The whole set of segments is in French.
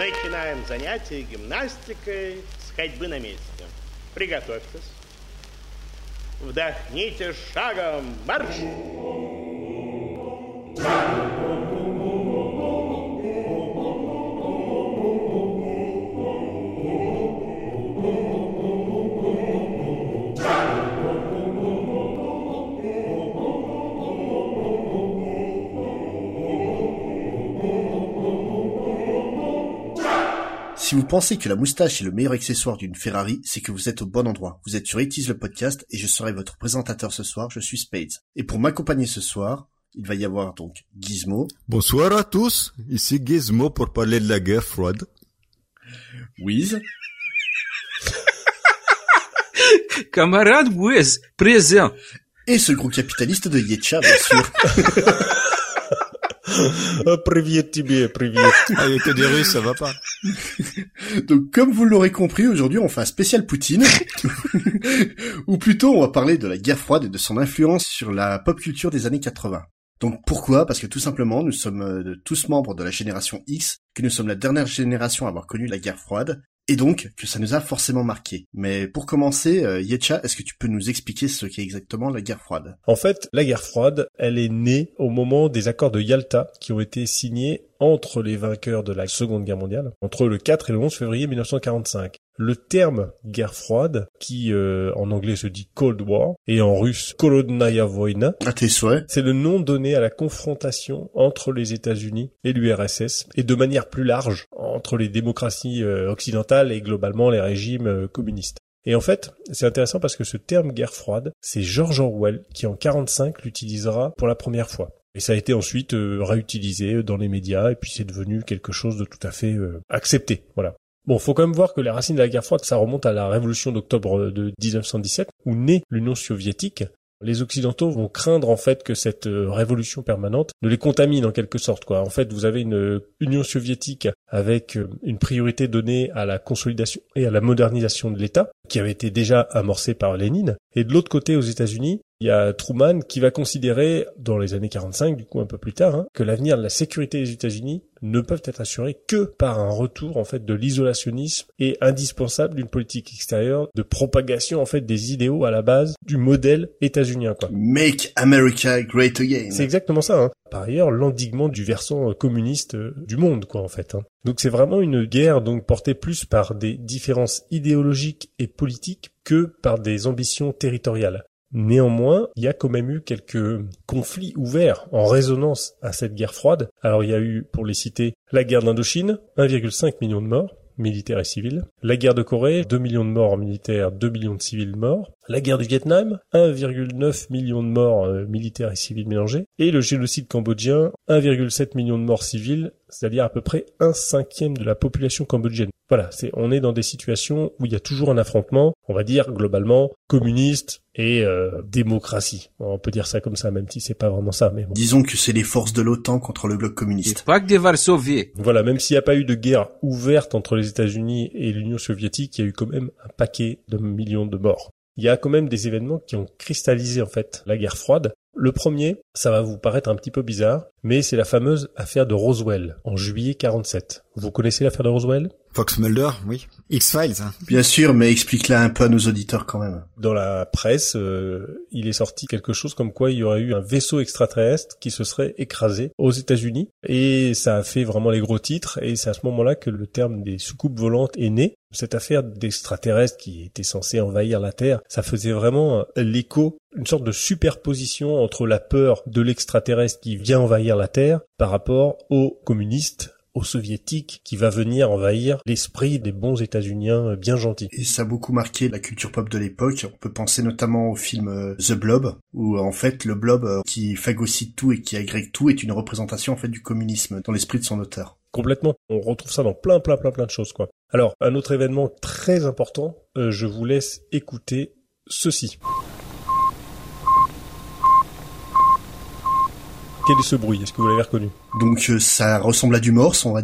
Начинаем занятие гимнастикой с ходьбы на месте. Приготовьтесь. Вдохните шагом. Марш! Si vous pensez que la moustache est le meilleur accessoire d'une Ferrari, c'est que vous êtes au bon endroit. Vous êtes sur It Is le podcast et je serai votre présentateur ce soir, je suis Spades. Et pour m'accompagner ce soir, il va y avoir donc Gizmo. Bonsoir à tous, ici Gizmo pour parler de la guerre froide. Wiz. Camarade Wiz, présent. Et ce gros capitaliste de Yetcha, bien sûr. Привет тебе, привет. Avec des Russes, ça va pas. Donc, comme vous l'aurez compris, aujourd'hui, on fait un spécial Poutine. Ou plutôt, on va parler de la guerre froide et de son influence sur la pop culture des années 80. Donc, pourquoi? Parce que tout simplement, nous sommes tous membres de la génération X, que nous sommes la dernière génération à avoir connu la guerre froide, et donc que ça nous a forcément marqué. Mais pour commencer, Yetcha, est-ce que tu peux nous expliquer ce qu'est exactement la guerre froide? En fait, la guerre froide, elle est née au moment des accords de Yalta qui ont été signés entre les vainqueurs de la Seconde Guerre mondiale, entre le 4 et le 11 février 1945. Le terme guerre froide, qui en anglais se dit Cold War, et en russe Kolodnaya Voïna, À tes souhaits. c'est le nom donné à la confrontation entre les États-Unis et l'URSS, et de manière plus large, entre les démocraties occidentales et globalement les régimes communistes. Et en fait, c'est intéressant parce que ce terme guerre froide, c'est George Orwell qui en 1945 l'utilisera pour la première fois. Et ça a été ensuite réutilisé dans les médias, et puis c'est devenu quelque chose de tout à fait accepté. Voilà. Bon, faut quand même voir que les racines de la guerre froide, ça remonte à la révolution d'octobre de 1917, où naît l'Union soviétique. Les Occidentaux vont craindre en fait que cette révolution permanente ne les contamine en quelque sorte, quoi. En fait, vous avez une Union soviétique avec une priorité donnée à la consolidation et à la modernisation de l'État, qui avait été déjà amorcée par Lénine. Et de l'autre côté, aux États-Unis, il y a Truman qui va considérer, dans les années 45, du coup un peu plus tard, que l'avenir de la sécurité des États-Unis ne peuvent être assurés que par un retour en fait de l'isolationnisme et indispensable d'une politique extérieure de propagation en fait des idéaux à la base du modèle états-unien, quoi. Make America Great Again. C'est exactement ça, hein. Par ailleurs, l'endiguement du versant communiste du monde, quoi, en fait, hein. Donc c'est vraiment une guerre donc portée plus par des différences idéologiques et politiques que par des ambitions territoriales. Néanmoins, il y a quand même eu quelques conflits ouverts en résonance à cette guerre froide. Alors il y a eu, pour les citer, la guerre d'Indochine, 1,5 million de morts, militaires et civils. La guerre de Corée, 2 millions de morts militaires, 2 millions de civils morts. La guerre du Vietnam, 1,9 million de morts militaires et civils mélangés. Et le génocide cambodgien, 1,7 million de morts civils, c'est-à-dire à peu près 1/5 de la population cambodgienne. Voilà, on est dans des situations où il y a toujours un affrontement, on va dire globalement communiste et démocratie. On peut dire ça comme ça, même si c'est pas vraiment ça, mais bon. Disons que c'est les forces de l'OTAN contre le bloc communiste. Pacte de Varsovie. Voilà, même s'il n'y a pas eu de guerre ouverte entre les États-Unis et l'Union soviétique, il y a eu quand même un paquet de millions de morts. Il y a quand même des événements qui ont cristallisé en fait la guerre froide. Le premier, ça va vous paraître un petit peu bizarre, mais c'est la fameuse affaire de Roswell, en juillet 47. Vous connaissez l'affaire de Roswell ? Fox Mulder, oui. X-Files, hein. Bien sûr, mais explique-la un peu à nos auditeurs quand même. Dans la presse, il est sorti quelque chose comme quoi il y aurait eu un vaisseau extraterrestre qui se serait écrasé aux États-Unis, et ça a fait vraiment les gros titres, et c'est à ce moment-là que le terme des soucoupes volantes est né. Cette affaire d'extraterrestres qui était censée envahir la Terre, ça faisait vraiment l'écho, une sorte de superposition entre la peur de l'extraterrestre qui vient envahir la Terre par rapport aux communistes, aux soviétiques qui va venir envahir l'esprit des bons États-Uniens bien gentils. Et ça a beaucoup marqué la culture pop de l'époque. On peut penser notamment au film The Blob, où en fait le blob qui phagocyte tout et qui agrègue tout est une représentation en fait du communisme dans l'esprit de son auteur. Complètement. On retrouve ça dans plein de choses, quoi. Alors, un autre événement très important, je vous laisse écouter ceci. Quel est ce bruit ? Est-ce que vous l'avez reconnu ? Donc ça ressemble à du morse, on va dire.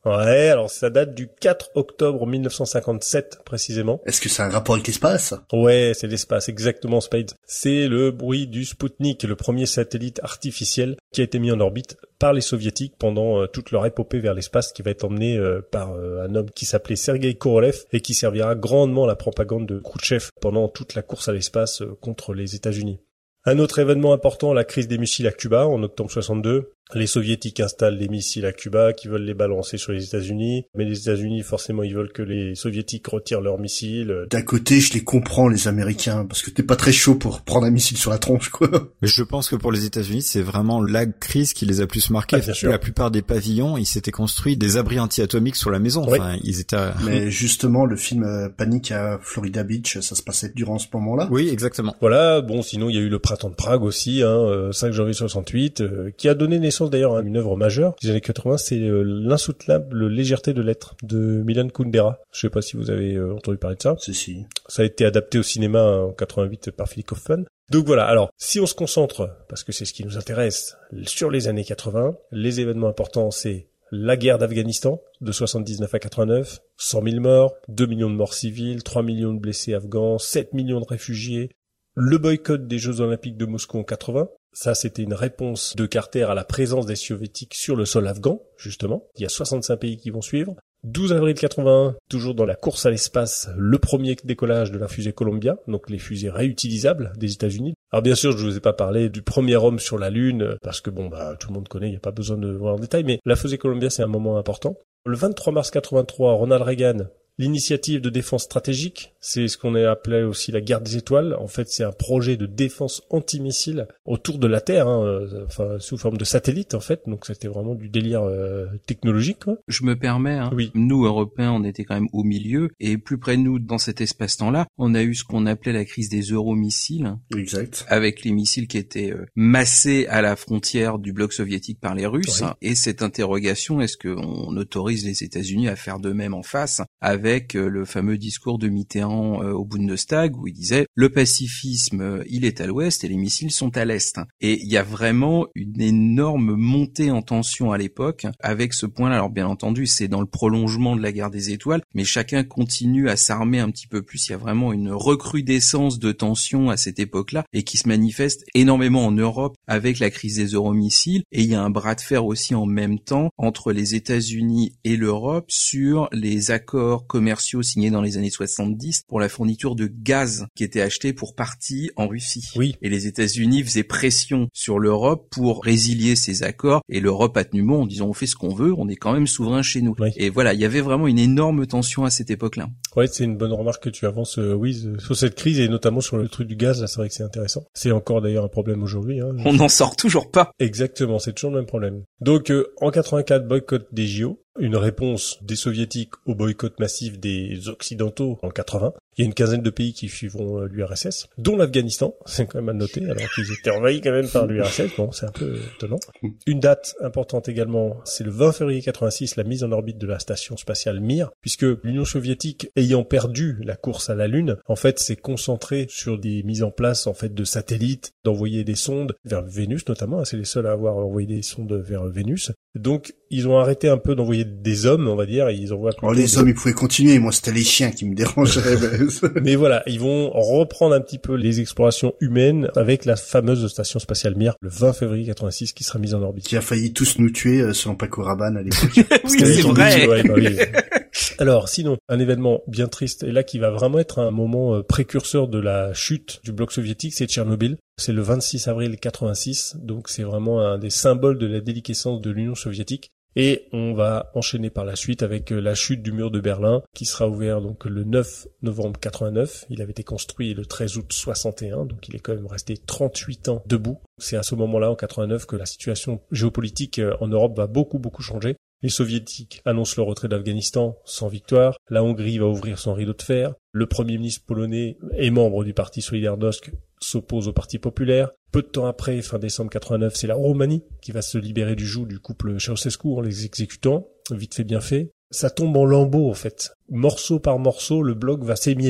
Ouais, alors ça date du 4 octobre 1957 précisément. Est-ce que c'est un rapport avec l'espace? Ouais, c'est l'espace, exactement, Spades. C'est le bruit du Spoutnik, le premier satellite artificiel qui a été mis en orbite par les soviétiques pendant toute leur épopée vers l'espace, qui va être emmené par un homme qui s'appelait Sergei Korolev et qui servira grandement à la propagande de Khrouchtchev pendant toute la course à l'espace contre les États-Unis. Un autre événement important, la crise des missiles à Cuba en octobre 62. Les soviétiques installent des missiles à Cuba qui veulent les balancer sur les États-Unis, mais les États-Unis forcément ils veulent que les soviétiques retirent leurs missiles. D'un côté, je les comprends les Américains parce que t'es pas très chaud pour prendre un missile sur la tronche quoi. Mais je pense que pour les États-Unis, c'est vraiment la crise qui les a plus marqués. Ah, bien sûr. La plupart des pavillons, ils s'étaient construits des abris anti-atomiques sur la maison. Oui. Enfin, ils étaient. Mais justement, le film Panique à Florida Beach, ça se passait durant ce moment-là. Oui, exactement. Voilà, bon, sinon il y a eu le printemps de Prague aussi, 5 janvier 68, qui a donné naissance d'ailleurs à une œuvre majeure des années 80, c'est l'insoutenable légèreté de l'être de Milan Kundera. Je sais pas si vous avez entendu parler de ça. Si. Ça a été adapté au cinéma en 88 par Philip Kaufman. Donc voilà, alors si on se concentre, parce que c'est ce qui nous intéresse, sur les années 80, les événements importants c'est la guerre d'Afghanistan de 79 à 89, 100 000 morts, 2 millions de morts civiles, 3 millions de blessés afghans, 7 millions de réfugiés, le boycott des Jeux Olympiques de Moscou en 80. Ça, c'était une réponse de Carter à la présence des soviétiques sur le sol afghan, justement. Il y a 65 pays qui vont suivre. 12 avril 81, toujours dans la course à l'espace, le premier décollage de la fusée Columbia, donc les fusées réutilisables des États-Unis. Alors bien sûr, je vous ai pas parlé du premier homme sur la Lune, parce que tout le monde connaît, il n'y a pas besoin de voir en détail, mais la fusée Columbia, c'est un moment important. Le 23 mars 83, Ronald Reagan, l'initiative de défense stratégique, c'est ce qu'on a appelé aussi la guerre des étoiles. En fait, c'est un projet de défense antimissile autour de la Terre, sous forme de satellite en fait. Donc c'était vraiment du délire technologique, quoi. Je me permets, Oui. Nous, Européens, on était quand même au milieu, et plus près de nous, dans cet espace-temps-là, on a eu ce qu'on appelait la crise des euromissiles, Exact. avec les missiles qui étaient massés à la frontière du bloc soviétique par les Russes, Oui. et cette interrogation, est-ce qu'on autorise les États-Unis à faire de même en face, avec le fameux discours de Mitterrand au Bundestag, où il disait « le pacifisme, il est à l'ouest et les missiles sont à l'est ». Et il y a vraiment une énorme montée en tension à l'époque avec ce point-là. Alors bien entendu, c'est dans le prolongement de la guerre des étoiles, mais chacun continue à s'armer un petit peu plus. Il y a vraiment une recrudescence de tension à cette époque-là et qui se manifeste énormément en Europe avec la crise des euromissiles. Et il y a un bras de fer aussi en même temps entre les États-Unis et l'Europe sur les accords commerciaux signés dans les années 70 pour la fourniture de gaz qui était acheté pour partie en Russie. Oui. Et les États-Unis faisaient pression sur l'Europe pour résilier ces accords, et l'Europe a tenu bon en disant on fait ce qu'on veut, on est quand même souverain chez nous. Oui. Et voilà, il y avait vraiment une énorme tension à cette époque-là. Ouais, c'est une bonne remarque que tu avances, sur cette crise et notamment sur le truc du gaz. Là, c'est vrai que c'est intéressant. C'est encore d'ailleurs un problème aujourd'hui. On n'en sort toujours pas. Exactement, c'est toujours le même problème. Donc, en 84, boycott des JO. Une réponse des soviétiques au boycott massif des occidentaux en 80. Il y a une quinzaine de pays qui suivront l'URSS, dont l'Afghanistan, c'est quand même à noter, alors qu'ils étaient envahis quand même par l'URSS. Bon, c'est un peu étonnant. Une date importante également, c'est le 20 février 86, la mise en orbite de la station spatiale Mir, puisque l'Union soviétique, ayant perdu la course à la Lune, en fait, s'est concentrée sur des mises en place, en fait, de satellites, d'envoyer des sondes vers Vénus notamment. C'est les seuls à avoir envoyé des sondes vers Vénus. Donc, ils ont arrêté un peu d'envoyer des hommes, on va dire, et ils envoient... Les hommes, ils pouvaient continuer. Moi, c'était les chiens qui me dérangeaient. Mais voilà, ils vont reprendre un petit peu les explorations humaines avec la fameuse station spatiale Mir, le 20 février 86, qui sera mise en orbite. Qui a failli tous nous tuer, selon Paco Rabanne à l'époque. Oui, c'est vrai. Ouais, oui. Alors, sinon, un événement bien triste, et là qui va vraiment être un moment précurseur de la chute du bloc soviétique, c'est Tchernobyl. C'est le 26 avril 86, donc c'est vraiment un des symboles de la déliquescence de l'Union soviétique. Et on va enchaîner par la suite avec la chute du mur de Berlin, qui sera ouvert donc le 9 novembre 89. Il avait été construit le 13 août 61, donc il est quand même resté 38 ans debout. C'est à ce moment-là, en 89, que la situation géopolitique en Europe va beaucoup changer. Les soviétiques annoncent le retrait d'Afghanistan sans victoire. La Hongrie va ouvrir son rideau de fer. Le premier ministre polonais et membre du parti Solidarność s'oppose au Parti populaire. Peu de temps après, fin décembre 89, c'est la Roumanie qui va se libérer du joug du couple Ceausescu en les exécutant. Vite fait, bien fait. Ça tombe en lambeaux, en fait. Morceau par morceau, le bloc va s'émietter.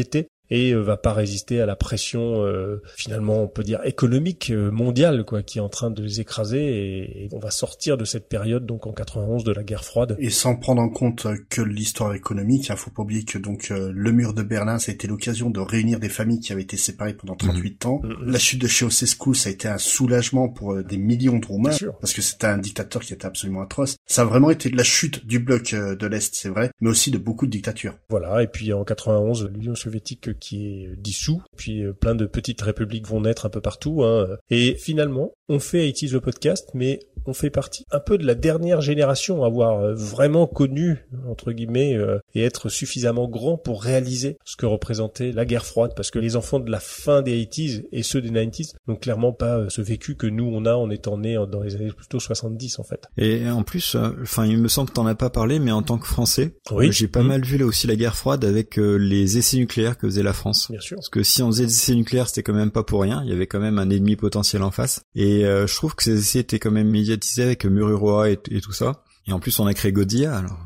et va pas résister à la pression finalement on peut dire économique mondiale quoi qui est en train de les écraser et on va sortir de cette période donc en 91 de la guerre froide. Et sans prendre en compte que l'histoire économique, faut pas oublier que donc le mur de Berlin, ça a été l'occasion de réunir des familles qui avaient été séparées pendant 38 ans. La chute de Ceausescu, ça a été un soulagement pour des millions de Roumains parce que c'était un dictateur qui était absolument atroce. Ça a vraiment été de la chute du bloc de l'Est, c'est vrai, mais aussi de beaucoup de dictatures. Voilà, et puis en 91, l'Union soviétique qui est dissous, puis plein de petites républiques vont naître un peu partout, hein. Et finalement, on fait 80's le podcast, mais on fait partie un peu de la dernière génération à avoir vraiment connu, entre guillemets, et être suffisamment grand pour réaliser ce que représentait la guerre froide, parce que les enfants de la fin des 80's et ceux des 90's n'ont clairement pas ce vécu que nous on a en étant nés dans les années plutôt 70 en fait. Et en plus, il me semble que t'en as pas parlé, mais en tant que Français, j'ai pas mal vu là aussi la guerre froide avec les essais nucléaires que faisait la France. Bien sûr. Parce que si on faisait des essais nucléaires, c'était quand même pas pour rien. Il y avait quand même un ennemi potentiel en face. Et je trouve que ces essais étaient quand même médiatisés avec Mururoa et tout ça. Et en plus, on a créé Godzilla, alors.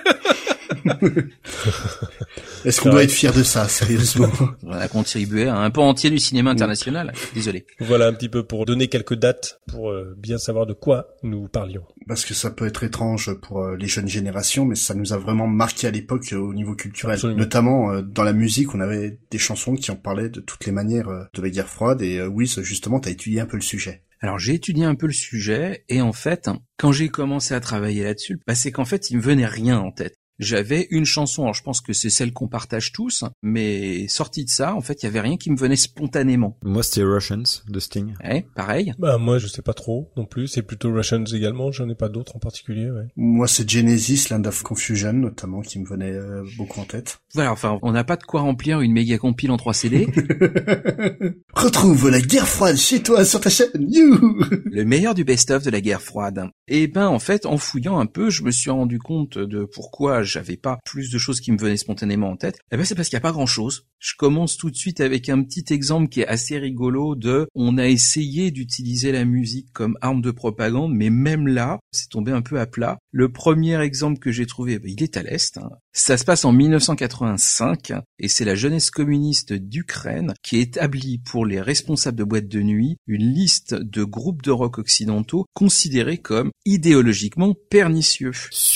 Est-ce qu'on doit être fier de ça, sérieusement? On a contribué à un pan entier du cinéma international. Désolé. Voilà un petit peu pour donner quelques dates pour bien savoir de quoi nous parlions. Parce que ça peut être étrange pour les jeunes générations, mais ça nous a vraiment marqué à l'époque au niveau culturel. Absolument. Notamment dans la musique, on avait des chansons qui en parlaient de toutes les manières de la guerre froide. Et oui, justement, t'as étudié un peu le sujet. Alors j'ai étudié un peu le sujet et en fait, quand j'ai commencé à travailler là-dessus, c'est qu'en fait, il me venait rien en tête. J'avais une chanson, alors je pense que c'est celle qu'on partage tous, mais sortie de ça, en fait, il y avait rien qui me venait spontanément. Moi, c'était Russians de Sting. Ouais, pareil. Bah moi, je sais pas trop non plus. C'est plutôt Russians également. J'en ai pas d'autres en particulier. Ouais. Moi, c'est Genesis, Land of Confusion notamment, qui me venait beaucoup en tête. Voilà, enfin, on n'a pas de quoi remplir une méga compile en 3 CD. Retrouve la guerre froide chez toi sur ta chaîne. You. Le meilleur du best-of de la guerre froide. Et ben, en fait, en fouillant un peu, je me suis rendu compte de pourquoi j'avais pas plus de choses qui me venaient spontanément en tête. Eh ben, c'est parce qu'il y a pas grand-chose. Je commence tout de suite avec un petit exemple qui est assez rigolo on a essayé d'utiliser la musique comme arme de propagande, mais même là, c'est tombé un peu à plat. Le premier exemple que j'ai trouvé, il est à l'Est. Ça se passe en 1985 et c'est la jeunesse communiste d'Ukraine qui établit pour les responsables de boîtes de nuit une liste de groupes de rock occidentaux considérés comme idéologiquement pernicieux.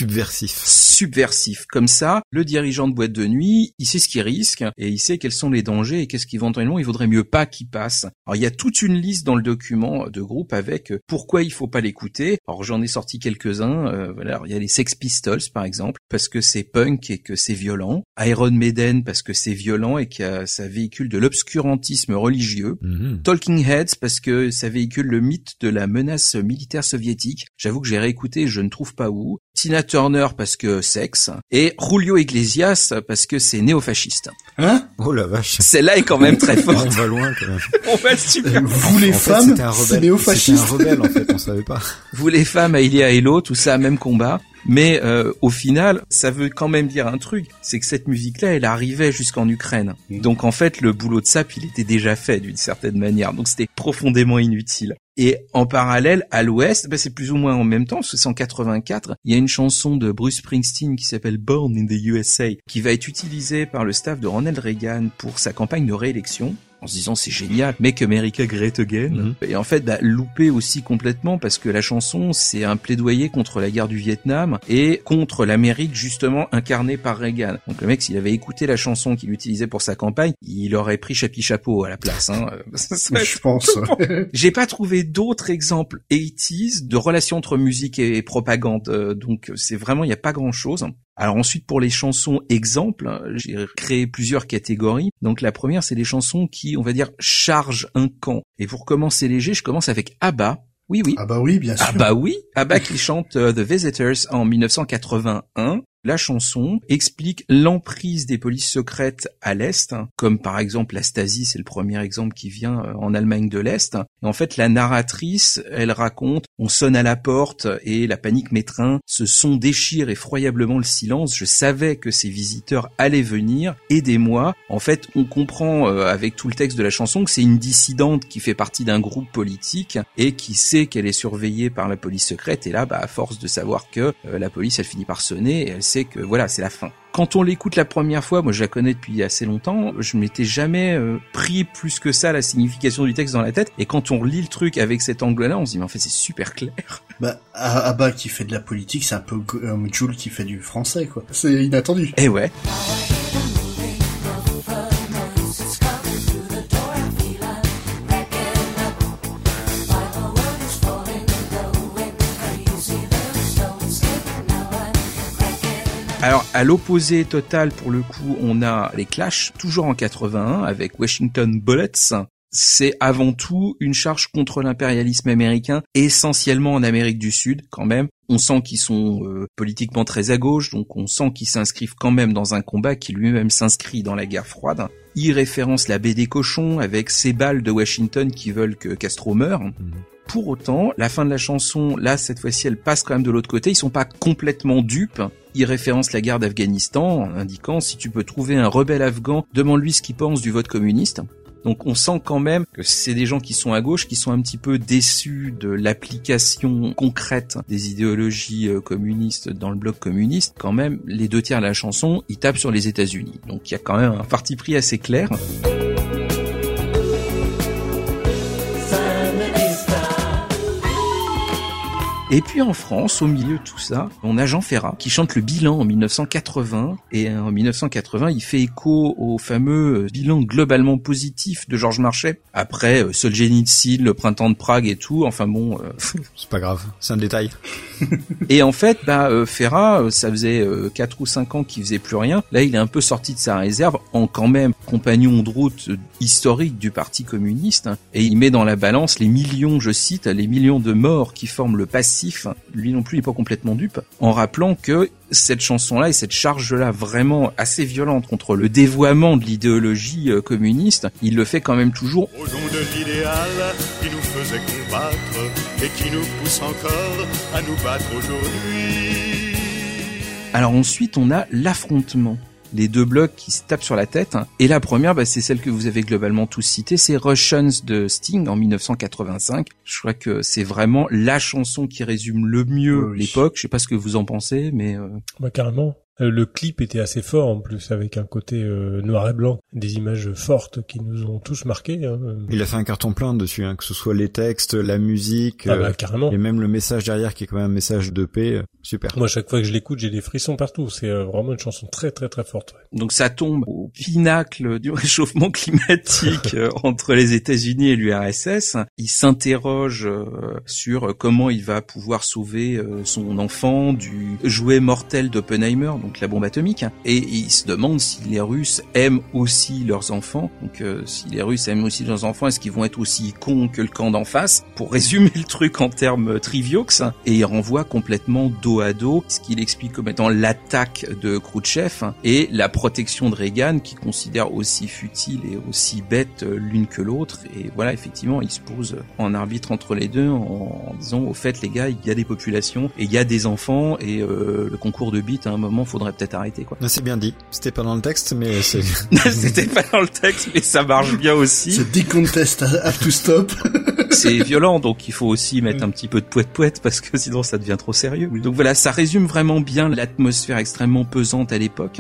Subversif. Comme ça, le dirigeant de boîte de nuit, il sait ce qu'il risque et il sait quels sont les dangers et qu'est-ce qu'éventuellement il vaudrait mieux pas qu'il passe. Alors il y a toute une liste dans le document de groupe avec pourquoi il faut pas l'écouter. Alors j'en ai sorti quelques-uns. Voilà, il y a les Sex Pistols par exemple parce que c'est punk et que c'est violent. Iron Maiden parce que c'est violent et que ça véhicule de l'obscurantisme religieux. Talking Heads parce que ça véhicule le mythe de la menace militaire soviétique. J'avoue que j'ai réécouté et je ne trouve pas où. Tina Turner parce que sexe et Julio Iglesias parce que c'est néofasciste. Hein? Oh la vache. Celle-là est quand même très forte. On va loin quand même. On va super. Vous les femmes, c'est néofasciste. C'était un rebelle en fait, on savait pas. Vous les femmes, Aïlia Hello, tout ça, même combat. Mais au final, ça veut quand même dire un truc, c'est que cette musique-là, elle arrivait jusqu'en Ukraine. Donc en fait, le boulot de sap, il était déjà fait d'une certaine manière. Donc c'était profondément inutile. Et en parallèle, à l'ouest, c'est plus ou moins en même temps, parce que c'est en 84, il y a une chanson de Bruce Springsteen qui s'appelle Born in the USA, qui va être utilisée par le staff de Ronald Reagan pour sa campagne de réélection. En se disant c'est génial, Make America Great Again. Et en fait, loupé aussi complètement parce que la chanson, c'est un plaidoyer contre la guerre du Vietnam et contre l'Amérique justement incarnée par Reagan. Donc le mec, s'il avait écouté la chanson qu'il utilisait pour sa campagne, il aurait pris Chapi Chapeau à la place. Je pense. J'ai pas trouvé d'autres exemples 80s de relations entre musique et propagande. Donc c'est vraiment, il y a pas grand chose. Alors ensuite, pour les chansons exemples, j'ai créé plusieurs catégories. Donc la première, c'est les chansons qui, on va dire, chargent un camp. Et pour commencer léger, je commence avec ABBA. Oui. Ah bah oui, bien sûr. Ah bah oui. ABBA qui chante The Visitors en 1981. La chanson explique l'emprise des polices secrètes à l'Est, comme par exemple la Stasi, c'est le premier exemple qui vient en Allemagne de l'Est. Et en fait, la narratrice, elle raconte, on sonne à la porte et la panique m'étreint, ce son déchire effroyablement le silence, je savais que ces visiteurs allaient venir, aidez-moi. En fait, on comprend avec tout le texte de la chanson que c'est une dissidente qui fait partie d'un groupe politique et qui sait qu'elle est surveillée par la police secrète. Et là, à force de savoir que la police, elle finit par sonner, et elle sait c'est que voilà, c'est la fin. Quand on l'écoute la première fois, moi je la connais depuis assez longtemps, je m'étais jamais pris plus que ça la signification du texte dans la tête, et quand on relit le truc avec cet angle-là, on se dit mais en fait c'est super clair. Bah, Abba qui fait de la politique, c'est un peu Jul qui fait du français, quoi. C'est inattendu. Eh ouais. Alors, à l'opposé total, pour le coup, on a les Clash, toujours en 81, avec Washington Bullets. C'est avant tout une charge contre l'impérialisme américain, essentiellement en Amérique du Sud, quand même. On sent qu'ils sont politiquement très à gauche, donc on sent qu'ils s'inscrivent quand même dans un combat qui lui-même s'inscrit dans la guerre froide. Il référence la baie des cochons, avec ces balles de Washington qui veulent que Castro meure. Pour autant, la fin de la chanson, là, cette fois-ci, elle passe quand même de l'autre côté. Ils sont pas complètement dupes. Ils référencent la guerre d'Afghanistan, en indiquant, si tu peux trouver un rebelle afghan, demande-lui ce qu'il pense du vote communiste. Donc on sent quand même que c'est des gens qui sont à gauche, qui sont un petit peu déçus de l'application concrète des idéologies communistes dans le bloc communiste. Quand même, les 2/3 de la chanson, ils tapent sur les États-Unis. Donc il y a quand même un parti pris assez clair. Et puis en France, au milieu de tout ça, on a Jean Ferrat qui chante le bilan en 1980. Et en 1980, il fait écho au fameux bilan globalement positif de Georges Marchais. Après Solzhenitsyn, le printemps de Prague et tout. Enfin bon... C'est pas grave, c'est un détail. Et en fait, Ferrat, ça faisait 4 ou 5 ans qu'il faisait plus rien. Là, il est un peu sorti de sa réserve en quand même compagnon de route historique du Parti communiste. Et il met dans la balance les millions, je cite, les millions de morts qui forment le passif. Lui non plus, il n'est pas complètement dupe, en rappelant que cette chanson-là et cette charge-là vraiment assez violente contre le dévoiement de l'idéologie communiste, il le fait quand même toujours. Au nom de l'idéal qui nous faisait combattre et qui nous pousse encore à nous battre aujourd'hui. Alors ensuite, on a l'affrontement. Les deux blocs qui se tapent sur la tête. Et la première, c'est celle que vous avez globalement tous citée, c'est Russians de Sting en 1985. Je crois que c'est vraiment la chanson qui résume le mieux l'époque. Je sais pas ce que vous en pensez, mais... Carrément. Le clip était assez fort en plus, avec un côté noir et blanc, des images fortes qui nous ont tous marqués. Hein. Il a fait un carton plein dessus, que ce soit les textes, la musique, carrément. Et même le message derrière qui est quand même un message de paix. Super. Moi, chaque fois que je l'écoute, j'ai des frissons partout. C'est vraiment une chanson très très très forte. Ouais. Donc ça tombe au pinacle du réchauffement climatique entre les États-Unis et l'URSS. Il s'interroge sur comment il va pouvoir sauver son enfant du jouet mortel d'Oppenheimer, donc la bombe atomique, et il se demande si les Russes aiment aussi leurs enfants. Donc si les Russes aiment aussi leurs enfants, est-ce qu'ils vont être aussi cons que le camp d'en face, pour résumer le truc en termes triviaux, et il renvoie complètement dos à dos ce qu'il explique comme étant l'attaque de Khrouchtchev et la protection de Reagan, qui considère aussi futile et aussi bête l'une que l'autre. Et voilà, effectivement, il se pose en arbitre entre les deux en disant, au fait les gars, il y a des populations et il y a des enfants, et le concours de bits à un moment faudrait peut-être arrêter, quoi. C'est bien dit. C'était pas dans le texte, mais c'est... C'était pas dans le texte, mais ça marche bien aussi. Ce The Contest have to stop. C'est violent, donc il faut aussi mettre un petit peu de poète-poète, parce que sinon ça devient trop sérieux. Donc voilà, ça résume vraiment bien l'atmosphère extrêmement pesante à l'époque.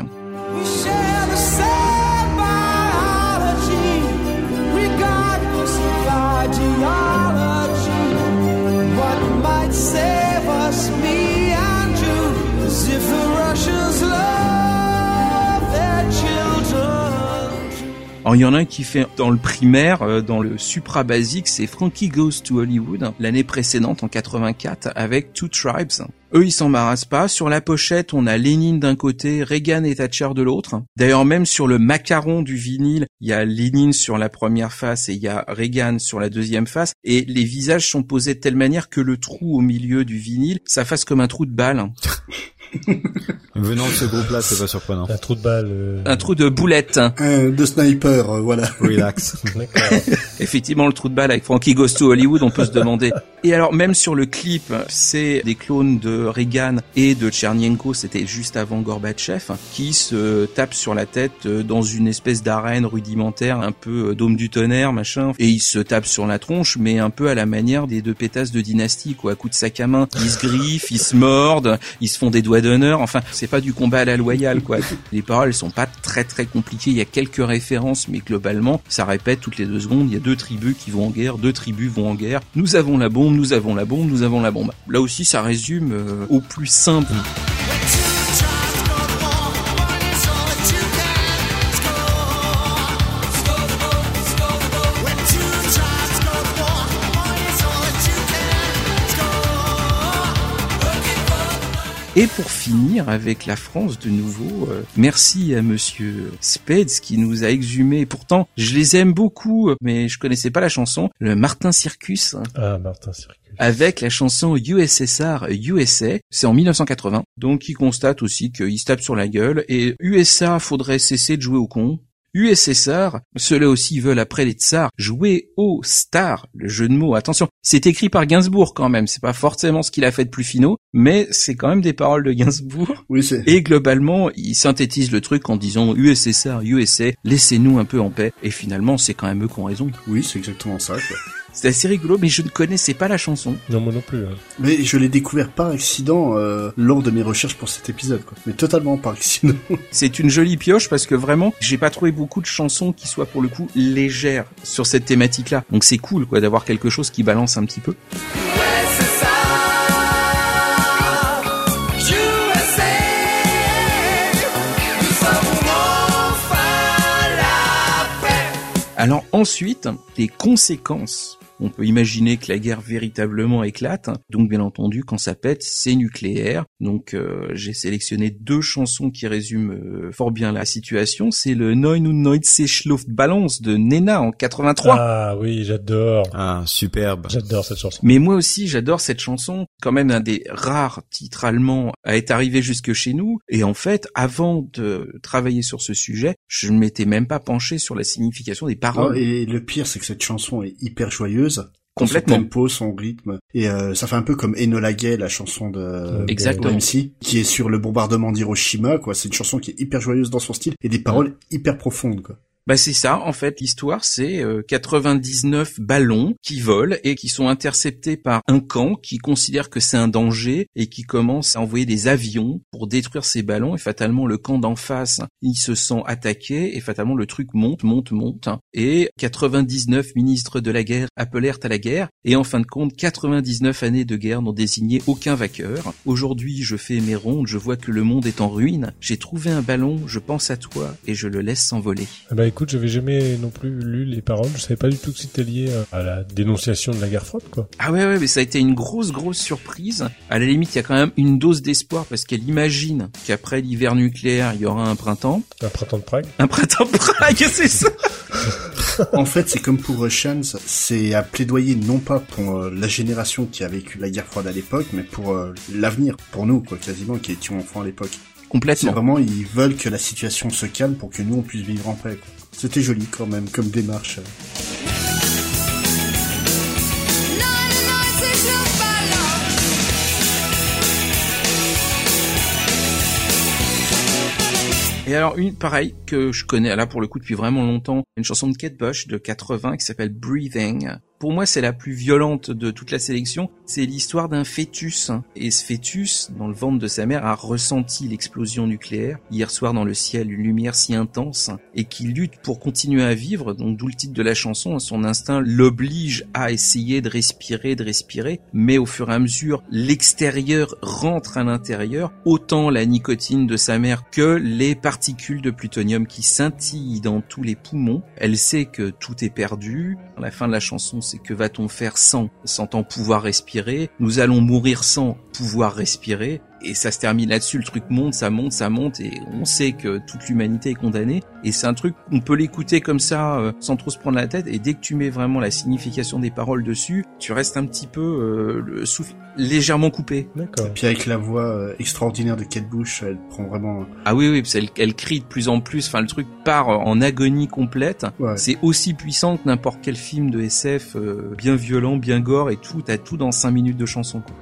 Alors il y en a un qui fait dans le primaire, dans le supra-basique, c'est Frankie Goes to Hollywood, l'année précédente, en 84, avec Two Tribes. Eux, ils s'embarrassent pas. Sur la pochette, on a Lénine d'un côté, Reagan et Thatcher de l'autre. D'ailleurs, même sur le macaron du vinyle, il y a Lénine sur la première face et il y a Reagan sur la deuxième face. Et les visages sont posés de telle manière que le trou au milieu du vinyle, ça fasse comme un trou de balle. Venant de ce groupe-là, c'est pas surprenant. Un trou de balle. Un trou de boulette. De sniper, voilà. Relax. Effectivement, le trou de balle avec Frankie Goes to Hollywood, on peut se demander. Et alors, même sur le clip, c'est des clones de Reagan et de Tchernyenko, c'était juste avant Gorbatchev, qui se tapent sur la tête dans une espèce d'arène rudimentaire, un peu dôme du tonnerre, machin. Et ils se tapent sur la tronche, mais un peu à la manière des deux pétasses de Dynastie, quoi, à coups de sac à main. Ils se griffent, ils se mordent, ils se font des doigts d'honneur. Enfin, c'est pas du combat à la loyale, quoi. Les paroles, elles sont pas très très compliquées. Il y a quelques références, mais globalement, ça répète toutes les 2 secondes. Il y a 2 tribus qui vont en guerre, 2 tribus vont en guerre. Nous avons la bombe, nous avons la bombe, nous avons la bombe. Là aussi, ça résume au plus simple. Et pour finir avec la France de nouveau, merci à monsieur Spades qui nous a exhumé. Pourtant, je les aime beaucoup, mais je connaissais pas la chanson. Le Martin Circus. Ah, Martin Circus. Avec la chanson USSR USA, c'est en 1980. Donc il constate aussi qu'il se tape sur la gueule et USA faudrait cesser de jouer au con. USSR, ceux-là aussi veulent après les tsars jouer aux stars, le jeu de mots, attention, c'est écrit par Gainsbourg quand même, c'est pas forcément ce qu'il a fait de plus finaux, mais c'est quand même des paroles de Gainsbourg, Oui, c'est... et globalement, il synthétise le truc en disant USSR, USA, laissez-nous un peu en paix, et finalement, c'est quand même eux qui ont raison. Oui, c'est exactement ça, quoi. C'est assez rigolo, mais je ne connaissais pas la chanson. Non, moi non plus. Hein. Mais je l'ai découvert par accident lors de mes recherches pour cet épisode, quoi. Mais totalement par accident. C'est une jolie pioche parce que vraiment, j'ai pas trouvé beaucoup de chansons qui soient pour le coup légères sur cette thématique-là. Donc c'est cool, quoi, d'avoir quelque chose qui balance un petit peu. Alors ensuite, les conséquences. On peut imaginer que la guerre véritablement éclate. Donc bien entendu, quand ça pète, c'est nucléaire. Donc j'ai sélectionné 2 chansons qui résument fort bien la situation. C'est le 99 Luftballons de Nena en 83. Ah oui, j'adore. Ah, superbe. J'adore cette chanson. Mais moi aussi, j'adore cette chanson. Quand même un des rares titres allemands à être arrivé jusque chez nous. Et en fait, avant de travailler sur ce sujet, je ne m'étais même pas penché sur la signification des paroles. Oh, et le pire, c'est que cette chanson est hyper joyeuse. Complètement. Son tempo, son rythme. Et ça fait un peu comme Enola Gay, la chanson de Exactement. MC, qui est sur le bombardement d'Hiroshima, quoi. C'est une chanson qui est hyper joyeuse dans son style et des paroles hyper profondes, quoi. Bah c'est ça, en fait, l'histoire, c'est 99 ballons qui volent et qui sont interceptés par un camp qui considère que c'est un danger et qui commence à envoyer des avions pour détruire ces ballons et fatalement le camp d'en face, il se sent attaqué et fatalement le truc monte et 99 ministres de la guerre appelèrent à la guerre et en fin de compte, 99 années de guerre n'ont désigné aucun vainqueur. Aujourd'hui, je fais mes rondes, je vois que le monde est en ruine, j'ai trouvé un ballon, je pense à toi et je le laisse s'envoler. Ah bah écoute, j'avais jamais non plus lu les paroles, je savais pas du tout que c'était lié à la dénonciation de la guerre froide, quoi. Ah ouais, mais ça a été une grosse surprise. À la limite, il y a quand même une dose d'espoir parce qu'elle imagine qu'après l'hiver nucléaire, il y aura un printemps. Un printemps de Prague. Un printemps de Prague, c'est ça. En fait, c'est comme pour Russians, c'est à plaidoyer non pas pour la génération qui a vécu la guerre froide à l'époque, mais pour l'avenir, pour nous, quoi, quasiment, qui étions enfants à l'époque. Complètement. C'est vraiment, ils veulent que la situation se calme pour que nous, on puisse vivre en paix, quoi. C'était joli, quand même, comme démarche. Et alors pareil, que je connais là pour le coup depuis vraiment longtemps, une chanson de Kate Bush de 80 qui s'appelle Breathing. Pour moi, c'est la plus violente de toute la sélection. C'est l'histoire d'un fœtus. Et ce fœtus, dans le ventre de sa mère, a ressenti l'explosion nucléaire. Hier soir, dans le ciel, une lumière si intense et qui lutte pour continuer à vivre. Donc, d'où le titre de la chanson. Son instinct l'oblige à essayer de respirer. Mais au fur et à mesure, l'extérieur rentre à l'intérieur. Autant la nicotine de sa mère que les particules de plutonium qui scintillent dans tous les poumons. Elle sait que tout est perdu. À la fin de la chanson, c'est que va-t-on faire sans en pouvoir respirer? Nous allons mourir sans pouvoir respirer. Et ça se termine là-dessus, le truc monte, et on sait que toute l'humanité est condamnée. Et c'est un truc, on peut l'écouter comme ça, sans trop se prendre la tête, et dès que tu mets vraiment la signification des paroles dessus, tu restes un petit peu le souffle légèrement coupé. D'accord. Et puis avec la voix extraordinaire de Kate Bush, elle prend vraiment... Ah oui, parce qu'elle crie de plus en plus, enfin le truc part en agonie complète. Ouais. C'est aussi puissant que n'importe quel film de SF, bien violent, bien gore et tout, t'as tout dans 5 minutes de chanson, quoi.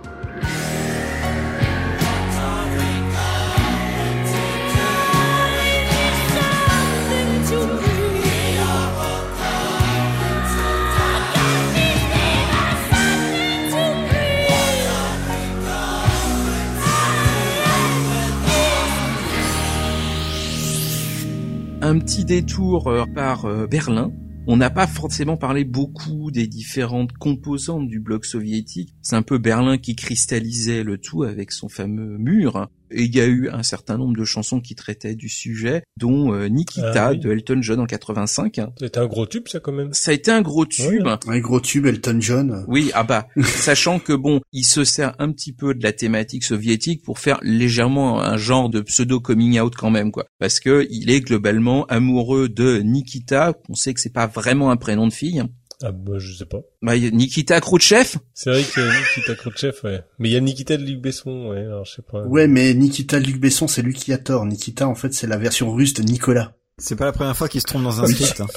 un petit détour par Berlin. On n'a pas forcément parlé beaucoup des différentes composantes du bloc soviétique. C'est un peu Berlin qui cristallisait le tout avec son fameux mur. Et il y a eu un certain nombre de chansons qui traitaient du sujet, dont Nikita de Elton John en 85. C'était un gros tube, ça, quand même. Ça a été un gros tube. Ouais. Un gros tube, Elton John. Oui, sachant que bon, il se sert un petit peu de la thématique soviétique pour faire légèrement un genre de pseudo coming out quand même, quoi. Parce que il est globalement amoureux de Nikita. On sait que c'est pas vraiment un prénom de fille. Ah bah je sais pas. Bah Nikita Khrouchtchev. C'est vrai qu'il y a Nikita Khrouchtchev, ouais. Mais il y a Nikita de Luc Besson, ouais. Alors je sais pas. Ouais, mais Nikita de Luc Besson, c'est lui qui a tort. Nikita, en fait, c'est la version russe de Nicolas. C'est pas la première fois qu'il se trompe dans un script. Hein.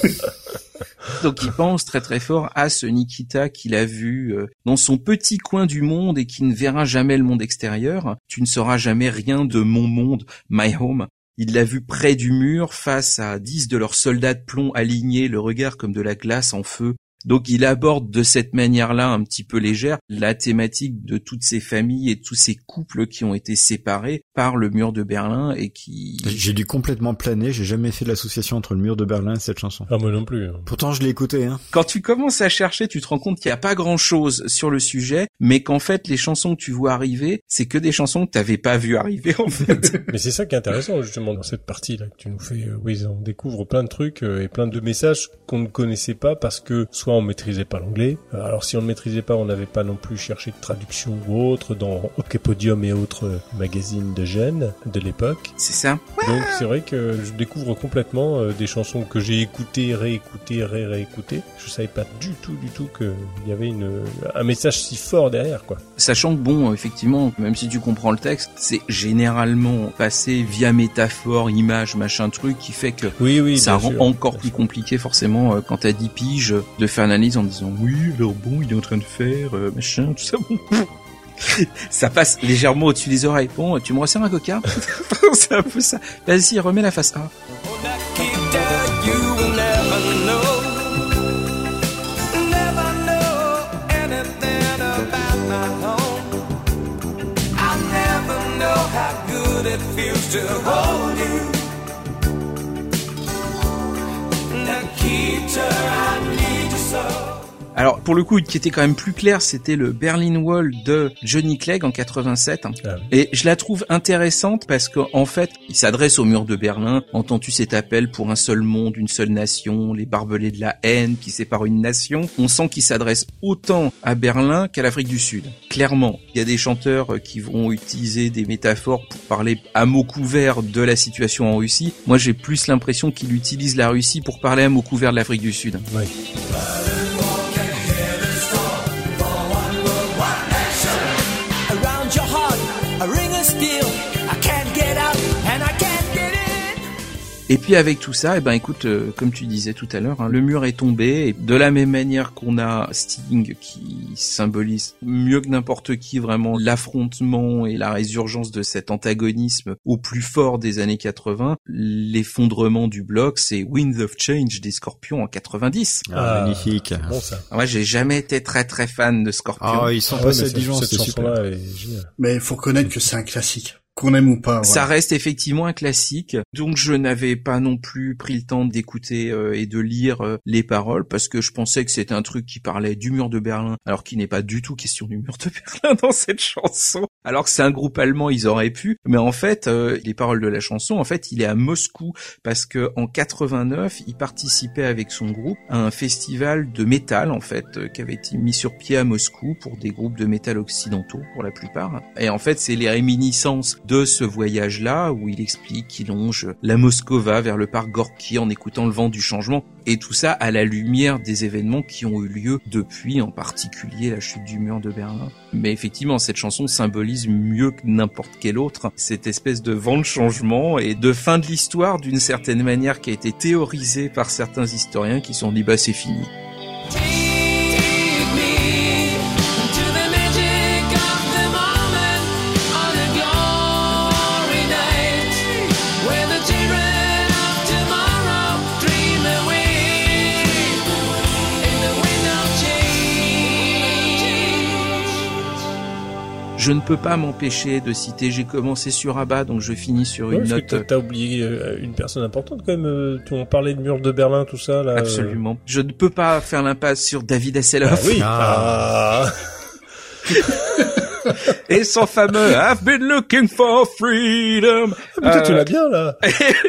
Donc il pense très très fort à ce Nikita qu'il a vu dans son petit coin du monde et qui ne verra jamais le monde extérieur. Tu ne sauras jamais rien de mon monde, my home. Il l'a vu près du mur, face à 10 de leurs soldats de plomb alignés, le regard comme de la glace en feu. Donc il aborde de cette manière-là, un petit peu légère, la thématique de toutes ces familles et tous ces couples qui ont été séparés par le mur de Berlin et qui... J'ai dû complètement planer, j'ai jamais fait l'association entre le mur de Berlin et cette chanson. Ah moi non plus. Pourtant je l'ai écouté, hein. Quand tu commences à chercher, tu te rends compte qu'il n'y a pas grand-chose sur le sujet, mais qu'en fait les chansons que tu vois arriver, c'est que des chansons que t'avais pas vu arriver en fait. Mais c'est ça qui est intéressant justement dans cette partie-là que tu nous fais. Oui, on découvre plein de trucs et plein de messages qu'on ne connaissait pas parce que soit on maîtrisait pas l'anglais. Alors si on ne maîtrisait pas, on n'avait pas non plus cherché de traduction ou autre dans OK Podium et autres magazines de jeunes de l'époque. C'est ça. Donc c'est vrai que je découvre complètement des chansons que j'ai écoutées, réécoutées. Je savais pas du tout qu'il y avait un message si fort derrière, quoi. Sachant que bon, effectivement, même si tu comprends le texte, c'est généralement passé via métaphore, image, machin truc, qui fait que oui, ça rend sûr, encore plus compliqué forcément quand t'as 10 piges de faire l'analyse en disant oui, alors bon, il est en train de faire machin, tout ça, bon. Ça passe légèrement au-dessus des oreilles. Bon, tu me resserres un coca? C'est un peu ça. Vas-y, remets la face A. Alors, pour le coup, qui était quand même plus clair, c'était le Berlin Wall de Johnny Clegg en 87. Ah oui. Et je la trouve intéressante parce qu'en fait, il s'adresse au mur de Berlin. Entends-tu cet appel pour un seul monde, une seule nation, les barbelés de la haine qui séparent une nation? On sent qu'il s'adresse autant à Berlin qu'à l'Afrique du Sud. Clairement, il y a des chanteurs qui vont utiliser des métaphores pour parler à mots couverts de la situation en Russie. Moi, j'ai plus l'impression qu'il utilise la Russie pour parler à mots couverts de l'Afrique du Sud. Oui. Et puis avec tout ça, écoute, comme tu disais tout à l'heure, le mur est tombé. Et de la même manière qu'on a Sting qui symbolise mieux que n'importe qui vraiment l'affrontement et la résurgence de cet antagonisme au plus fort des années 80, l'effondrement du bloc, c'est Wind of Change des Scorpions en 90. Ah, magnifique. Bon ça. Moi, j'ai jamais été très très fan de Scorpions. Ah, ils sont passés à Dijon, cette c'était super. chanson-là, elle est géniale. Mais il faut reconnaître que c'est un classique. Qu'on aime ou pas. Ça Voilà. reste effectivement un classique, donc je n'avais pas non plus pris le temps d'écouter et de lire les paroles parce que je pensais que c'était un truc qui parlait du mur de Berlin, alors qu'il n'est pas du tout question du mur de Berlin dans cette chanson. Alors que c'est un groupe allemand, ils auraient pu, mais en fait, les paroles de la chanson, en fait, il est à Moscou parce que en 89, il participait avec son groupe à un festival de métal en fait qui avait été mis sur pied à Moscou pour des groupes de métal occidentaux pour la plupart. Et en fait, c'est les réminiscences de ce voyage-là où il explique qu'il longe la Moscova vers le parc Gorky en écoutant le vent du changement et tout ça à la lumière des événements qui ont eu lieu depuis, en particulier la chute du mur de Berlin. Mais effectivement, cette chanson symbolise mieux que n'importe quelle autre cette espèce de vent de changement et de fin de l'histoire d'une certaine manière qui a été théorisée par certains historiens qui se sont dit bah c'est fini. Je ne peux pas m'empêcher de citer, j'ai commencé sur Abba, donc je finis sur une note... T'as oublié une personne importante quand même, on parlait de mur de Berlin, tout ça, là. Absolument. Je ne peux pas faire l'impasse sur David Hasselhoff. Ah oui. Et son fameux I've been looking for freedom. Putain, tu l'as bien, là.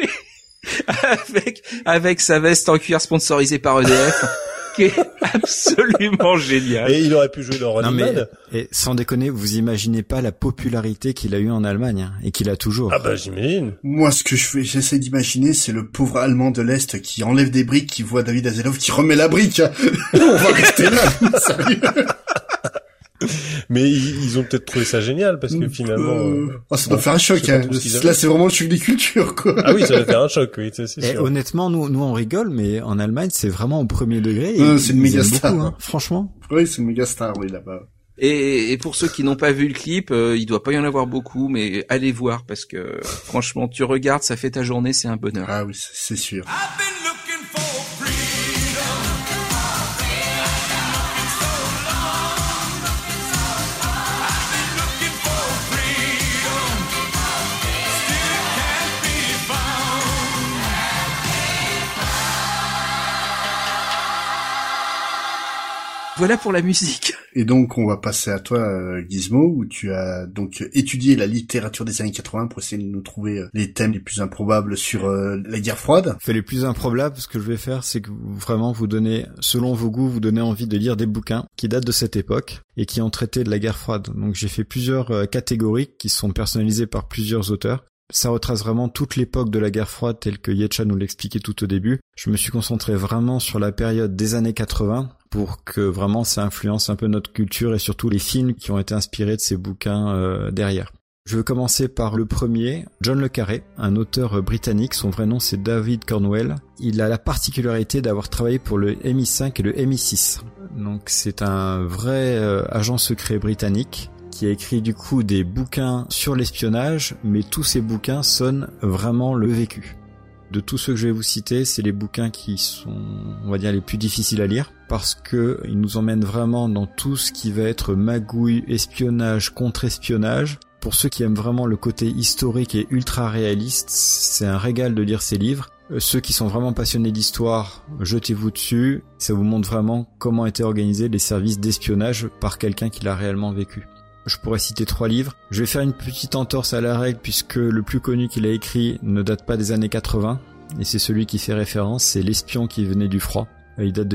avec sa veste en cuir sponsorisée par EDF. Qui est absolument génial. Et il aurait pu jouer dans Running Man. Et sans déconner, vous imaginez pas la popularité qu'il a eu en Allemagne, hein, et qu'il a toujours. Ah bah j'imagine. Moi, ce que j'essaie d'imaginer, c'est le pauvre Allemand de l'Est qui enlève des briques, qui voit David Hasselhoff qui remet la brique. On va rester là, sérieux. Mais ils ont peut-être trouvé ça génial parce que finalement. Ça doit faire un choc. Hein. Là, c'est vraiment le choc des cultures, quoi. Ah oui, ça doit faire un choc, oui, c'est sûr. Et honnêtement, nous on rigole, mais en Allemagne, c'est vraiment au premier degré. C'est une méga star. Beaucoup, hein, franchement. Oui, c'est une méga star, oui, là-bas. Et pour ceux qui n'ont pas vu le clip, il doit pas y en avoir beaucoup, mais allez voir parce que franchement, tu regardes, ça fait ta journée, c'est un bonheur. Ah oui, c'est sûr. Voilà pour la musique. Et donc, on va passer à toi, Gizmo, où tu as donc étudié la littérature des années 80 pour essayer de nous trouver les thèmes les plus improbables sur la guerre froide. Fait les plus improbables, ce que je vais faire, c'est que vraiment vous donnez, selon vos goûts, vous donnez envie de lire des bouquins qui datent de cette époque et qui ont traité de la guerre froide. Donc j'ai fait plusieurs catégories qui sont personnalisées par plusieurs auteurs. Ça retrace vraiment toute l'époque de la guerre froide telle que Yetcha nous l'expliquait tout au début. Je me suis concentré vraiment sur la période des années 80 pour que vraiment ça influence un peu notre culture et surtout les films qui ont été inspirés de ces bouquins derrière. Je vais commencer par le premier, John le Carré, un auteur britannique. Son vrai nom c'est David Cornwell. Il a la particularité d'avoir travaillé pour le MI5 et le MI6. Donc c'est un vrai agent secret britannique qui a écrit du coup des bouquins sur l'espionnage, mais tous ces bouquins sonnent vraiment le vécu. De tous ceux que je vais vous citer, c'est les bouquins qui sont, on va dire, les plus difficiles à lire, parce que ils nous emmènent vraiment dans tout ce qui va être magouille, espionnage, contre-espionnage. Pour ceux qui aiment vraiment le côté historique et ultra réaliste, c'est un régal de lire ces livres. Ceux qui sont vraiment passionnés d'histoire, jetez-vous dessus. Ça vous montre vraiment comment étaient organisés les services d'espionnage par quelqu'un qui l'a réellement vécu. Je pourrais citer 3 livres. Je vais faire une petite entorse à la règle puisque le plus connu qu'il a écrit ne date pas des années 80. Et c'est celui qui fait référence, c'est L'espion qui venait du froid. Il date de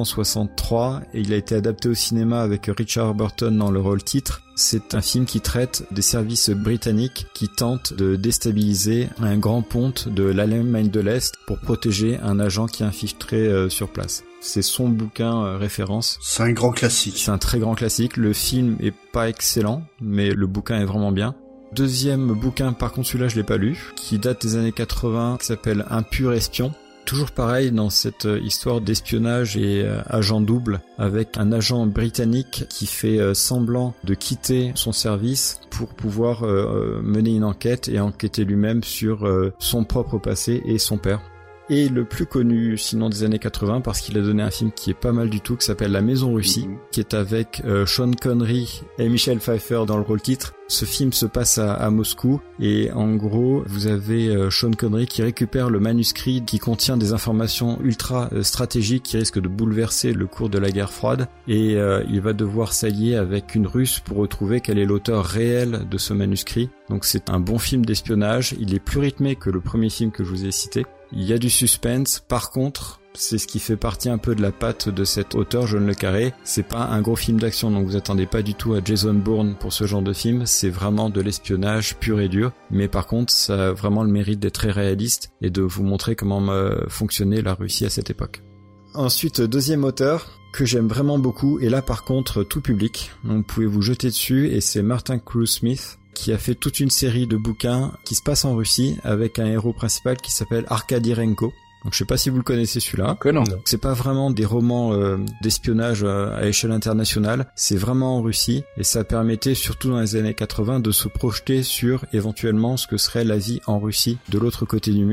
1963 et il a été adapté au cinéma avec Richard Burton dans le rôle titre. C'est un film qui traite des services britanniques qui tentent de déstabiliser un grand ponte de l'Allemagne de l'Est pour protéger un agent qui est infiltré sur place. C'est son bouquin référence. C'est un grand classique. C'est un très grand classique. Le film est pas excellent, mais le bouquin est vraiment bien. Deuxième bouquin, par contre celui-là je l'ai pas lu, qui date des années 80, qui s'appelle Un pur espion. Toujours pareil dans cette histoire d'espionnage et agent double avec un agent britannique qui fait semblant de quitter son service pour pouvoir mener une enquête et enquêter lui-même sur son propre passé et son père. Et le plus connu sinon des années 80 parce qu'il a donné un film qui est pas mal du tout qui s'appelle La Maison Russie, qui est avec Sean Connery et Michelle Pfeiffer dans le rôle titre. Ce film se passe à Moscou et en gros vous avez Sean Connery qui récupère le manuscrit qui contient des informations ultra stratégiques qui risquent de bouleverser le cours de la guerre froide et il va devoir s'allier avec une Russe pour retrouver quel est l'auteur réel de ce manuscrit. Donc c'est un bon film d'espionnage, il est plus rythmé que le premier film que je vous ai cité. Il y a du suspense, par contre, c'est ce qui fait partie un peu de la patte de cet auteur, John le Carré. C'est pas un gros film d'action, donc vous attendez pas du tout à Jason Bourne pour ce genre de film. C'est vraiment de l'espionnage pur et dur. Mais par contre, ça a vraiment le mérite d'être très réaliste et de vous montrer comment fonctionnait la Russie à cette époque. Ensuite, deuxième auteur que j'aime vraiment beaucoup, et là par contre tout public, donc vous pouvez vous jeter dessus, et c'est Martin Cruz-Smith, qui a fait toute une série de bouquins qui se passent en Russie avec un héros principal qui s'appelle Arkady Renko. Donc je sais pas si vous le connaissez celui-là. Que non. C'est pas vraiment des romans d'espionnage à échelle internationale, c'est vraiment en Russie et ça permettait surtout dans les années 80 de se projeter sur éventuellement ce que serait la vie en Russie de l'autre côté du mur.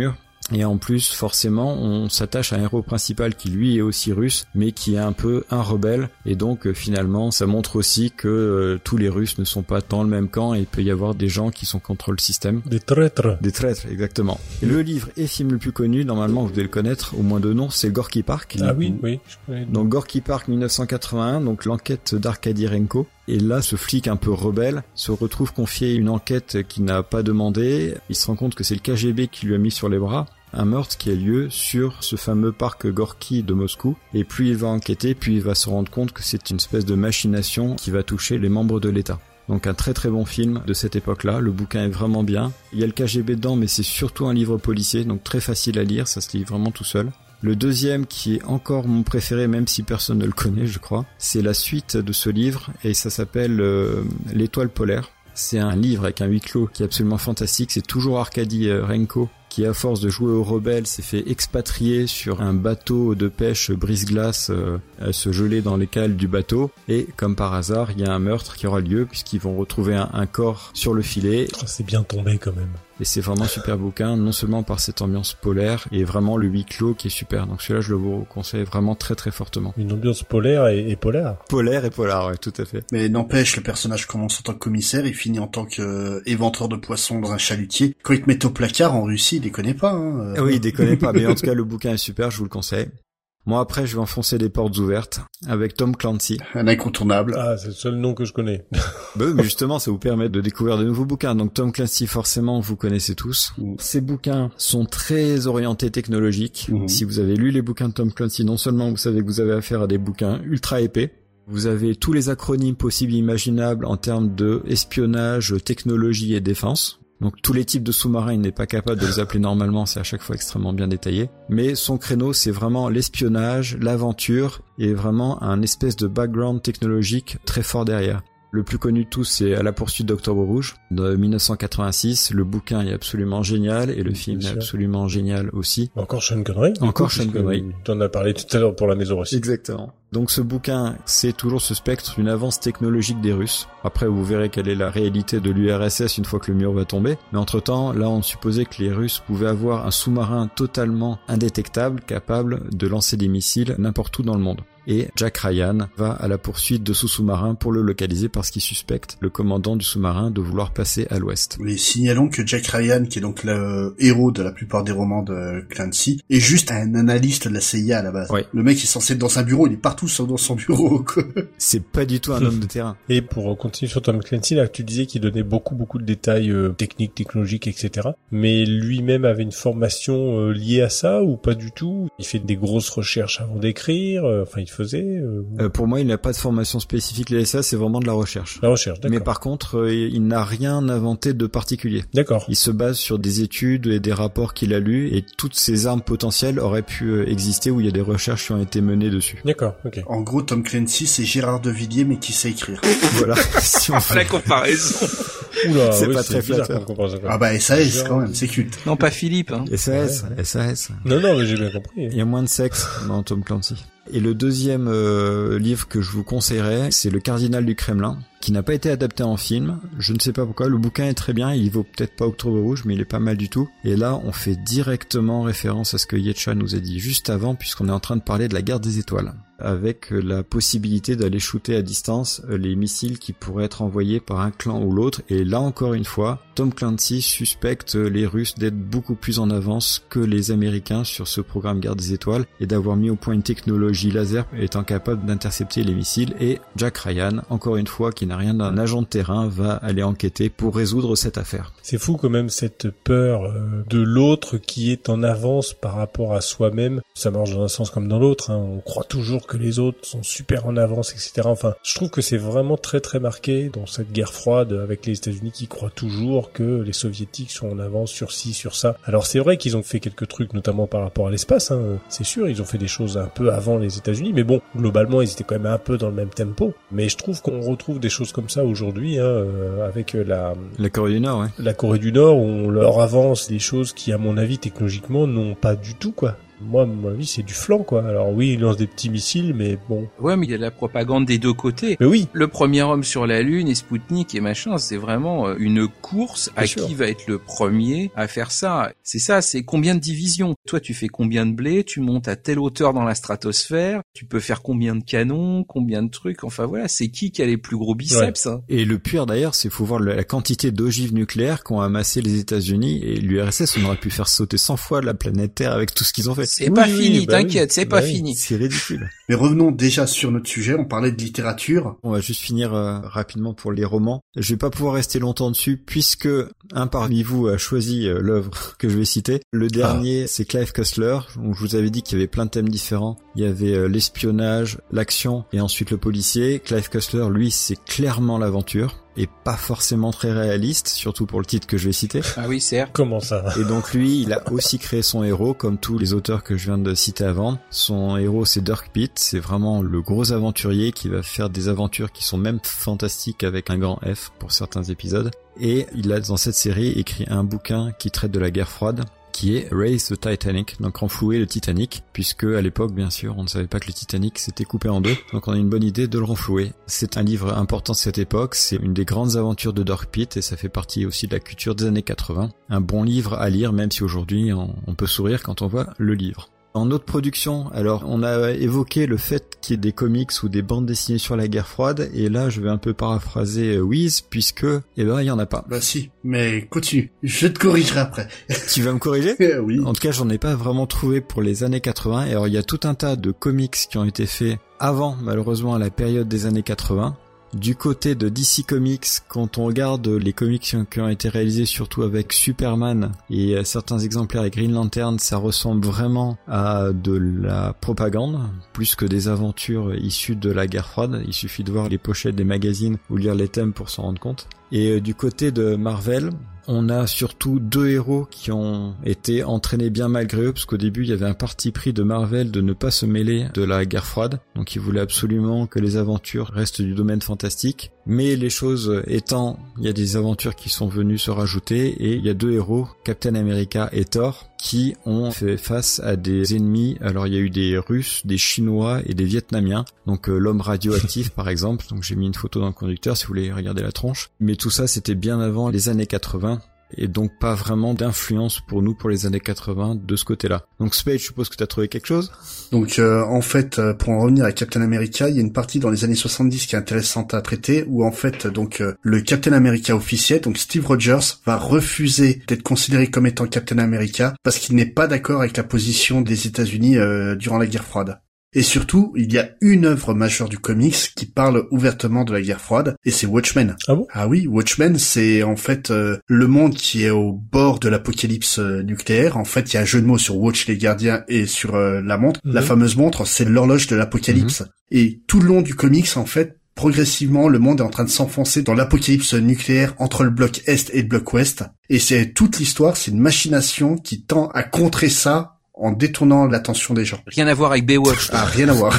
Et en plus, forcément, on s'attache à un héros principal qui lui est aussi russe, mais qui est un peu un rebelle. Et donc, finalement, ça montre aussi que tous les Russes ne sont pas dans le même camp et il peut y avoir des gens qui sont contre le système. Des traîtres. Des traîtres, exactement. Et le livre et film le plus connu, normalement, vous devez le connaître, au moins de nom, c'est Gorky Park. Ah oui, je connais. Donc Gorky Park 1981, donc l'enquête d'Arkady Renko. Et là, ce flic un peu rebelle se retrouve confié une enquête qu'il n'a pas demandé. Il se rend compte que c'est le KGB qui lui a mis sur les bras un meurtre qui a lieu sur ce fameux parc Gorky de Moscou. Et plus il va enquêter, plus il va se rendre compte que c'est une espèce de machination qui va toucher les membres de l'État. Donc un très très bon film de cette époque-là, le bouquin est vraiment bien. Il y a le KGB dedans, mais c'est surtout un livre policier, donc très facile à lire, ça se lit vraiment tout seul. Le deuxième, qui est encore mon préféré, même si personne ne le connaît, je crois, c'est la suite de ce livre, et ça s'appelle L'Étoile polaire. C'est un livre avec un huis clos qui est absolument fantastique, c'est toujours Arkady Renko, qui à force de jouer aux rebelles s'est fait expatrier sur un bateau de pêche brise-glace à se geler dans les cales du bateau, et comme par hasard il y a un meurtre qui aura lieu puisqu'ils vont retrouver un corps sur le filet. Oh, c'est bien tombé quand même. Et c'est vraiment un super bouquin, non seulement par cette ambiance polaire, et vraiment le huis clos qui est super. Donc celui-là, je le vous conseille vraiment très très fortement. Une ambiance polaire et polaire. Polaire et polar, ouais, tout à fait. Mais n'empêche, le personnage commence en tant que commissaire, il finit en tant que éventreur de poissons dans un chalutier. Quand il te met au placard en Russie, il déconne pas. Hein. Oui, il déconne pas, mais en tout cas, le bouquin est super, je vous le conseille. Moi, après, je vais enfoncer des portes ouvertes avec Tom Clancy. Un incontournable. Ah, c'est le seul nom que je connais. Mais justement, ça vous permet de découvrir de nouveaux bouquins. Donc, Tom Clancy, forcément, vous connaissez tous. Ces bouquins sont très orientés technologiques. Si vous avez lu les bouquins de Tom Clancy, non seulement vous savez que vous avez affaire à des bouquins ultra épais, vous avez tous les acronymes possibles et imaginables en termes de espionnage, technologie et défense. Donc tous les types de sous-marins, il n'est pas capable de les appeler normalement, c'est à chaque fois extrêmement bien détaillé. Mais son créneau, c'est vraiment l'espionnage, l'aventure, et vraiment un espèce de background technologique très fort derrière. Le plus connu de tous, c'est À la poursuite d'Octobre Rouge, de 1986. Le bouquin est absolument génial, et le film est absolument génial aussi. Encore Sean Connery. Encore Sean Connery. Tu en as parlé tout à l'heure pour la Maison Russie. Exactement. Donc ce bouquin, c'est toujours ce spectre d'une avance technologique des Russes. Après, vous verrez quelle est la réalité de l'URSS une fois que le mur va tomber. Mais entre-temps, là, on supposait que les Russes pouvaient avoir un sous-marin totalement indétectable, capable de lancer des missiles n'importe où dans le monde. Et Jack Ryan va à la poursuite de ce sous-marin pour le localiser parce qu'il suspecte le commandant du sous-marin de vouloir passer à l'ouest. Oui, signalons que Jack Ryan, qui est donc le héros de la plupart des romans de Clancy, est juste un analyste de la CIA à la base. Oui. Le mec est censé être dans un bureau, il est partout sauf dans son bureau, quoi. C'est pas du tout un homme de terrain. Et pour continuer sur Tom Clancy, là, tu disais qu'il donnait beaucoup de détails techniques, technologiques, etc. Mais lui-même avait une formation liée à ça ou pas du tout? Il fait des grosses recherches avant d'écrire, il faisait... Pour moi, il n'a pas de formation spécifique liée à ça, c'est vraiment de la recherche. La recherche, d'accord. Mais par contre, il n'a rien inventé de particulier. D'accord. Il se base sur des études et des rapports qu'il a lus, et toutes ces armes potentielles auraient pu exister où il y a des recherches qui ont été menées dessus. D'accord, ok. En gros, Tom Clancy, c'est Gérard de Villiers, mais qui sait écrire. Voilà. Si on La comparaison. Oula, c'est oui, pas c'est très bizarre flatteur. comme comparaison. Ah bah SAS quand même, c'est culte. Non, pas Philippe, hein. SAS. Non, mais j'ai bien compris. Il y a moins de sexe dans Tom Clancy. Et le deuxième livre que je vous conseillerais, c'est Le Cardinal du Kremlin, qui n'a pas été adapté en film. Je ne sais pas pourquoi. Le bouquin est très bien. Il vaut peut-être pas Octobre Rouge, mais il est pas mal du tout. Et là, on fait directement référence à ce que Yetcha nous a dit juste avant, puisqu'on est en train de parler de la guerre des étoiles, avec la possibilité d'aller shooter à distance les missiles qui pourraient être envoyés par un clan ou l'autre. Et là, encore une fois, Tom Clancy suspecte les Russes d'être beaucoup plus en avance que les Américains sur ce programme guerre des étoiles, et d'avoir mis au point une technologie laser étant capable d'intercepter les missiles. Et Jack Ryan, encore une fois, qui n'a rien d'un agent de terrain, va aller enquêter pour résoudre cette affaire. C'est fou quand même cette peur de l'autre qui est en avance par rapport à soi-même. Ça marche dans un sens comme dans l'autre, hein. On croit toujours que les autres sont super en avance, etc. Enfin, je trouve que c'est vraiment très très marqué dans cette guerre froide avec les États-Unis qui croient toujours que les Soviétiques sont en avance sur ci, sur ça. Alors c'est vrai qu'ils ont fait quelques trucs, notamment par rapport à l'espace, hein. C'est sûr, ils ont fait des choses un peu avant les États-Unis, mais bon, globalement, ils étaient quand même un peu dans le même tempo. Mais je trouve qu'on retrouve des choses comme ça aujourd'hui, hein, avec la Corée du Nord, ouais. La Corée du Nord, où on leur avance des choses qui, à mon avis, technologiquement, n'ont pas du tout, quoi. Moi, à mon avis, c'est du flanc, quoi. Alors oui, il lance des petits missiles, mais bon. Ouais, mais il y a de la propagande des deux côtés. Mais oui. Le premier homme sur la Lune et Spoutnik et machin, c'est vraiment une course à Bien sûr. qui va être le premier à faire ça. C'est ça, c'est combien de divisions. Toi, tu fais combien de blé, tu montes à telle hauteur dans la stratosphère, tu peux faire combien de canons, combien de trucs. Enfin voilà, c'est qui a les plus gros biceps. Hein. Et le pire d'ailleurs, c'est faut voir la quantité d'ogives nucléaires qu'ont amassé les États-Unis et l'URSS. On aurait pu faire sauter 100 fois la planète Terre avec tout ce qu'ils ont fait. C'est pas fini, bah t'inquiète, oui. c'est pas fini. C'est ridicule. Mais revenons déjà sur notre sujet, on parlait de littérature. On va juste finir rapidement pour les romans. Je vais pas pouvoir rester longtemps dessus puisque un parmi vous a choisi l'œuvre que je vais citer. Le dernier, c'est Clive Cussler. Donc, je vous avais dit qu'il y avait plein de thèmes différents. Il y avait l'espionnage, l'action et ensuite le policier. Clive Cussler, lui, c'est clairement l'aventure et pas forcément très réaliste, surtout pour le titre que je vais citer. Ah oui, certes. Comment ça? Et donc lui, il a aussi créé son héros, comme tous les auteurs que je viens de citer avant. Son héros, c'est Dirk Pitt, c'est vraiment le gros aventurier qui va faire des aventures qui sont même fantastiques avec un grand F pour certains épisodes. Et il a dans cette série écrit un bouquin qui traite de la guerre froide, qui est Raise the Titanic, donc renflouer le Titanic, puisque à l'époque, bien sûr, on ne savait pas que le Titanic s'était coupé en deux, donc on a une bonne idée de le renflouer. C'est un livre important de cette époque, c'est une des grandes aventures de Dirk Pitt, et ça fait partie aussi de la culture des années 80. Un bon livre à lire, même si aujourd'hui on peut sourire quand on voit le livre. En autre production, alors on a évoqué le fait qu'il y ait des comics ou des bandes dessinées sur la guerre froide, et là je vais un peu paraphraser Wiz, puisque il y en a pas. Bah si, mais continue, je te corrigerai après. Tu vas me corriger? Oui. En tout cas, j'en ai pas vraiment trouvé pour les années 80, et alors il y a tout un tas de comics qui ont été faits avant, malheureusement, à la période des années 80. Du côté de DC Comics, quand on regarde les comics qui ont été réalisés surtout avec Superman et certains exemplaires avec Green Lantern, ça ressemble vraiment à de la propagande, plus que des aventures issues de la guerre froide. Il suffit de voir les pochettes des magazines ou lire les thèmes pour s'en rendre compte. Et du côté de Marvel, on a surtout deux héros qui ont été entraînés bien malgré eux, parce qu'au début il y avait un parti pris de Marvel de ne pas se mêler de la guerre froide, donc ils voulaient absolument que les aventures restent du domaine fantastique. Mais les choses étant, il y a des aventures qui sont venues se rajouter, et il y a deux héros, Captain America et Thor, qui ont fait face à des ennemis. Alors il y a eu des Russes, des Chinois et des Vietnamiens, donc l'homme radioactif par exemple, donc j'ai mis une photo dans le conducteur si vous voulez regarder la tronche. Mais tout ça c'était bien avant les années 80, et donc pas vraiment d'influence pour nous pour les années 80 de ce côté-là. Donc Spade, je suppose que tu as trouvé quelque chose? Donc en fait, pour en revenir à Captain America, il y a une partie dans les années 70 qui est intéressante à traiter, où en fait donc le Captain America officiel, donc Steve Rogers, va refuser d'être considéré comme étant Captain America parce qu'il n'est pas d'accord avec la position des États-Unis durant la guerre froide. Et surtout, il y a une œuvre majeure du comics qui parle ouvertement de la guerre froide, et c'est Watchmen. Ah bon? Ah oui, Watchmen, c'est en fait le monde qui est au bord de l'apocalypse nucléaire. En fait, il y a un jeu de mots sur Watch les gardiens et sur la montre. La fameuse montre, c'est l'horloge de l'apocalypse. Et tout le long du comics, en fait, progressivement, le monde est en train de s'enfoncer dans l'apocalypse nucléaire entre le bloc Est et le bloc Ouest. Et c'est toute l'histoire, c'est une machination qui tend à contrer ça en détournant l'attention des gens. Rien à voir avec Baywatch. Ah, rien à voir.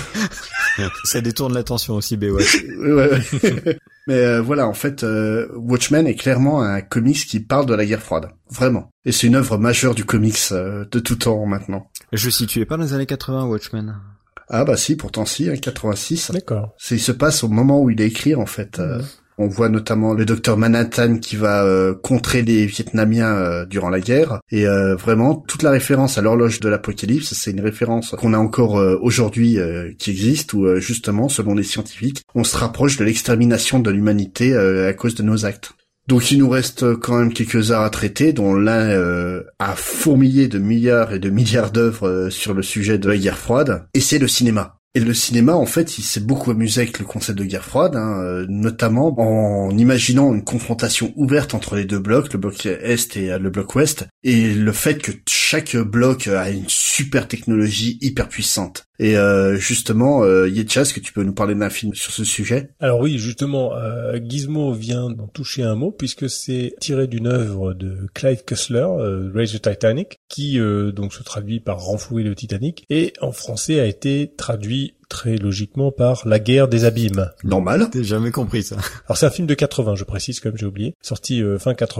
Ça détourne l'attention aussi, Baywatch. Ouais. Mais voilà, en fait, Watchmen est clairement un comics qui parle de la guerre froide. Vraiment. Et c'est une œuvre majeure du comics de tout temps maintenant. Je situais pas dans les années 80, Watchmen. Ah bah si, pourtant si, 86. D'accord. Il se passe au moment où il est écrit, en fait. On voit notamment le docteur Manhattan qui va contrer les Vietnamiens durant la guerre. Et vraiment, toute la référence à l'horloge de l'apocalypse, c'est une référence qu'on a encore aujourd'hui qui existe, où justement, selon les scientifiques, on se rapproche de l'extermination de l'humanité à cause de nos actes. Donc il nous reste quand même quelques arts à traiter, dont l'un a fourmillé de milliards et de milliards d'œuvres sur le sujet de la guerre froide, et c'est le cinéma. Et le cinéma, en fait, il s'est beaucoup amusé avec le concept de guerre froide, notamment en imaginant une confrontation ouverte entre les deux blocs, le bloc Est et le bloc Ouest, et le fait que chaque bloc a une super technologie hyper puissante. Et justement, Yetcha, est-ce que tu peux nous parler d'un film sur ce sujet? Alors oui, justement, Gizmo vient d'en toucher un mot, puisque c'est tiré d'une œuvre de Clive Cussler, Raise the Titanic, qui donc se traduit par renflouer le Titanic, et en français a été traduit très logiquement par La guerre des abîmes. Normal. J'ai jamais compris ça. Alors c'est un film de 80, je précise, comme j'ai oublié, sorti fin 80.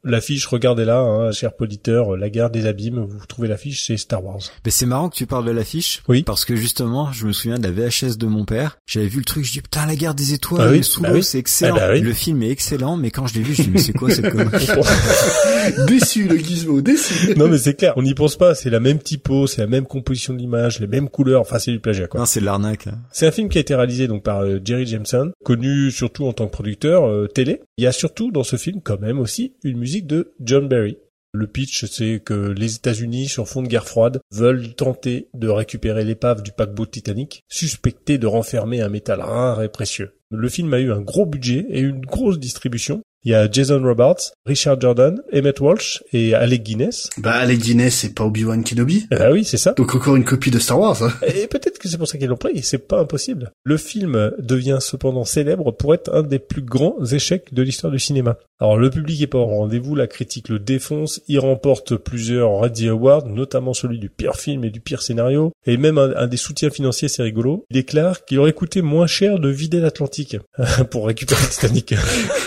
L'affiche, regardez-la, hein, cher auditeur, La guerre des abîmes, vous trouvez l'affiche, c'est Star Wars. Mais c'est marrant que tu parles de l'affiche. Oui. Parce que justement, je me souviens de la VHS de mon père. J'avais vu le truc, je dis putain, la guerre des étoiles, Ah oui, sous l'eau, c'est excellent. Ah bah oui. Le film est excellent, mais quand je l'ai vu, je dis mais c'est quoi cette connerie? Déçu, le Gizmo, déçu. Non mais c'est clair, on n'y pense pas, c'est la même typo, c'est la même composition d'image, les mêmes couleurs, enfin c'est du plagiat quoi. Non, c'est de l'arnaque. Hein. C'est un film qui a été réalisé donc par Jerry Jameson, connu surtout en tant que producteur télé. Il y a surtout dans ce film quand même aussi une musique de John Barry. Le pitch, c'est que les États-Unis, sur fond de guerre froide, veulent tenter de récupérer l'épave du paquebot Titanic, suspecté de renfermer un métal rare et précieux. Le film a eu un gros budget et une grosse distribution. Il y a Jason Robards, Richard Jordan, Emmett Walsh et Alec Guinness. Bah, Alec Guinness, c'est pas Obi-Wan Kenobi. Ah oui, c'est ça. Donc encore une copie de Star Wars. Hein. Et peut-être que c'est pour ça qu'ils l'ont pris, c'est pas impossible. Le film devient cependant célèbre pour être un des plus grands échecs de l'histoire du cinéma. Alors le public est pas au rendez-vous, la critique le défonce, il remporte plusieurs Razzie Awards, notamment celui du pire film et du pire scénario, et même un des soutiens financiers, c'est rigolo. Il déclare qu'il aurait coûté moins cher de vider l'Atlantique pour récupérer le Titanic.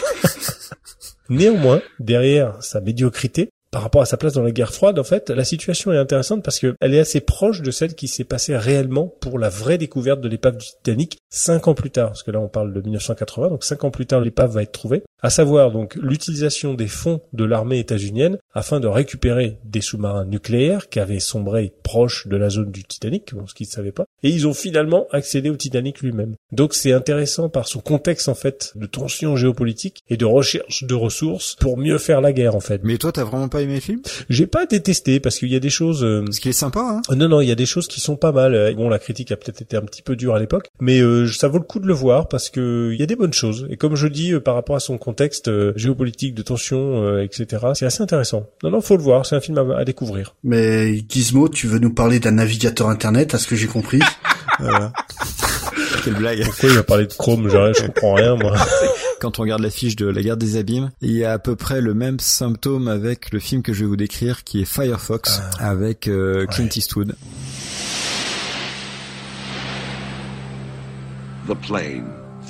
Néanmoins, derrière sa médiocrité, par rapport à sa place dans la guerre froide, en fait, la situation est intéressante parce que elle est assez proche de celle qui s'est passée réellement pour la vraie découverte de l'épave du Titanic 5 ans plus tard. Parce que là, on parle de 1980, donc 5 ans plus tard, l'épave va être trouvée. À savoir, donc, l'utilisation des fonds de l'armée états-unienne afin de récupérer des sous-marins nucléaires qui avaient sombré proche de la zone du Titanic, bon, ce qu'ils ne savaient pas. Et ils ont finalement accédé au Titanic lui-même. Donc, c'est intéressant par son contexte, en fait, de tension géopolitique et de recherche de ressources pour mieux faire la guerre, en fait. Mais toi, t'as vraiment pas aimé le film? J'ai pas détesté parce qu'il y a des choses. Parce qu'il est sympa, hein. Non, il y a des choses qui sont pas mal. Bon, la critique a peut-être été un petit peu dure à l'époque, mais ça vaut le coup de le voir parce que il y a des bonnes choses. Et comme je dis, par rapport à son contexte géopolitique, de tension, etc., c'est assez intéressant. Non, faut le voir. C'est un film à découvrir. Mais Gizmo, tu veux nous parler d'un navigateur internet, à ce que j'ai compris? Voilà. Quelle blague. Pourquoi il va parler de Chrome? Je comprends rien, moi. Quand on regarde l'affiche de La guerre des abîmes, il y a à peu près le même symptôme avec le film que je vais vous décrire, qui est Firefox, avec Clint Eastwood. The plane,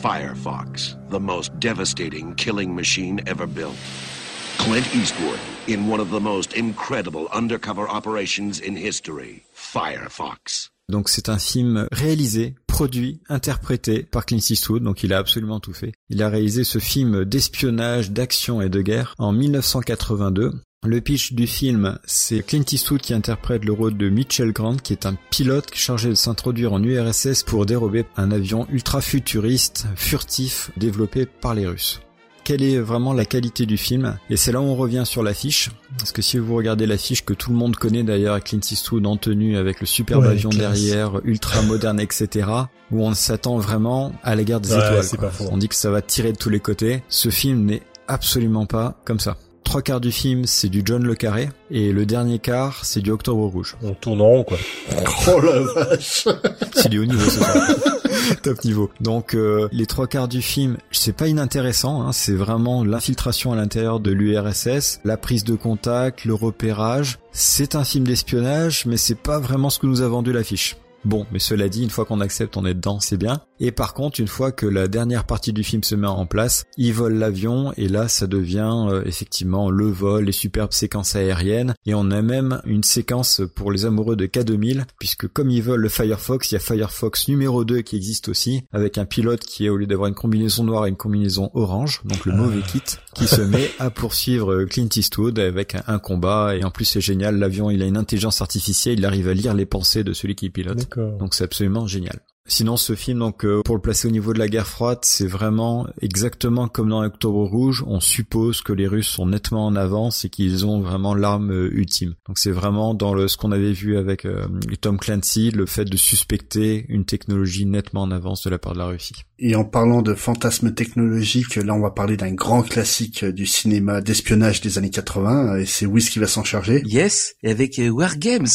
Firefox, the most devastating killing machine ever built. Clint Eastwood in one of the most incredible undercover operations in history, Firefox. Donc c'est un film réalisé, produit, interprété par Clint Eastwood, donc il a absolument tout fait. Il a réalisé ce film d'espionnage, d'action et de guerre en 1982. Le pitch du film, c'est Clint Eastwood qui interprète le rôle de Mitchell Grant, qui est un pilote chargé de s'introduire en URSS pour dérober un avion ultra futuriste, furtif, développé par les Russes. Quelle est vraiment la qualité du film? Et c'est là où on revient sur l'affiche, parce que si vous regardez l'affiche que tout le monde connaît d'ailleurs, avec Clint Eastwood en tenue, avec le superbe avion derrière, ultra moderne, etc., où on s'attend vraiment à la guerre des étoiles. C'est pas faux. On dit que ça va tirer de tous les côtés. Ce film n'est absolument pas comme ça. 3/4 du film, c'est du John le Carré, et le dernier quart, c'est du Octobre Rouge. On tourne en rond, quoi. Oh la vache. C'est du haut niveau, c'est ça. Top niveau. Donc les 3/4 du film, c'est pas inintéressant, hein, c'est vraiment l'infiltration à l'intérieur de l'URSS, la prise de contact, le repérage. C'est un film d'espionnage, mais c'est pas vraiment ce que nous a vendu l'affiche. Bon, mais cela dit, une fois qu'on accepte, on est dedans, c'est bien. Et par contre, une fois que la dernière partie du film se met en place, ils volent l'avion et là, ça devient effectivement le vol, les superbes séquences aériennes. Et on a même une séquence pour les amoureux de K2000, puisque comme ils volent le Firefox, il y a Firefox numéro 2 qui existe aussi, avec un pilote qui, au lieu d'avoir une combinaison noire, a une combinaison orange, donc le mauvais kit, qui se met à poursuivre Clint Eastwood avec un combat. Et en plus, c'est génial, l'avion, il a une intelligence artificielle, il arrive à lire les pensées de celui qui pilote. D'accord. Donc c'est absolument génial. Sinon, ce film, donc, pour le placer au niveau de la guerre froide, c'est vraiment exactement comme dans Octobre Rouge. On suppose que les Russes sont nettement en avance et qu'ils ont vraiment l'arme ultime. Donc, c'est vraiment dans ce qu'on avait vu avec Tom Clancy, le fait de suspecter une technologie nettement en avance de la part de la Russie. Et en parlant de fantasmes technologiques, là, on va parler d'un grand classique du cinéma d'espionnage des années 80, et c'est Wiz qui va s'en charger. Yes, et avec War Games.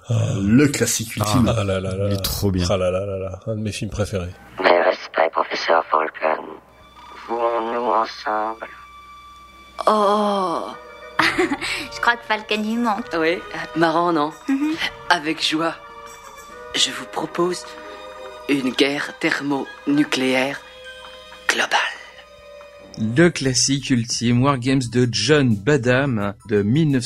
Le classique ultime. Ah là là là. Il est trop bien. Ah là là là là. Un de mes films préférés. Mes respects, professeur Falcon. Voulons-nous ensemble? Oh. Je crois que Falcon y manque. Oui, marrant, non? Avec joie. Je vous propose une guerre thermonucléaire globale. Le classique ultime, War Games de John Badham de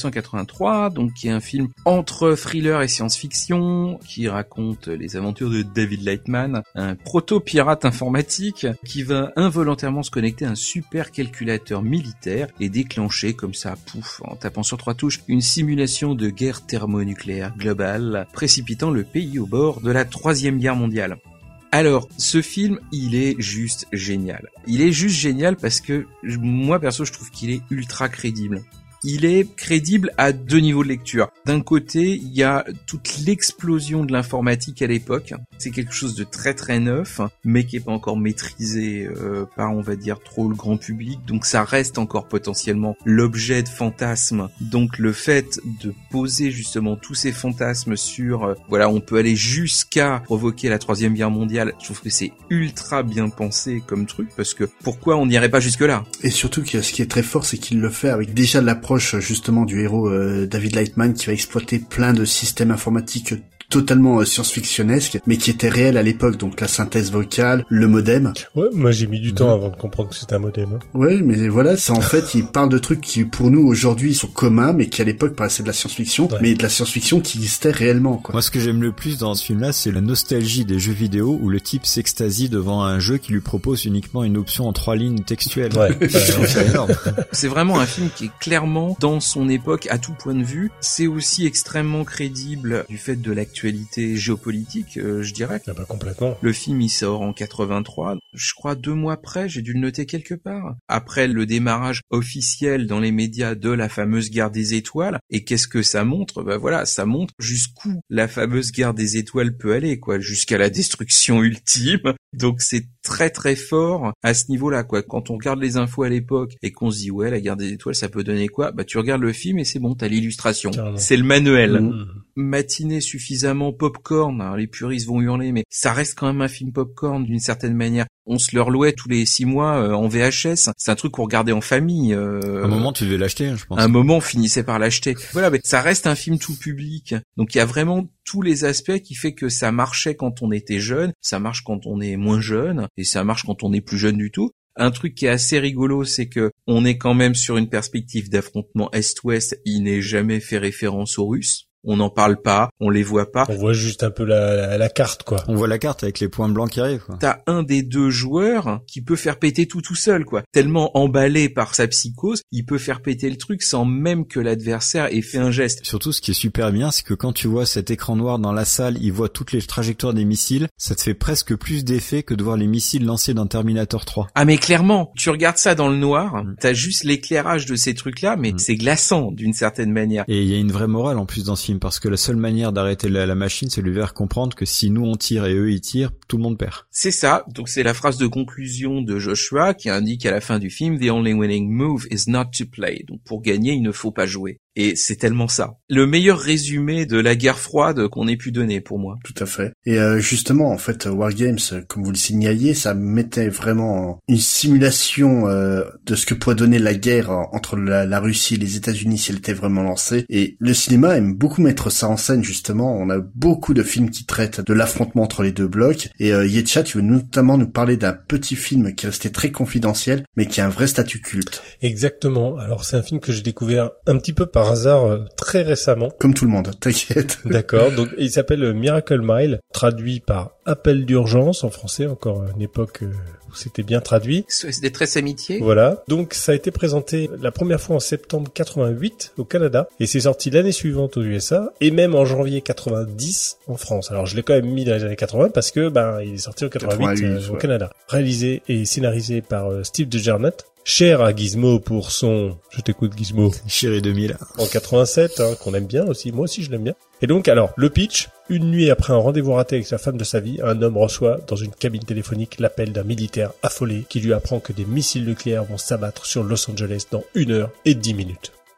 1983, donc qui est un film entre thriller et science-fiction, qui raconte les aventures de David Lightman, un proto-pirate informatique qui va involontairement se connecter à un super calculateur militaire et déclencher comme ça, pouf, en tapant sur 3 touches, une simulation de guerre thermonucléaire globale, précipitant le pays au bord de la 3e guerre mondiale. Alors, ce film, il est juste génial. Il est juste génial parce que, moi perso, je trouve qu'il est ultra crédible. Il est crédible à 2 niveaux de lecture. D'un côté, il y a toute l'explosion de l'informatique à l'époque. C'est quelque chose de très très neuf, mais qui est pas encore maîtrisé par, on va dire, trop le grand public. Donc ça reste encore potentiellement l'objet de fantasmes. Donc le fait de poser justement tous ces fantasmes sur, voilà, on peut aller jusqu'à provoquer la 3e guerre mondiale. Je trouve que c'est ultra bien pensé comme truc, parce que pourquoi on n'irait pas jusque là? Et surtout que ce qui est très fort, c'est qu'il le fait avec déjà l'approche justement du héros David Lightman, qui va exploiter plein de systèmes informatiques totalement science-fictionnesque, mais qui était réel à l'époque, donc la synthèse vocale, le modem. Ouais, moi j'ai mis du temps avant de comprendre que c'était un modem. Hein. Ouais, mais voilà, c'est en fait, il parle de trucs qui pour nous aujourd'hui sont communs, mais qui à l'époque paraissaient de la science-fiction, mais de la science-fiction qui existait réellement, quoi. Moi, ce que j'aime le plus dans ce film-là, c'est la nostalgie des jeux vidéo où le type s'extasie devant un jeu qui lui propose uniquement une option en 3 lignes textuelles. Ouais, c'est énorme. C'est vraiment un film qui est clairement dans son époque à tout point de vue. C'est aussi extrêmement crédible du fait de l'actualité géopolitique, je dirais. Ah bah complètement. Le film, il sort en 83. Je crois 2 mois après, j'ai dû le noter quelque part. Après le démarrage officiel dans les médias de la fameuse guerre des étoiles. Et qu'est-ce que ça montre? Bah voilà, ça montre jusqu'où la fameuse guerre des étoiles peut aller, quoi. Jusqu'à la destruction ultime. Donc c'est très très fort à ce niveau-là, quoi. Quand on regarde les infos à l'époque et qu'on se dit ouais, la guerre des étoiles, ça peut donner quoi? Bah tu regardes le film et c'est bon, t'as l'illustration. C'est le manuel. Matinée suffisamment popcorn, alors les puristes vont hurler, mais ça reste quand même un film popcorn d'une certaine manière. On se le relouait tous les 6 mois en VHS. C'est un truc qu'on regardait en famille. À un moment, tu devais l'acheter, je pense. À un moment, on finissait par l'acheter. Voilà, mais ça reste un film tout public. Donc il y a vraiment tous les aspects qui fait que ça marchait quand on était jeune, ça marche quand on est moins jeune, et ça marche quand on est plus jeune du tout. Un truc qui est assez rigolo, c'est que on est quand même sur une perspective d'affrontement Est-Ouest. Il n'est jamais fait référence aux Russes. On n'en parle pas, on les voit pas. On voit juste un peu la carte, quoi. On voit la carte avec les points blancs qui arrivent, quoi. T'as un des 2 joueurs qui peut faire péter tout seul, quoi. Tellement emballé par sa psychose, il peut faire péter le truc sans même que l'adversaire ait fait un geste. Surtout, ce qui est super bien, c'est que quand tu vois cet écran noir dans la salle, il voit toutes les trajectoires des missiles, ça te fait presque plus d'effet que de voir les missiles lancés dans Terminator 3. Ah mais clairement, tu regardes ça dans le noir, t'as juste l'éclairage de ces trucs-là, mais c'est glaçant d'une certaine manière. Et il y a une vraie morale en plus dans ce film, parce que la seule manière d'arrêter la machine, c'est de lui faire comprendre que si nous on tire et eux ils tirent, tout le monde perd. C'est ça, donc c'est la phrase de conclusion de Joshua qui indique à la fin du film « The only winning move is not to play ». Donc pour gagner, il ne faut pas jouer. Et c'est tellement ça. Le meilleur résumé de la guerre froide qu'on ait pu donner pour moi. Tout à fait. Et justement, en fait, War Games, comme vous le signaliez, ça mettait vraiment une simulation de ce que pourrait donner la guerre entre la Russie et les États-Unis si elle était vraiment lancée. Et le cinéma aime beaucoup mettre ça en scène, justement. On a beaucoup de films qui traitent de l'affrontement entre les 2 blocs. Et Yetcha, tu veux notamment nous parler d'un petit film qui est resté très confidentiel, mais qui a un vrai statut culte. Exactement. Alors c'est un film que j'ai découvert un petit peu par hasard très récemment. Comme tout le monde, t'inquiète. D'accord, donc il s'appelle Miracle Mile, traduit par Appel d'urgence en français, encore une époque où c'était bien traduit. C'est des tresses amitiés. Voilà, donc ça a été présenté la première fois en septembre 88 au Canada, et c'est sorti l'année suivante aux USA, et même en janvier 90 en France. Alors je l'ai quand même mis dans les années 80 parce que il est sorti en 88 au Canada. Réalisé et scénarisé par Steve DeJarnett. Cher à Gizmo pour son... Je t'écoute Gizmo. Chéri 2000. En 87, qu'on aime bien aussi. Moi aussi, je l'aime bien. Et donc, alors, le pitch. Une nuit après un rendez-vous raté avec sa femme de sa vie, un homme reçoit dans une cabine téléphonique l'appel d'un militaire affolé qui lui apprend que des missiles nucléaires vont s'abattre sur Los Angeles dans 1 heure et 10 minutes.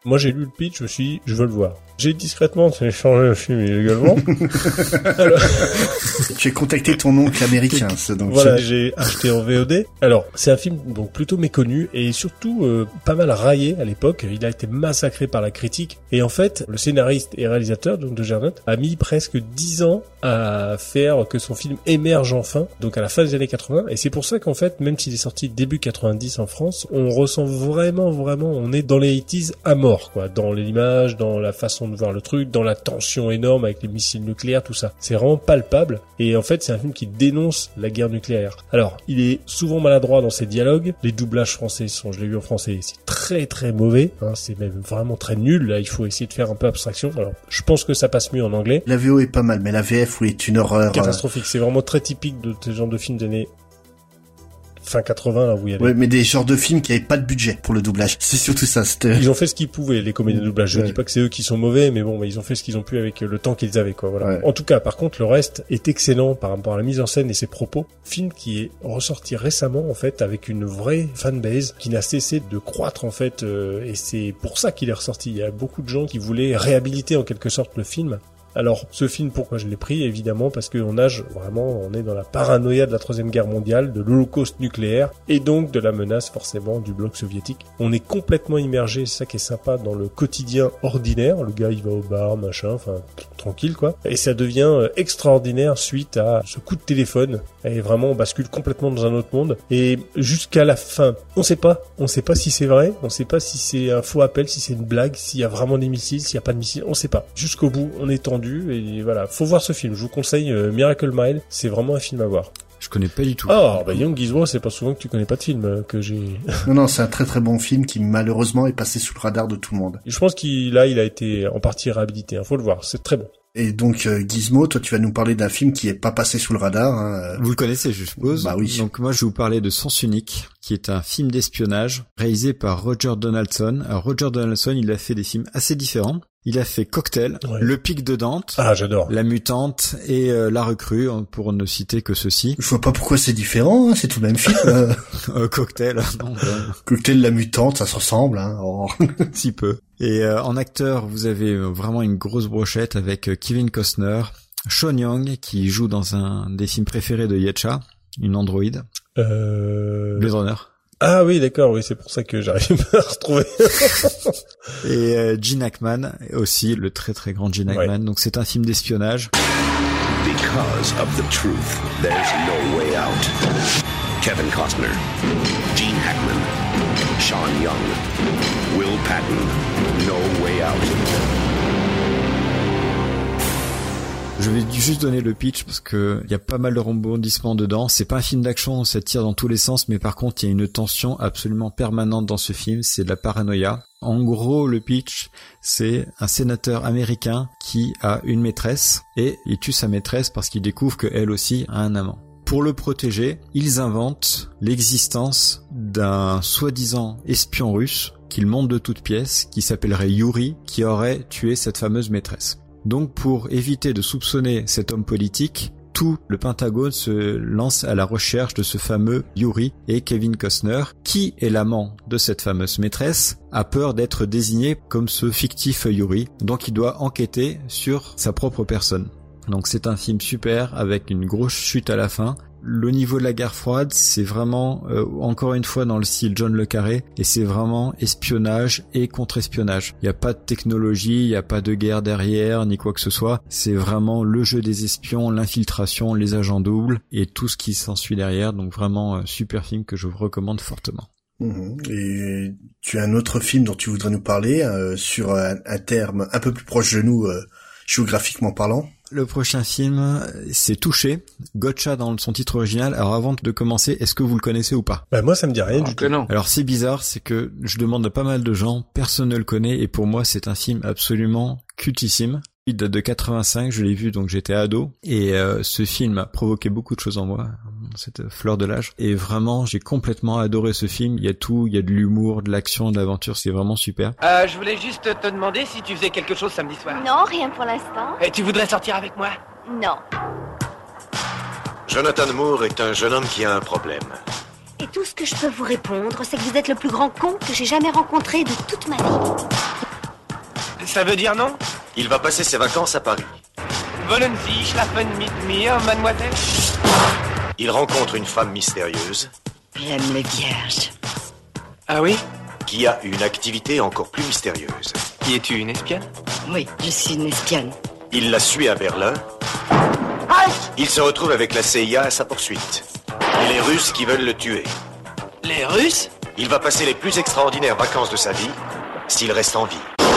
Moi, j'ai lu le pitch, je me suis dit, je veux le voir. J'ai discrètement téléchargé le film illégalement. Alors... Tu as contacté ton oncle américain, donc. Voilà, j'ai acheté en VOD. Alors, c'est un film donc plutôt méconnu et surtout pas mal raillé à l'époque. Il a été massacré par la critique. Et en fait, le scénariste et réalisateur donc de Gernot a mis presque 10 ans à faire que son film émerge enfin, donc à la fin des années 80. Et c'est pour ça qu'en fait, même s'il est sorti début 90 en France, on ressent vraiment, on est dans les 80s à mort, quoi. Dans l'image, dans la façon de voir le truc, dans la tension énorme avec les missiles nucléaires, tout ça. C'est vraiment palpable. Et en fait, c'est un film qui dénonce la guerre nucléaire. Alors, il est souvent maladroit dans ses dialogues. Les doublages français je l'ai vu en français, c'est très très mauvais. Hein, c'est même vraiment très nul. Là, il faut essayer de faire un peu abstraction. Alors, je pense que ça passe mieux en anglais. La VO est pas mal, mais la VF, oui, est une horreur. Catastrophique. C'est vraiment très typique de ce genre de film d'années fin 80, là, où il y avait... Ouais, mais des genres de films qui avaient pas de budget pour le doublage. C'est surtout ça, c'était... Ils ont fait ce qu'ils pouvaient, les comédiens de doublage. Je dis pas que c'est eux qui sont mauvais, mais bon, ils ont fait ce qu'ils ont pu avec le temps qu'ils avaient, quoi, voilà. Ouais. En tout cas, par contre, le reste est excellent par rapport à la mise en scène et ses propos. Film qui est ressorti récemment, en fait, avec une vraie fanbase qui n'a cessé de croître, en fait, et c'est pour ça qu'il est ressorti. Il y a beaucoup de gens qui voulaient réhabiliter, en quelque sorte, le film. Alors, ce film, pourquoi je l'ai pris? Évidemment, parce qu'on nage vraiment, on est dans la paranoïa de la Troisième Guerre mondiale, de l'Holocauste nucléaire, et donc de la menace, forcément, du bloc soviétique. On est complètement immergé, c'est ça qui est sympa, dans le quotidien ordinaire. Le gars, il va au bar, machin, enfin, tranquille, quoi. Et ça devient extraordinaire suite à ce coup de téléphone. Et vraiment, on bascule complètement dans un autre monde. Et jusqu'à la fin, on sait pas si c'est vrai, on sait pas si c'est un faux appel, si c'est une blague, s'il y a vraiment des missiles, s'il y a pas de missiles, on sait pas. Jusqu'au bout, on est tendu. Et voilà, faut voir ce film. Je vous conseille Miracle Mile. C'est vraiment un film à voir. Je connais pas du tout. Ah, bah Young Gizmo, c'est pas souvent que tu connais pas de film que j'ai. Non, c'est un très très bon film qui malheureusement est passé sous le radar de tout le monde. Je pense qu'il a été en partie réhabilité. Faut le voir, c'est très bon. Et donc Gizmo, toi tu vas nous parler d'un film qui est pas passé sous le radar. Hein. Vous le connaissez, je suppose. Bah oui. Donc moi je vais vous parler de Sens Unique, qui est un film d'espionnage réalisé par Roger Donaldson. Alors Roger Donaldson, il a fait des films assez différents. Il a fait Cocktail, ouais. Le Pic de Dante, j'adore. La Mutante et La Recrue, pour ne citer que ceci. Je vois pas pourquoi c'est différent, hein, c'est tout le même film. Cocktail, non. Cocktail, La Mutante, ça se ressemble. Hein. Oh. Si peu. Et en acteur, vous avez vraiment une grosse brochette avec Kevin Costner, Sean Young, qui joue dans un des films préférés de Yetcha, une androïde. Blade Runner. Ah oui, d'accord, oui, c'est pour ça que j'arrive pas à retrouver. Et Gene Hackman aussi, le très très grand Gene Hackman. Ouais. Donc c'est un film d'espionnage. Because of the truth, there's no way out. Kevin Costner, Gene Hackman, Sean Young, Will Patton, no way out. Je vais juste donner le pitch parce que il y a pas mal de rebondissements dedans. C'est pas un film d'action, ça tire dans tous les sens, mais par contre il y a une tension absolument permanente dans ce film, c'est de la paranoïa. En gros, le pitch, c'est un sénateur américain qui a une maîtresse et il tue sa maîtresse parce qu'il découvre qu'elle aussi a un amant. Pour le protéger, ils inventent l'existence d'un soi-disant espion russe qu'ils montent de toutes pièces, qui s'appellerait Yuri, qui aurait tué cette fameuse maîtresse. Donc pour éviter de soupçonner cet homme politique, tout le Pentagone se lance à la recherche de ce fameux Yuri, et Kevin Costner, qui est l'amant de cette fameuse maîtresse, a peur d'être désigné comme ce fictif Yuri, donc il doit enquêter sur sa propre personne. Donc c'est un film super avec une grosse chute à la fin. Le niveau de la guerre froide, c'est vraiment encore une fois dans le style John le Carré, et c'est vraiment espionnage et contre-espionnage. Il n'y a pas de technologie, il n'y a pas de guerre derrière ni quoi que ce soit. C'est vraiment le jeu des espions, l'infiltration, les agents doubles et tout ce qui s'ensuit derrière. Donc vraiment super film que je vous recommande fortement. Et tu as un autre film dont tu voudrais nous parler sur un terme un peu plus proche de nous géographiquement parlant. Le prochain film, c'est Touché, Gotcha dans son titre original. Alors avant de commencer, est-ce que vous le connaissez ou pas? Bah moi ça me dit rien du tout. Non. Alors c'est bizarre, c'est que je demande à pas mal de gens, personne ne le connaît, et pour moi c'est un film absolument cultissime. Il date de 85, je l'ai vu donc j'étais ado, et ce film a provoqué beaucoup de choses en moi, cette fleur de l'âge, et vraiment j'ai complètement adoré ce film. Il y a tout, il y a de l'humour, de l'action, de l'aventure, c'est vraiment super. Je voulais juste te demander si tu faisais quelque chose samedi soir. Non, rien pour l'instant. Et tu voudrais sortir avec moi? Non. Jonathan Moore est un jeune homme qui a un problème. Et tout ce que je peux vous répondre, c'est que vous êtes le plus grand con que j'ai jamais rencontré de toute ma vie. Ça veut dire non? Il va passer ses vacances à Paris. Wollen Sie schlafen mit mir, mademoiselle? Il rencontre une femme mystérieuse. J'aime les vierges. Ah oui? Qui a une activité encore plus mystérieuse. Qui es-tu, une espionne? Oui, je suis une espionne. Il la suit à Berlin. Il se retrouve avec la CIA à sa poursuite. Et les Russes qui veulent le tuer. Les Russes? Il va passer les plus extraordinaires vacances de sa vie, s'il reste en vie.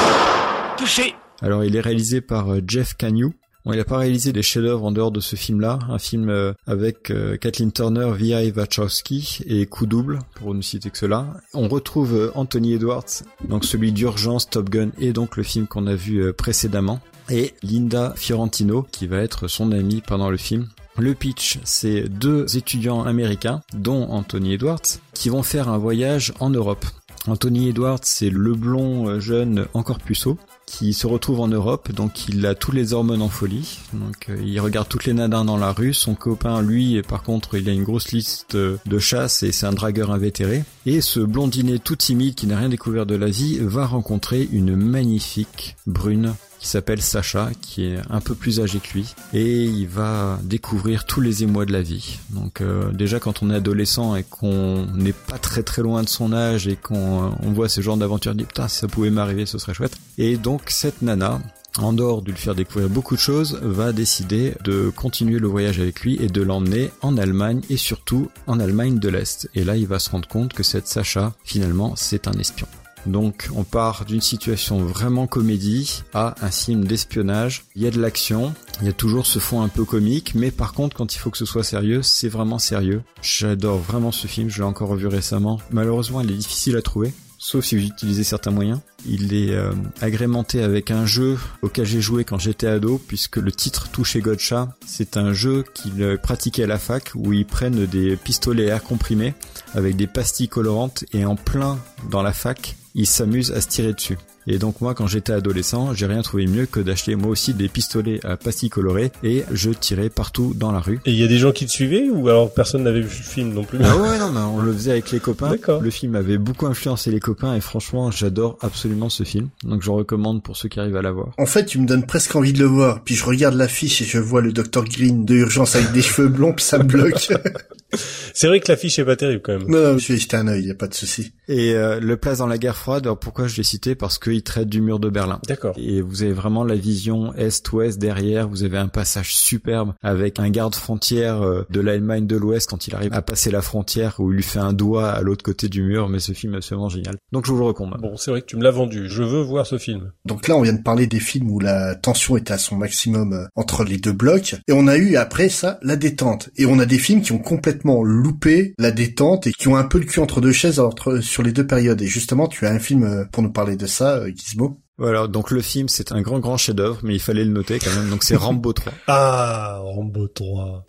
Touché! Alors il est réalisé par Jeff Canyu. Bon, il n'a pas réalisé des chefs-d'œuvre en dehors de ce film-là, un film avec Kathleen Turner, V.I. Wachowski et Coup double, pour ne citer que cela. On retrouve Anthony Edwards, donc celui d'Urgence, Top Gun et donc le film qu'on a vu précédemment, et Linda Fiorentino qui va être son amie pendant le film. Le pitch, c'est 2 étudiants américains, dont Anthony Edwards, qui vont faire un voyage en Europe. Anthony Edwards, c'est le blond jeune encore puceau, qui se retrouve en Europe, donc il a tous les hormones en folie, donc il regarde toutes les nanas dans la rue. Son copain, lui, par contre, il a une grosse liste de chasse et c'est un dragueur invétéré. Et ce blondinet tout timide qui n'a rien découvert de la vie va rencontrer une magnifique brune qui s'appelle Sacha, qui est un peu plus âgée que lui, et il va découvrir tous les émois de la vie. Donc déjà quand on est adolescent et qu'on n'est pas très très loin de son âge et qu'on voit ce genre d'aventure, on dit putain si ça pouvait m'arriver ce serait chouette. Et donc cette nana, en dehors de lui faire découvrir beaucoup de choses, va décider de continuer le voyage avec lui et de l'emmener en Allemagne et surtout en Allemagne de l'Est. Et là il va se rendre compte que cette Sacha, finalement, c'est un espion. Donc on part d'une situation vraiment comédie à un film d'espionnage. Il y a de l'action, il y a toujours ce fond un peu comique, mais par contre quand il faut que ce soit sérieux, c'est vraiment sérieux. J'adore vraiment ce film, je l'ai encore revu récemment. Malheureusement il est difficile à trouver, sauf si vous utilisez certains moyens. Il est agrémenté avec un jeu auquel j'ai joué quand j'étais ado, puisque le titre Touché Gotcha, c'est un jeu qu'ils pratiquaient à la fac, où ils prennent des pistolets à air comprimé avec des pastilles colorantes, et en plein dans la fac, ils s'amusent à se tirer dessus. Et donc moi, quand j'étais adolescent, j'ai rien trouvé mieux que d'acheter moi aussi des pistolets à pastilles colorées et je tirais partout dans la rue. Et il y a des gens qui te suivaient ou alors personne n'avait vu le film non plus? Ah ouais, non, mais on le faisait avec les copains. D'accord. Le film avait beaucoup influencé les copains et franchement, j'adore absolument ce film. Donc je recommande pour ceux qui arrivent à l'avoir. En fait, tu me donnes presque envie de le voir. Puis je regarde l'affiche et je vois le Dr Green de Urgence avec des cheveux blonds, puis ça me bloque. C'est vrai que l'affiche est pas terrible quand même. Non, je vais jeter un œil, y a pas de souci. Et le Place dans la guerre froide, alors pourquoi je l'ai cité? Parce qu'il traite du mur de Berlin. D'accord. Et vous avez vraiment la vision est-ouest derrière. Vous avez un passage superbe avec un garde-frontière de l'Allemagne de l'Ouest quand il arrive à passer la frontière, où il lui fait un doigt à l'autre côté du mur. Mais ce film est absolument génial. Donc je vous le recommande. Bon, c'est vrai que tu me l'as vendu. Je veux voir ce film. Donc là, on vient de parler des films où la tension était à son maximum entre les deux blocs. Et on a eu après ça la détente. Et on a des films qui ont complètement loupé la détente et qui ont un peu le cul entre deux chaises sur les deux périodes. Et justement, tu as un film pour nous parler de ça, Gizmo. Voilà, donc le film, c'est un grand chef-d'œuvre, mais il fallait le noter quand même. Donc c'est Rambo 3. Ah, Rambo 3.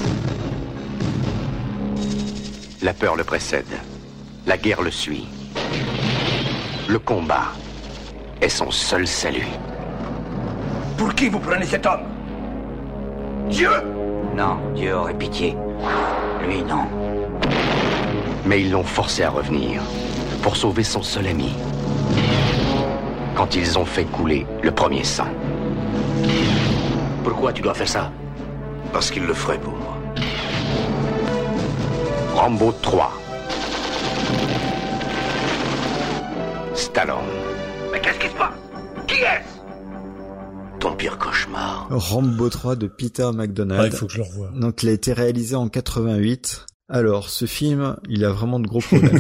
La peur le précède. La guerre le suit. Le combat est son seul salut. Pour qui vous prenez cet homme? Dieu? Non, Dieu aurait pitié. Lui, non. Mais ils l'ont forcé à revenir pour sauver son seul ami. Quand ils ont fait couler le premier sang. Pourquoi tu dois faire ça? Parce qu'il le ferait pour moi. Rambo 3. Stallone. Mais qu'est-ce qui se passe? Qui est-ce? Ton pire cauchemar. Rambo 3 de Peter McDonald. Ah, il faut que je le revoie. Donc il a été réalisé en 88. Alors, ce film, il a vraiment de gros problèmes.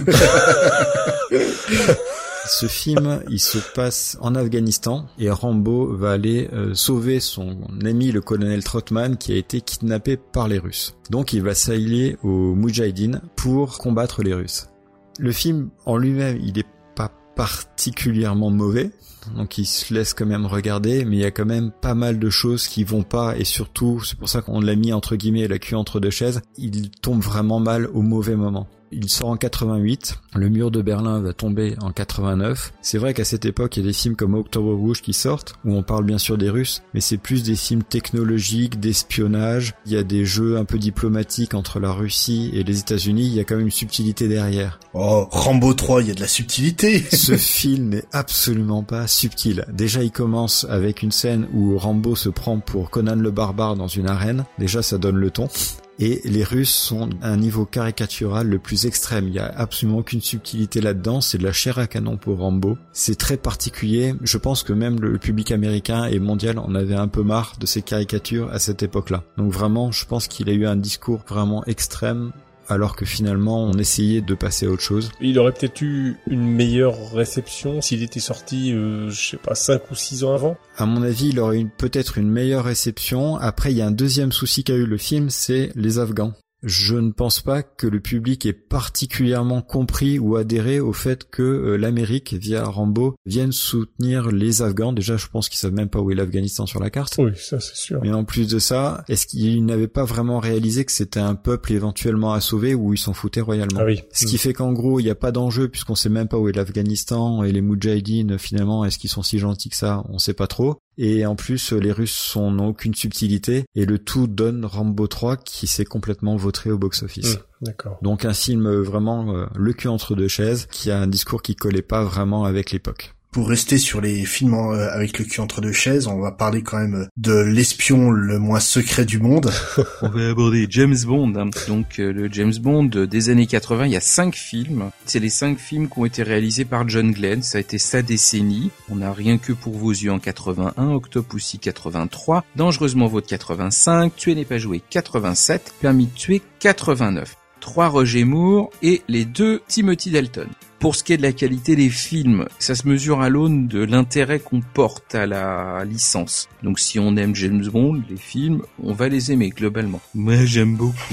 Ce film, il se passe en Afghanistan et Rambo va aller sauver son ami le colonel Trotman qui a été kidnappé par les Russes. Donc il va s'allier aux Moudjahidines pour combattre les Russes. Le film en lui-même, il est pas particulièrement mauvais, donc il se laisse quand même regarder, mais il y a quand même pas mal de choses qui vont pas, et surtout, c'est pour ça qu'on l'a mis entre guillemets la queue entre deux chaises, il tombe vraiment mal au mauvais moment. Il sort en 88, le mur de Berlin va tomber en 89. C'est vrai qu'à cette époque, il y a des films comme Octobre Rouge qui sortent, où on parle bien sûr des Russes, mais c'est plus des films technologiques, d'espionnage. Il y a des jeux un peu diplomatiques entre la Russie et les États-Unis, il y a quand même une subtilité derrière. Oh, Rambo 3, il y a de la subtilité. Ce film n'est absolument pas subtil. Déjà, il commence avec une scène où Rambo se prend pour Conan le barbare dans une arène. Déjà, ça donne le ton. Et les Russes sont à un niveau caricatural le plus extrême. Il y a absolument aucune subtilité là-dedans. C'est de la chair à canon pour Rambo. C'est très particulier. Je pense que même le public américain et mondial en avait un peu marre de ces caricatures à cette époque-là. Donc vraiment, je pense qu'il a eu un discours vraiment extrême, alors que finalement on essayait de passer à autre chose. Il aurait peut-être eu une meilleure réception s'il était sorti, 5 ou 6 ans avant. À mon avis, il aurait eu peut-être une meilleure réception. Après, il y a un deuxième souci qu'a eu le film, c'est les Afghans. Je ne pense pas que le public ait particulièrement compris ou adhéré au fait que l'Amérique, via Rambo, vienne soutenir les Afghans. Déjà, je pense qu'ils savent même pas où est l'Afghanistan sur la carte. Oui, ça c'est sûr. Mais en plus de ça, est-ce qu'ils n'avaient pas vraiment réalisé que c'était un peuple éventuellement à sauver ou ils s'en foutaient royalement? Ah oui. Ce qui fait qu'en gros, il n'y a pas d'enjeu puisqu'on sait même pas où est l'Afghanistan et les Moudjahidines, finalement, est-ce qu'ils sont si gentils que ça? On sait pas trop. Et en plus, les Russes n'ont aucune subtilité et le tout donne Rambo 3 qui s'est complètement vautré au box-office. D'accord. Donc un film vraiment le cul entre deux chaises qui a un discours qui collait pas vraiment avec l'époque. Pour rester sur les films avec le cul entre deux chaises, on va parler quand même de l'espion le moins secret du monde. On va aborder James Bond. Donc le James Bond des années 80, il y a 5 films. C'est les 5 films qui ont été réalisés par John Glenn. Ça a été sa décennie. On a Rien que pour vos yeux en 81, Octopussy 83, Dangereusement vôtre 85, Tuer n'est pas joué 87, Permis de tuer 89. 3 Roger Moore et les 2 Timothy Dalton. Pour ce qui est de la qualité des films, ça se mesure à l'aune de l'intérêt qu'on porte à la licence. Donc si on aime James Bond, les films, on va les aimer globalement. Moi j'aime beaucoup.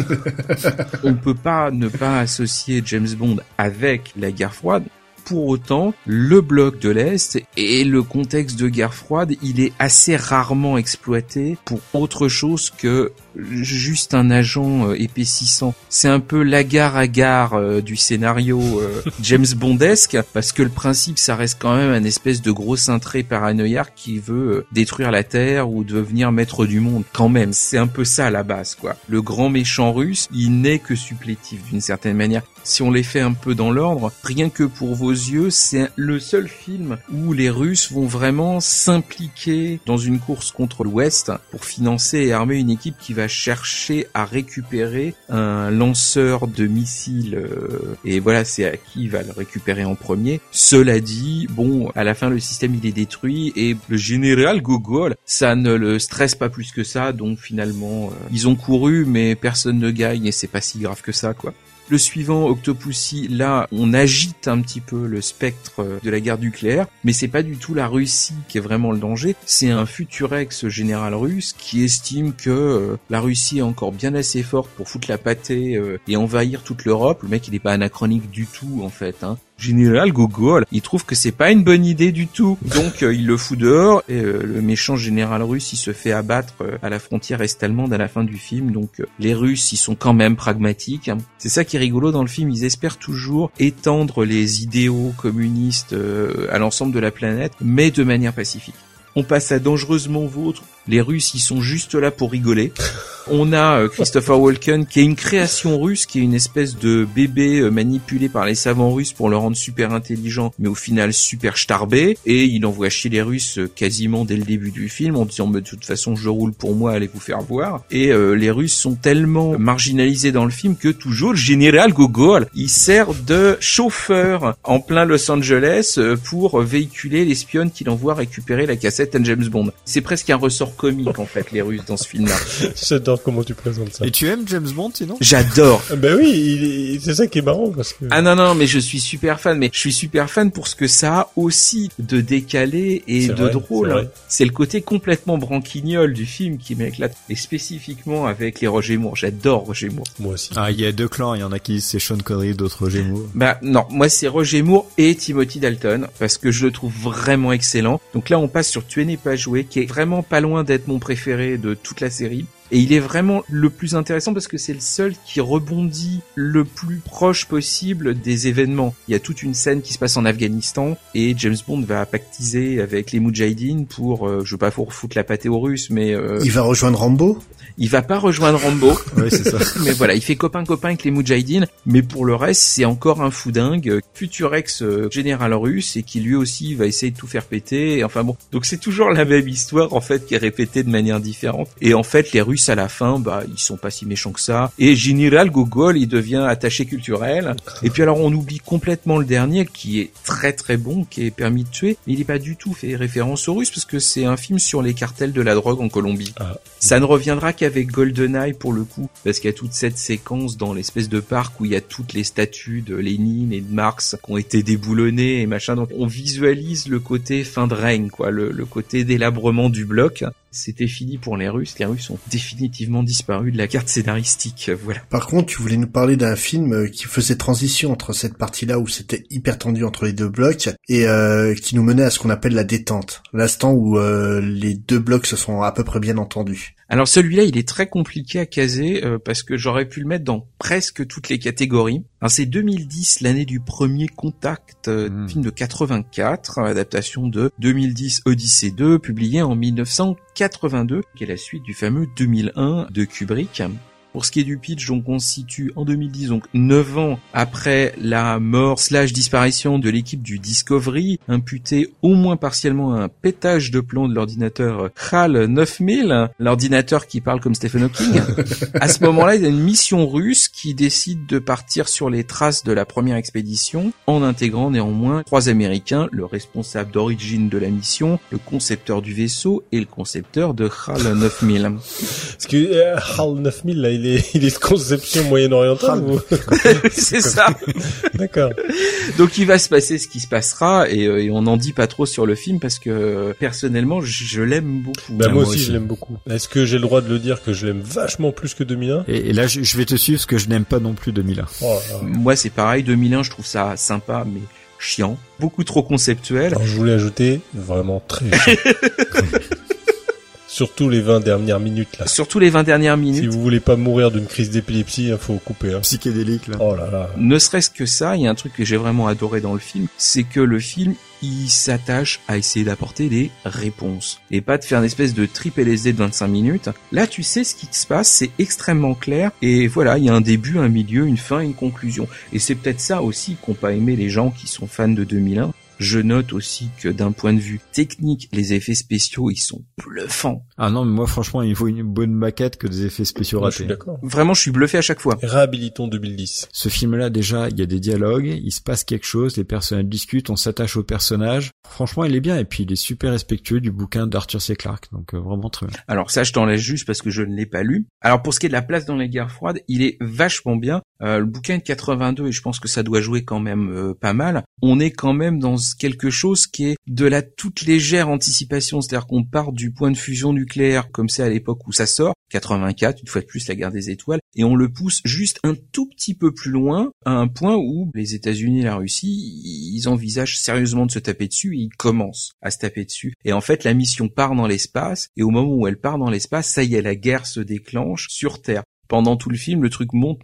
On peut pas ne pas associer James Bond avec la guerre froide. Pour autant, le bloc de l'Est et le contexte de guerre froide, il est assez rarement exploité pour autre chose que juste un agent épaississant. C'est un peu l'agar-agar du scénario James Bondesque, parce que le principe, ça reste quand même un espèce de gros cintré paranoïaque qui veut détruire la Terre ou devenir maître du monde. Quand même, c'est un peu ça à la base, quoi. Le grand méchant russe, il n'est que supplétif d'une certaine manière. Si on les fait un peu dans l'ordre, Rien que pour vos yeux, c'est le seul film où les Russes vont vraiment s'impliquer dans une course contre l'Ouest pour financer et armer une équipe qui va chercher à récupérer un lanceur de missiles et voilà, c'est à qui il va le récupérer en premier. Cela dit, bon, à la fin le système il est détruit et le général Gogol, ça ne le stresse pas plus que ça, donc finalement ils ont couru mais personne ne gagne et c'est pas si grave que ça, quoi. Le suivant, Octopussy, là, on agite un petit peu le spectre de la guerre nucléaire, mais c'est pas du tout la Russie qui est vraiment le danger, c'est un futur ex-général russe qui estime que la Russie est encore bien assez forte pour foutre la pâtée et envahir toute l'Europe. Le mec, il est pas anachronique du tout, en fait, hein. Général Gogol, il trouve que c'est pas une bonne idée du tout, donc il le fout dehors et le méchant général russe il se fait abattre à la frontière est-allemande à la fin du film. Donc les Russes ils sont quand même pragmatiques, hein. C'est ça qui est rigolo dans le film, ils espèrent toujours étendre les idéaux communistes à l'ensemble de la planète, mais de manière pacifique. On passe à Dangereusement vôtre. Les Russes, ils sont juste là pour rigoler. On a Christopher Walken, qui est une création russe, qui est une espèce de bébé manipulé par les savants russes pour le rendre super intelligent, mais au final super starbé. Et il envoie chier les Russes quasiment dès le début du film, en disant, mais de toute façon, je roule pour moi, allez vous faire voir. Et les Russes sont tellement marginalisés dans le film que toujours le général Gogol, il sert de chauffeur en plein Los Angeles pour véhiculer l'espionne qu'il envoie récupérer la cassette à James Bond. C'est presque un ressort comique en fait les Russes dans ce film-là. J'adore comment tu présentes ça. Et tu aimes James Bond sinon? J'adore. Ben oui, c'est ça qui est marrant parce que. Ah non, mais je suis super fan. Mais je suis super fan pour ce que ça a aussi de décalé et c'est de vrai, drôle. C'est le côté complètement branquignol du film qui m'éclate. Et spécifiquement avec les Roger Moore. J'adore Roger Moore. Moi aussi. Ah, il y a 2 clans. Il y en a qui c'est Sean Connery, d'autres Roger Moore. Bah non, moi c'est Roger Moore et Timothy Dalton parce que je le trouve vraiment excellent. Donc là on passe sur Tuer n'est pas joué, qui est vraiment pas loin d'être mon préféré de toute la série. Et il est vraiment le plus intéressant parce que c'est le seul qui rebondit le plus proche possible des événements. Il y a toute une scène qui se passe en Afghanistan et James Bond va pactiser avec les Moudjahidines pour, je veux pas pour foutre la pâtée aux Russes, mais... Il va rejoindre Rambo ? Il va pas rejoindre Rambo. Ouais, c'est ça. Mais voilà, il fait copain-copain avec les Moudjahidines, mais pour le reste, c'est encore un fou dingue, futur ex-général russe, et qui lui aussi va essayer de tout faire péter, enfin bon. Donc c'est toujours la même histoire, en fait, qui est répétée de manière différente. Et en fait, les Russes, à la fin, ils sont pas si méchants que ça. Et Général Gogol, il devient attaché culturel. Et puis alors, on oublie complètement le dernier, qui est très très bon, qui est Permis de tuer, mais il est pas du tout fait référence aux Russes, parce que c'est un film sur les cartels de la drogue en Colombie. Ça ne reviendra qu'avec GoldenEye pour le coup, parce qu'il y a toute cette séquence dans l'espèce de parc où il y a toutes les statues de Lénine et de Marx qui ont été déboulonnées et machin. Donc on visualise le côté fin de règne, quoi, le côté délabrement du bloc. C'était fini pour les Russes. Les Russes ont définitivement disparu de la carte scénaristique, voilà. Par contre, tu voulais nous parler d'un film qui faisait transition entre cette partie-là où c'était hyper tendu entre les deux blocs et qui nous menait à ce qu'on appelle la détente, l'instant où les deux blocs se sont à peu près bien entendus. Alors celui-là, il est très compliqué à caser parce que j'aurais pu le mettre dans presque toutes les catégories. Alors, c'est 2010, l'année du premier contact, film de 84, adaptation de 2010 Odyssée 2, publié en 1982, qui est la suite du fameux 2001 de Kubrick. Pour ce qui est du pitch, donc on se situe en 2010, donc 9 ans après la mort / disparition de l'équipe du Discovery, imputée au moins partiellement à un pétage de plomb de l'ordinateur HAL 9000, l'ordinateur qui parle comme Stephen Hawking. À ce moment-là, il y a une mission russe qui décide de partir sur les traces de la première expédition, en intégrant néanmoins 3 Américains, le responsable d'origine de la mission, le concepteur du vaisseau et le concepteur de HAL 9000. Parce que HAL 9000, là, il est de conception moyen-orientale ou... C'est ça. D'accord. Donc il va se passer ce qui se passera et on n'en dit pas trop sur le film parce que personnellement je l'aime beaucoup. Moi aussi je l'aime beaucoup. Est-ce que j'ai le droit de le dire que je l'aime vachement plus que 2001 ? Et là je vais te suivre parce que je n'aime pas non plus 2001. Moi c'est pareil, 2001 je trouve ça sympa mais chiant, beaucoup trop conceptuel. Alors je voulais ajouter vraiment très chiant. Surtout les 20 dernières minutes, là. Surtout les 20 dernières minutes. Si vous voulez pas mourir d'une crise d'épilepsie, faut couper, hein. Psychédélique, là. Oh là là. Ne serait-ce que ça, il y a un truc que j'ai vraiment adoré dans le film, c'est que le film, il s'attache à essayer d'apporter des réponses. Et pas de faire une espèce de trip LSD de 25 minutes. Là, tu sais ce qui se passe, c'est extrêmement clair. Et voilà, il y a un début, un milieu, une fin, une conclusion. Et c'est peut-être ça aussi qu'ont pas aimé les gens qui sont fans de 2001. Je note aussi que d'un point de vue technique, les effets spéciaux, ils sont bluffants. Ah non, mais moi franchement, il faut une bonne maquette que des effets spéciaux ratés. Je suis d'accord. Vraiment, je suis bluffé à chaque fois. Réhabilitons 2010. Ce film-là, déjà, il y a des dialogues, il se passe quelque chose, les personnages discutent, on s'attache aux personnages. Franchement, il est bien, et puis il est super respectueux du bouquin d'Arthur C. Clarke, donc vraiment très bien. Alors ça, je t'en laisse juste parce que je ne l'ai pas lu. Alors pour ce qui est de la place dans les guerres froides, il est vachement bien. Le bouquin est de 82 et je pense que ça doit jouer quand même pas mal. On est quand même dans quelque chose qui est de la toute légère anticipation, c'est-à-dire qu'on part du point de fusion nucléaire comme c'est à l'époque où ça sort, 84, une fois de plus la guerre des étoiles, et on le pousse juste un tout petit peu plus loin, à un point où les États-Unis et la Russie, ils envisagent sérieusement de se taper dessus et ils commencent à se taper dessus. Et en fait, la mission part dans l'espace, et au moment où elle part dans l'espace, ça y est, la guerre se déclenche sur Terre. Pendant tout le film, le truc monte,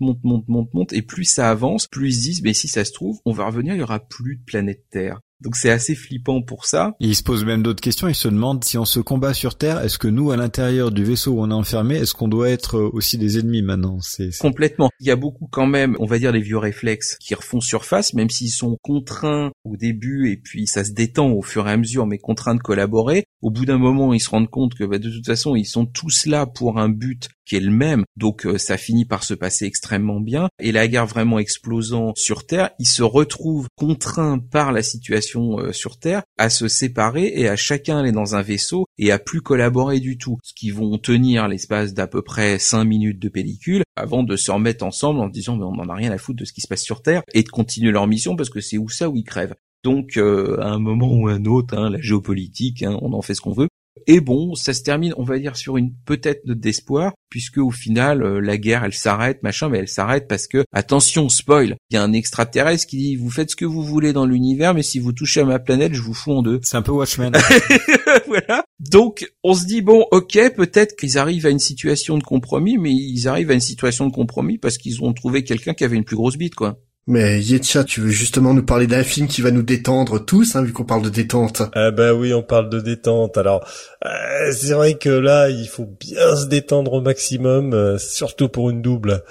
et plus ça avance, plus ils se disent, mais si ça se trouve, on va revenir, il y aura plus de planète Terre. Donc c'est assez flippant pour ça. Et il se pose même d'autres questions, il se demande si on se combat sur Terre, est-ce que nous, à l'intérieur du vaisseau où on est enfermé, est-ce qu'on doit être aussi des ennemis maintenant ? Complètement. Il y a beaucoup quand même, on va dire, les vieux réflexes qui refont surface, même s'ils sont contraints au début et puis ça se détend au fur et à mesure, mais contraints de collaborer. Au bout d'un moment, ils se rendent compte que de toute façon, ils sont tous là pour un but qui est le même, donc ça finit par se passer extrêmement bien. Et la guerre vraiment explosant sur Terre, ils se retrouvent contraints par la situation sur Terre à se séparer et à chacun aller dans un vaisseau et à plus collaborer du tout. Ce qui vont tenir l'espace d'à peu près 5 minutes de pellicule avant de se remettre ensemble en se disant mais on n'en a rien à foutre de ce qui se passe sur Terre et de continuer leur mission parce que c'est où ça où ils crèvent. Donc à un moment ou un autre, la géopolitique, on en fait ce qu'on veut. Et bon, ça se termine, on va dire, sur une peut-être note d'espoir, puisque au final, la guerre, elle s'arrête, machin, mais elle s'arrête parce que, attention, spoil, il y a un extraterrestre qui dit, vous faites ce que vous voulez dans l'univers, mais si vous touchez à ma planète, je vous fous en deux. C'est un peu Watchmen. Voilà. Donc, on se dit, bon, ok, peut-être qu'ils arrivent à une situation de compromis, mais ils arrivent à une situation de compromis parce qu'ils ont trouvé quelqu'un qui avait une plus grosse bite, quoi. Mais Yetcha, tu veux justement nous parler d'un film qui va nous détendre tous, hein, vu qu'on parle de détente. Ah bah oui, on parle de détente. Alors, c'est vrai que là, il faut bien se détendre au maximum, surtout pour une double.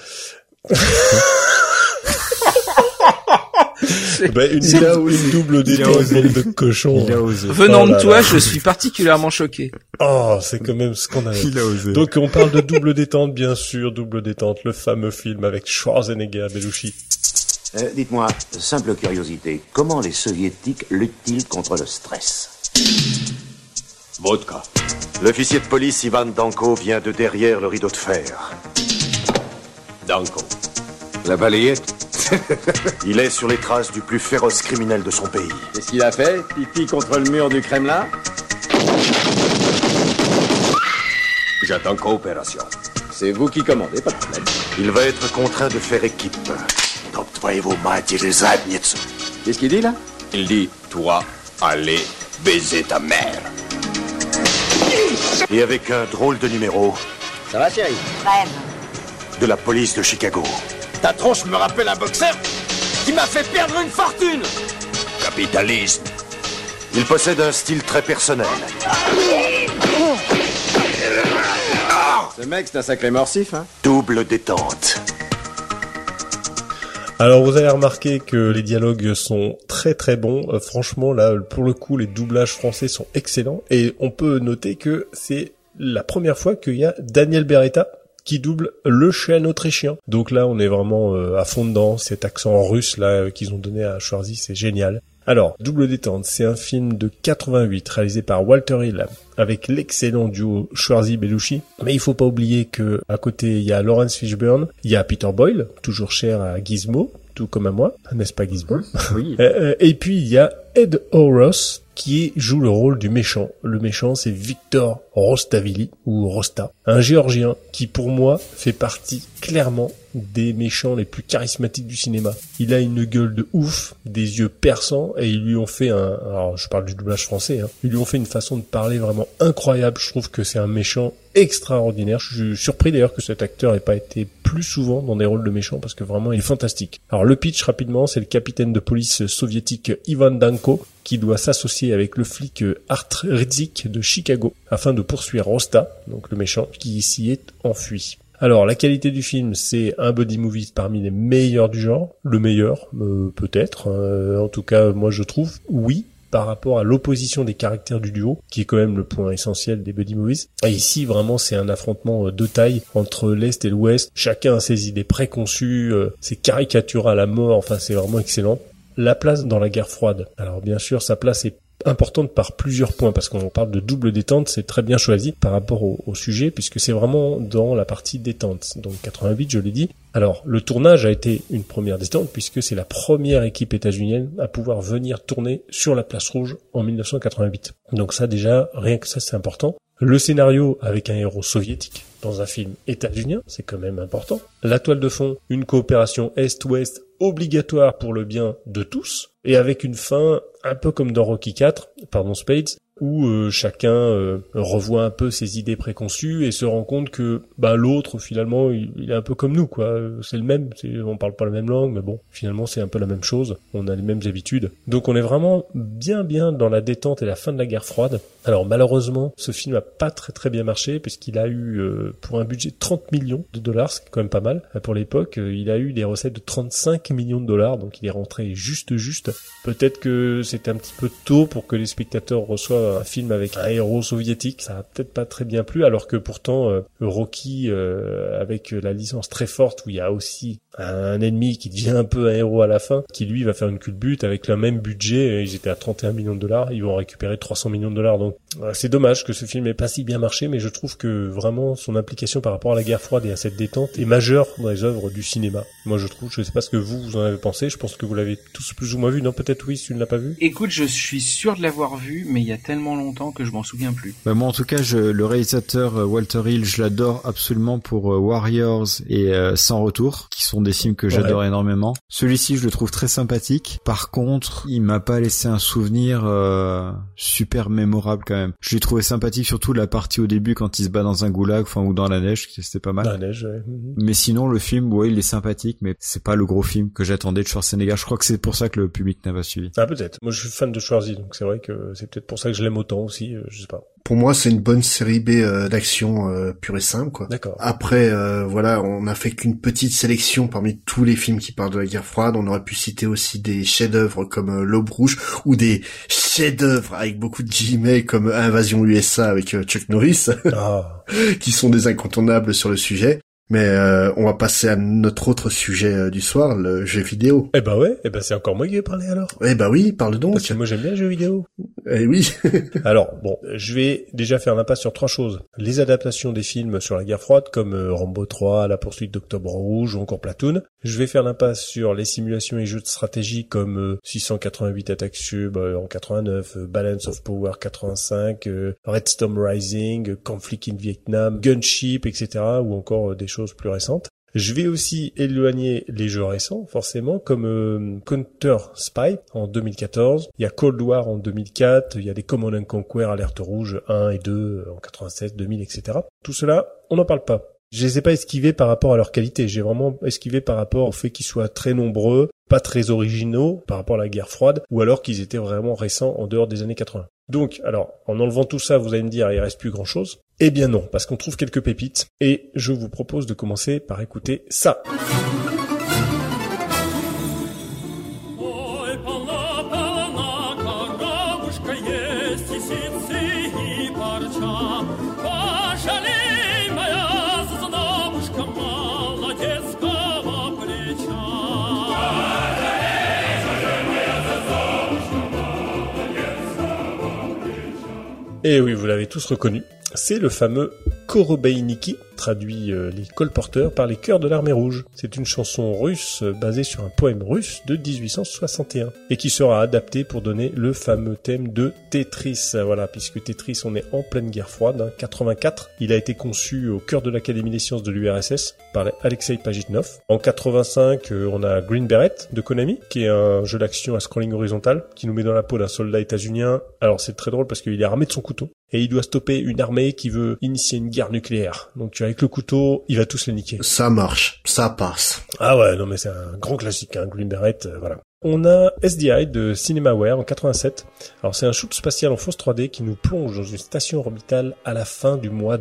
Une double détente de cochon. Venant de toi, je suis particulièrement choqué. Oh, c'est quand même scandaleux. Il a osé. Donc on parle de double détente, bien sûr, double détente, le fameux film avec Schwarzenegger, Belushi. Dites-moi, simple curiosité, comment les soviétiques luttent-ils contre le stress? Vodka. L'officier de police Ivan Danko vient de derrière le rideau de fer. Danko. La balayette? Il est sur les traces du plus féroce criminel de son pays. Qu'est-ce qu'il a fait? Pipi contre le mur du Kremlin? J'attends coopération. C'est vous qui commandez, pas de problème. Il va être contraint de faire équipe. Qu'est-ce qu'il dit là? Il dit, toi, allez baiser ta mère. Et avec un drôle de numéro. Ça va, chérie? Bref. De la police de Chicago. Ta tronche me rappelle un boxeur qui m'a fait perdre une fortune. Capitalisme. Il possède un style très personnel. Ce mec, c'est un sacré morsif, hein? Double détente. Alors vous avez remarqué que les dialogues sont très très bons. Franchement là, pour le coup, les doublages français sont excellents. Et on peut noter que c'est la première fois qu'il y a Daniel Beretta qui double le chêne autrichien. Donc là, on est vraiment à fond dedans. Cet accent russe là qu'ils ont donné à Schwarzy, c'est génial. Alors, Double détente, c'est un film de 88 réalisé par Walter Hill avec l'excellent duo Schwarzy-Belushi. Mais il faut pas oublier que à côté, il y a Lawrence Fishburne, il y a Peter Boyle, toujours cher à Gizmo, tout comme à moi, n'est-ce pas Gizmo? Oui. Et puis il y a Ed Horus qui joue le rôle du méchant. Le méchant, c'est Victor Rostavili, ou Rosta, un Géorgien qui, pour moi, fait partie clairement des méchants les plus charismatiques du cinéma. Il a une gueule de ouf, des yeux perçants, et ils lui ont fait alors je parle du doublage français, ils lui ont fait une façon de parler vraiment incroyable. Je trouve que c'est un méchant extraordinaire. Je suis surpris d'ailleurs que cet acteur ait pas été plus souvent dans des rôles de méchants parce que vraiment il est fantastique. Alors le pitch rapidement, c'est le capitaine de police soviétique Ivan Danko qui doit s'associer avec le flic Art Ridzik de Chicago afin de poursuivre Rosta, donc le méchant, qui s'y est enfui. Alors, la qualité du film, c'est un buddy movie parmi les meilleurs du genre. Le meilleur, peut-être. En tout cas, moi je trouve, oui, par rapport à l'opposition des caractères du duo, qui est quand même le point essentiel des buddy movies. Et ici, vraiment, c'est un affrontement de taille entre l'Est et l'Ouest. Chacun a ses idées préconçues, c'est caricatural à la mort, enfin, c'est vraiment excellent. La place dans la guerre froide. Alors, bien sûr, sa place est importante par plusieurs points, parce qu'on parle de double détente, c'est très bien choisi par rapport au sujet, puisque c'est vraiment dans la partie détente. Donc 88, je l'ai dit. Alors, le tournage a été une première détente, puisque c'est la première équipe états-unienne à pouvoir venir tourner sur la place rouge en 1988. Donc ça, déjà, rien que ça, c'est important. Le scénario avec un héros soviétique dans un film états-unien, c'est quand même important. La toile de fond, une coopération Est-Ouest obligatoire pour le bien de tous, et avec une fin un peu comme dans Rocky IV, Spades, où chacun revoit un peu ses idées préconçues et se rend compte que l'autre finalement il est un peu comme nous, quoi. C'est le même, on parle pas la même langue, mais bon, finalement c'est un peu la même chose, on a les mêmes habitudes. Donc on est vraiment bien dans la détente et la fin de la guerre froide. Alors malheureusement, ce film a pas très bien marché puisqu'il a eu pour un budget de 30 millions de dollars, ce qui est quand même pas mal pour l'époque, il a eu des recettes de 35 millions de dollars, donc il est rentré juste. Peut-être que c'était un petit peu tôt pour que les spectateurs reçoivent un film avec un héros soviétique, ça a peut-être pas très bien plu, alors que pourtant Rocky avec la licence très forte où il y a aussi un ennemi qui devient un peu un héros à la fin, qui lui va faire une culbute avec le même budget, ils étaient à 31 millions de dollars, ils vont récupérer 300 millions de dollars, donc C'est dommage que ce film ait pas si bien marché, mais je trouve que vraiment son implication par rapport à la guerre froide et à cette détente est majeure dans les œuvres du cinéma. Moi je trouve, je sais pas ce que vous en avez pensé, je pense que vous l'avez tous plus ou moins vu, non peut-être oui, si tu ne l'as pas vu. Écoute, je suis sûr de l'avoir vu, mais il y a tellement longtemps que je m'en souviens plus. Bah moi en tout cas, le réalisateur Walter Hill, je l'adore absolument pour Warriors et Sans Retour, qui sont des films que j'adore énormément. Celui-ci je le trouve très sympathique. Par contre, il m'a pas laissé un souvenir super mémorable quand même. Je l'ai trouvé sympathique, surtout la partie au début quand il se bat dans un goulag, ou dans la neige, c'était pas mal. Dans la neige, ouais. Mais sinon, le film, il est sympathique, mais c'est pas le gros film que j'attendais de Schwarzenegger. Je crois que c'est pour ça que le public n'a pas suivi. Ah, peut-être. Moi, je suis fan de Schwarzy, donc c'est vrai que c'est peut-être pour ça que je l'aime autant aussi, je sais pas. Pour moi, c'est une bonne série B d'action pure et simple, quoi. D'accord. Après, voilà, on n'a fait qu'une petite sélection parmi tous les films qui parlent de la guerre froide. On aurait pu citer aussi des chefs-d'œuvre comme L'Aube Rouge ou des chefs-d'œuvre avec beaucoup de guillemets comme Invasion USA avec Chuck Norris, qui sont des incontournables sur le sujet. Mais on va passer à notre autre sujet du soir, le jeu vidéo. Eh ben ouais, c'est encore moi qui vais parler alors. Eh ben oui, parle donc. Parce que moi j'aime bien les jeux vidéo. Eh oui. Alors bon, je vais déjà faire l'impasse sur 3 choses. Les adaptations des films sur la guerre froide comme Rambo 3, La poursuite d'Octobre Rouge ou encore Platoon. Je vais faire l'impasse sur les simulations et jeux de stratégie comme 688 Attack Sub en 89, Balance of Power 85, Red Storm Rising, Conflict in Vietnam, Gunship, etc. ou encore des choses plus récentes. Je vais aussi éloigner les jeux récents, forcément, comme Counter Spy en 2014, il y a Cold War en 2004, il y a des Command & Conquer Alerte Rouge 1 et 2 en 87, 2000, etc. Tout cela, on n'en parle pas. Je les ai pas esquivés par rapport à leur qualité, j'ai vraiment esquivé par rapport au fait qu'ils soient très nombreux, pas très originaux par rapport à la guerre froide, ou alors qu'ils étaient vraiment récents en dehors des années 80. Donc, alors, en enlevant tout ça, vous allez me dire, il reste plus grand chose. Eh bien non, parce qu'on trouve quelques pépites, et je vous propose de commencer par écouter ça. Et oui, vous l'avez tous reconnu. C'est le fameux Korobeiniki, traduit les colporteurs par les chœurs de l'armée rouge. C'est une chanson russe basée sur un poème russe de 1861 et qui sera adaptée pour donner le fameux thème de Tetris. Voilà, puisque Tetris, on est en pleine guerre froide, 84. Il a été conçu au cœur de l'Académie des sciences de l'URSS par Alexei Pajitnov. En 85, on a Green Beret de Konami, qui est un jeu d'action à scrolling horizontal qui nous met dans la peau d'un soldat états-unien. Alors c'est très drôle parce qu'il est armé de son couteau et il doit stopper une armée qui veut initier une guerre nucléaire. Donc avec le couteau, il va tous les niquer. Ça marche, ça passe. Ah ouais, non mais c'est un grand classique, Green Beret, voilà. On a SDI de Cinemaware en 87. Alors c'est un shoot spatial en fausse 3D qui nous plonge dans une station orbitale à la fin du mois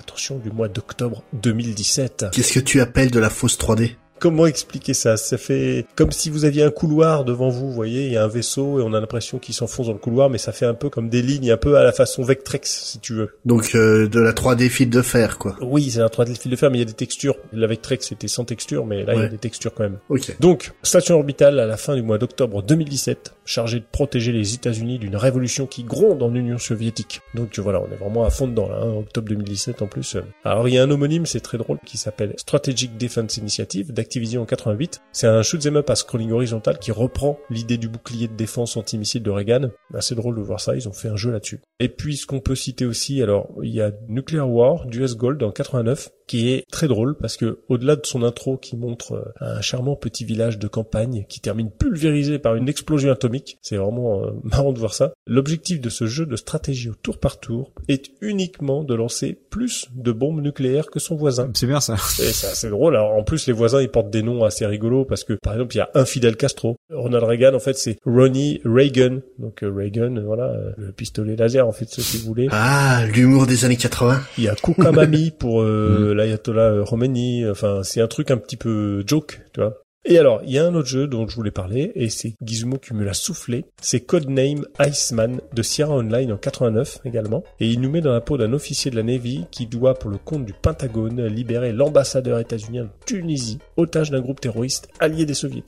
d'octobre 2017. Qu'est-ce que tu appelles de la fausse 3D ? Comment expliquer ça ? Ça fait comme si vous aviez un couloir devant vous, vous voyez, il y a un vaisseau et on a l'impression qu'il s'enfonce dans le couloir, mais ça fait un peu comme des lignes, un peu à la façon Vectrex, si tu veux. Donc de la 3D fil de fer, quoi. Oui, c'est la 3D fil de fer, mais il y a des textures. La Vectrex c'était sans texture, mais là il y a des textures quand même. Okay. Donc, station orbitale à la fin du mois d'octobre 2017, chargée de protéger les États-Unis d'une révolution qui gronde en Union soviétique. Donc voilà, on est vraiment à fond dedans là, octobre 2017 en plus. Alors il y a un homonyme, c'est très drôle, qui s'appelle Strategic Defense Initiative d'Activision en 88. C'est un shoot'em up à scrolling horizontal qui reprend l'idée du bouclier de défense antimissile de Reagan. Assez drôle de voir ça, ils ont fait un jeu là-dessus. Et puis ce qu'on peut citer aussi, alors il y a Nuclear War d'US Gold en 89, qui est très drôle parce que au-delà de son intro qui montre un charmant petit village de campagne qui termine pulvérisé par une explosion atomique, c'est vraiment marrant de voir ça. L'objectif de ce jeu de stratégie au tour par tour est uniquement de lancer plus de bombes nucléaires que son voisin. C'est bien ça. Et c'est assez drôle. Alors en plus les voisins ils portent des noms assez rigolos parce que par exemple il y a un Fidel Castro. Ronald Reagan en fait c'est Ronnie Reagan. Donc Reagan, voilà, le pistolet laser en fait, si vous voulez. Ah, l'humour des années 80. Il y a Kukamami pour l'ayatollah Khomeini. Enfin c'est un truc un petit peu joke, tu vois. Et alors, il y a un autre jeu dont je voulais parler, et c'est Gizmo qui me l'a soufflé. C'est Codename Iceman de Sierra Online en 89 également. Et il nous met dans la peau d'un officier de la Navy qui doit, pour le compte du Pentagone, libérer l'ambassadeur états-unien de Tunisie, otage d'un groupe terroriste allié des soviétiques.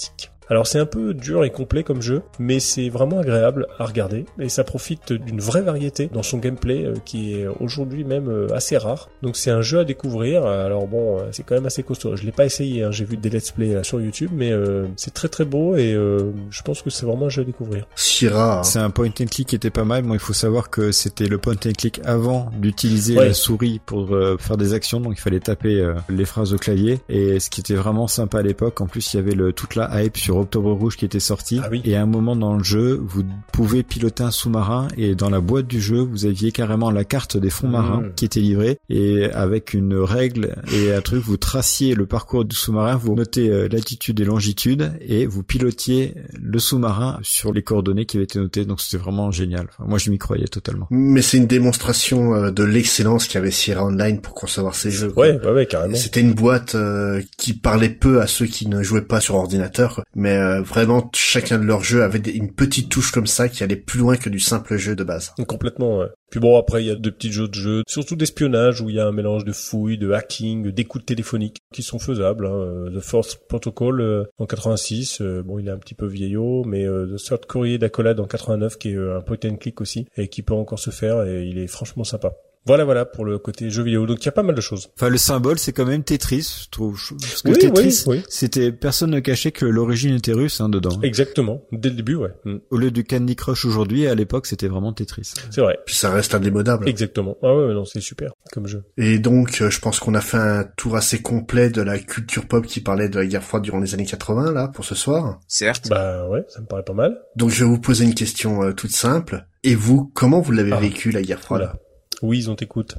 Alors c'est un peu dur et complet comme jeu, mais c'est vraiment agréable à regarder et ça profite d'une vraie variété dans son gameplay qui est aujourd'hui même assez rare. Donc c'est un jeu à découvrir. Alors bon, c'est quand même assez costaud. Je l'ai pas essayé, hein. J'ai vu des let's play sur YouTube, mais c'est très très beau et je pense que c'est vraiment un jeu à découvrir. Sierra. C'est un point and click qui était pas mal. Bon, il faut savoir que c'était le point and click avant d'utiliser la souris pour faire des actions, donc il fallait taper les phrases au clavier. Et ce qui était vraiment sympa à l'époque, en plus il y avait toute la hype sur Octobre Rouge qui était sorti. Ah oui. Et à un moment dans le jeu, vous pouvez piloter un sous-marin et dans la boîte du jeu, vous aviez carrément la carte des fonds marins qui était livrée et avec une règle et un truc, vous traciez le parcours du sous-marin, vous notez latitude et longitude et vous pilotiez le sous-marin sur les coordonnées qui avaient été notées. Donc c'était vraiment génial. Enfin, moi je m'y croyais totalement. Mais c'est une démonstration de l'excellence qu'avait Sierra Online pour concevoir ces jeux. Ouais, carrément. C'était une boîte qui parlait peu à ceux qui ne jouaient pas sur ordinateur, quoi. Mais vraiment chacun de leurs jeux avait une petite touche comme ça qui allait plus loin que du simple jeu de base. Complètement, ouais. Puis bon, après, il y a de petits jeux de jeu, surtout d'espionnage, où il y a un mélange de fouilles, de hacking, d'écoute téléphonique, qui sont faisables, hein. The Force Protocol, en 86, bon, il est un petit peu vieillot, mais The Third Courier d'Accolade en 89, qui est un point and click aussi, et qui peut encore se faire, et il est franchement sympa. Voilà pour le côté jeu vidéo. Donc il y a pas mal de choses. Enfin, le symbole, c'est quand même Tetris, je trouve. Parce que Tetris, c'était, personne ne cachait que l'origine était russe, hein, dedans. Exactement. Dès le début, ouais. Au lieu du Candy Crush aujourd'hui, à l'époque, c'était vraiment Tetris. C'est vrai. Puis ça reste indémodable. Exactement. Ah ouais, non, c'est super comme jeu. Et donc, je pense qu'on a fait un tour assez complet de la culture pop qui parlait de la guerre froide durant les années 80, là, pour ce soir. Certes. Bah ouais, ça me paraît pas mal. Donc je vais vous poser une question toute simple. Et vous, comment vous l'avez vécu, la guerre froide? Voilà. Oui, on t'écoute.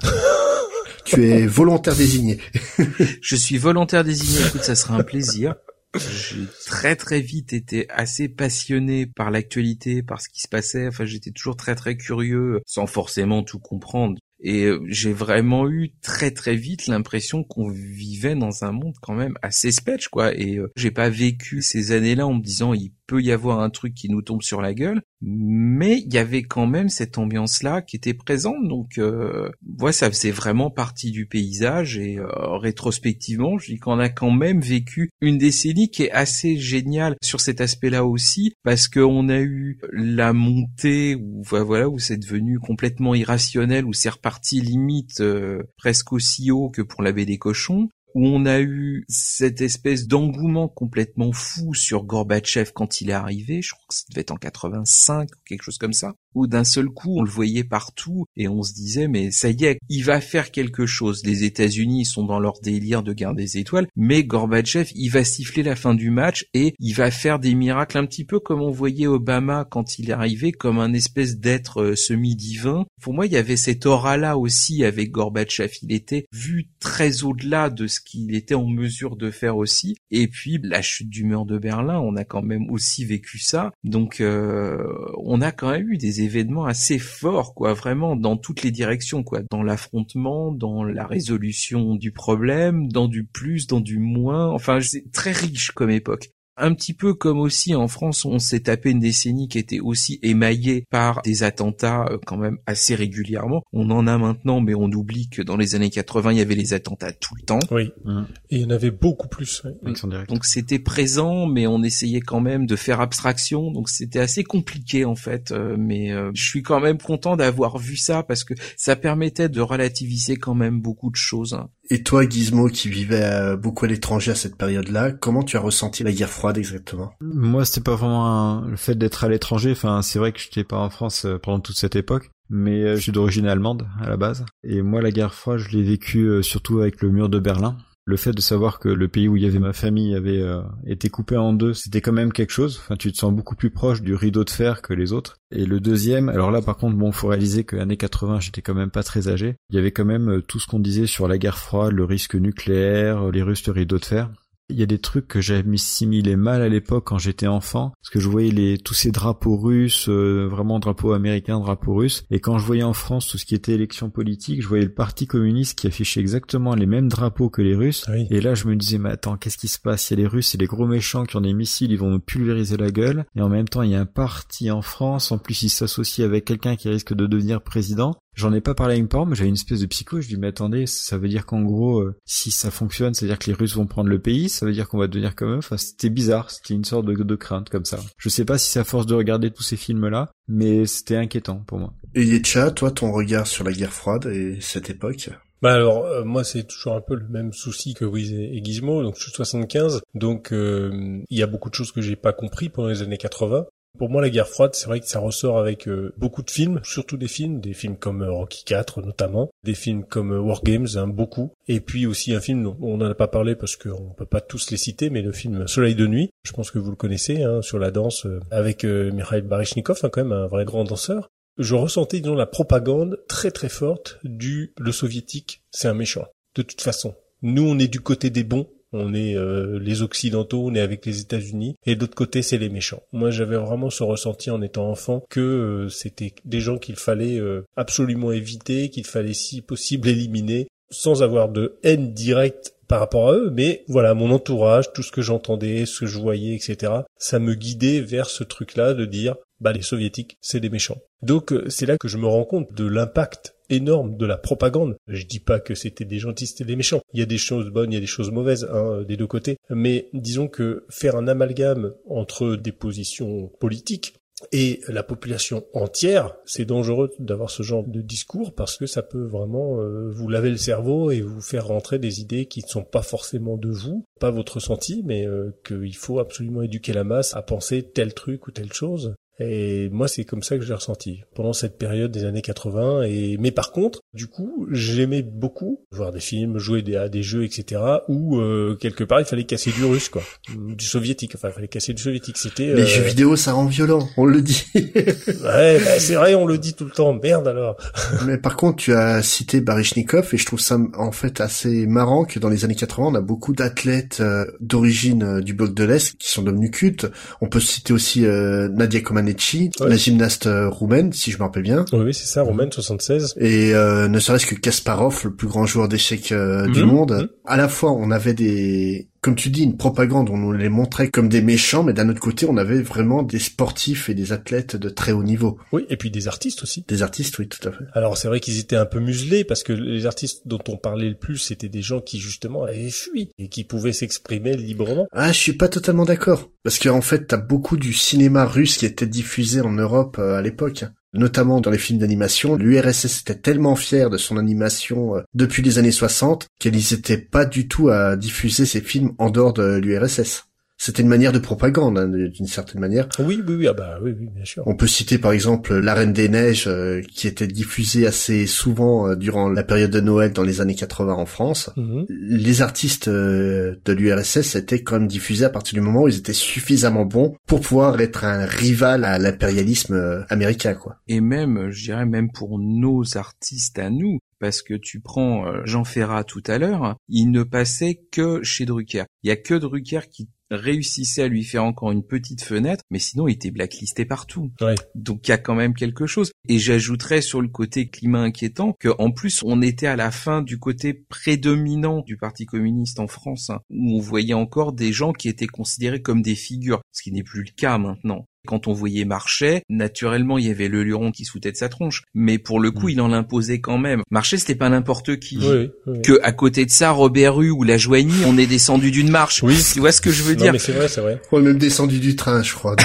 Tu es volontaire désigné. Je suis volontaire désigné. Écoute, ça sera un plaisir. J'ai très très vite été assez passionné par l'actualité, par ce qui se passait. Enfin, j'étais toujours très très curieux, sans forcément tout comprendre. Et j'ai vraiment eu très très vite l'impression qu'on vivait dans un monde quand même assez sketch, quoi. Et j'ai pas vécu ces années-là en me disant il peut y avoir un truc qui nous tombe sur la gueule, mais il y avait quand même cette ambiance-là qui était présente. Donc, ça faisait vraiment partie du paysage. Et rétrospectivement, je dis qu'on a quand même vécu une décennie qui est assez géniale sur cet aspect-là aussi, parce qu'on a eu la montée où c'est devenu complètement irrationnel, où c'est reparti limite presque aussi haut que pour la baie des cochons, où on a eu cette espèce d'engouement complètement fou sur Gorbatchev quand il est arrivé, je crois que ça devait être en 85 ou quelque chose comme ça, où d'un seul coup on le voyait partout et on se disait mais ça y est, il va faire quelque chose. Les États-Unis ils sont dans leur délire de guerre des étoiles, mais Gorbatchev il va siffler la fin du match et il va faire des miracles, un petit peu comme on voyait Obama quand il est arrivé, comme un espèce d'être semi-divin. Pour moi il y avait cette aura-là aussi avec Gorbatchev, il était vu très au-delà de ce qu'il était en mesure de faire aussi. Et puis la chute du mur de Berlin, on a quand même aussi vécu ça. Donc on a quand même eu des événements assez forts, quoi, vraiment dans toutes les directions, quoi, dans l'affrontement, dans la résolution du problème, dans du plus, dans du moins. Enfin, c'est très riche comme époque. Un petit peu comme aussi en France, on s'est tapé une décennie qui était aussi émaillée par des attentats quand même assez régulièrement. On en a maintenant, mais on oublie que dans les années 80, il y avait les attentats tout le temps. Oui. Et il y en avait beaucoup plus. Donc c'était présent, mais on essayait quand même de faire abstraction. Donc c'était assez compliqué en fait. Mais je suis quand même content d'avoir vu ça parce que ça permettait de relativiser quand même beaucoup de choses. Et toi, Gizmo, qui vivais beaucoup à l'étranger à cette période-là, comment tu as ressenti la guerre froide exactement? Moi, c'était pas vraiment le fait d'être à l'étranger. Enfin, c'est vrai que j'étais pas en France pendant toute cette époque, mais je suis d'origine allemande à la base. Et moi, la guerre froide, je l'ai vécue surtout avec le mur de Berlin. Le fait de savoir que le pays où il y avait ma famille avait été coupé en deux, c'était quand même quelque chose. Enfin, tu te sens beaucoup plus proche du rideau de fer que les autres. Et le deuxième, alors là par contre, faut réaliser que l'année 80, j'étais quand même pas très âgé. Il y avait quand même tout ce qu'on disait sur la guerre froide, le risque nucléaire, les Russes, le rideau de fer. Il y a des trucs que j'avais assimilé mal à l'époque quand j'étais enfant, parce que je voyais tous ces drapeaux russes, vraiment drapeaux américains, drapeaux russes, et quand je voyais en France tout ce qui était élection politique, je voyais le Parti communiste qui affichait exactement les mêmes drapeaux que les Russes, et là je me disais mais attends, qu'est-ce qui se passe? Il y a les Russes, c'est les gros méchants qui ont des missiles, ils vont nous pulvériser la gueule, et en même temps il y a un parti en France, en plus il s'associe avec quelqu'un qui risque de devenir président, J'en ai pas parlé avec mes parents, mais j'avais une espèce de psycho. Je dis mais attendez, ça veut dire qu'en gros, si ça fonctionne, ça veut dire que les Russes vont prendre le pays, ça veut dire qu'on va devenir comme eux. Enfin, c'était bizarre, c'était une sorte de crainte comme ça. Je sais pas si c'est à force de regarder tous ces films-là, mais c'était inquiétant pour moi. Et Yetcha, toi, ton regard sur la guerre froide et cette époque? Bah alors, moi c'est toujours un peu le même souci que Wiz et Gizmo, donc je suis 75, donc il y a beaucoup de choses que j'ai pas compris pendant les années 80. Pour moi, la guerre froide, c'est vrai que ça ressort avec beaucoup de films, surtout des films comme Rocky IV notamment, des films comme War Games, beaucoup, et puis aussi un film dont on n'en a pas parlé parce qu'on peut pas tous les citer, mais le film Soleil de nuit, je pense que vous le connaissez, sur la danse avec Mikhail Baryshnikov, quand même un vrai grand danseur. Je ressentais, disons, la propagande très très forte le soviétique, c'est un méchant. De toute façon, nous on est du côté des bons. On est les Occidentaux, on est avec les États-Unis, et de l'autre côté, c'est les méchants. Moi, j'avais vraiment ce ressenti en étant enfant que c'était des gens qu'il fallait absolument éviter, qu'il fallait si possible éliminer, sans avoir de haine directe par rapport à eux, mais voilà, mon entourage, tout ce que j'entendais, ce que je voyais, etc., ça me guidait vers ce truc-là de dire, les Soviétiques, c'est des méchants. Donc, c'est là que je me rends compte de l'impact énorme de la propagande. Je dis pas que c'était des gentils, c'était des méchants. Il y a des choses bonnes, il y a des choses mauvaises, des deux côtés. Mais disons que faire un amalgame entre des positions politiques et la population entière, c'est dangereux d'avoir ce genre de discours parce que ça peut vraiment vous laver le cerveau et vous faire rentrer des idées qui ne sont pas forcément de vous, pas votre ressenti, mais qu'il faut absolument éduquer la masse à penser tel truc ou telle chose. Et moi, c'est comme ça que j'ai ressenti pendant cette période des années 80. Mais par contre, du coup, j'aimais beaucoup voir des films, jouer à des jeux, etc. Où quelque part, il fallait casser du russe, quoi, du soviétique. Enfin, il fallait casser du soviétique. C'était les jeux vidéo, ça rend violent, on le dit. Ouais, c'est vrai, on le dit tout le temps. Merde alors. Mais par contre, tu as cité Baryshnikov et je trouve ça en fait assez marrant que dans les années 80, on a beaucoup d'athlètes d'origine du bloc de l'Est qui sont devenus cultes. On peut citer aussi Nadia Comaneci, la gymnaste roumaine, si je me rappelle bien. Oui, c'est ça, roumaine, 76. Et ne serait-ce que Kasparov, le plus grand joueur d'échecs du monde. À la fois, on avait comme tu dis, une propagande, on nous les montrait comme des méchants, mais d'un autre côté, on avait vraiment des sportifs et des athlètes de très haut niveau. Oui, et puis des artistes aussi. Des artistes, oui, tout à fait. Alors, c'est vrai qu'ils étaient un peu muselés, parce que les artistes dont on parlait le plus, c'était des gens qui, justement, avaient fui, et qui pouvaient s'exprimer librement. Ah, je suis pas totalement d'accord. Parce qu'en fait, t'as beaucoup du cinéma russe qui était diffusé en Europe à l'époque. Notamment dans les films d'animation, l'URSS était tellement fier de son animation depuis les années 60 qu'ils n'étaient pas du tout à diffuser ces films en dehors de l'URSS. C'était une manière de propagande, d'une certaine manière. Oui, bien sûr. On peut citer par exemple La Reine des Neiges, qui était diffusée assez souvent durant la période de Noël dans les années 80 en France. Les artistes de l'URSS étaient quand même diffusés à partir du moment où ils étaient suffisamment bons pour pouvoir être un rival à l'impérialisme américain, quoi. Et même, je dirais même pour nos artistes à nous, parce que tu prends Jean Ferrat tout à l'heure, il ne passait que chez Drucker. Il y a que Drucker qui réussissait à lui faire encore une petite fenêtre, mais sinon il était blacklisté partout. Ouais. Donc il y a quand même quelque chose. Et j'ajouterais sur le côté climat inquiétant que en plus on était à la fin du côté prédominant du Parti communiste en France, où on voyait encore des gens qui étaient considérés comme des figures, ce qui n'est plus le cas maintenant. Quand on voyait Marchais, naturellement, il y avait le Luron qui se foutait de sa tronche. Mais pour le coup, il en imposait quand même. Marchais, c'était pas n'importe qui. Oui. Que, à côté de ça, Robert Hue ou La Joigny, on est descendu d'une marche. Oui. Tu vois ce que je veux dire? Mais c'est vrai. On est même descendu du train, je crois.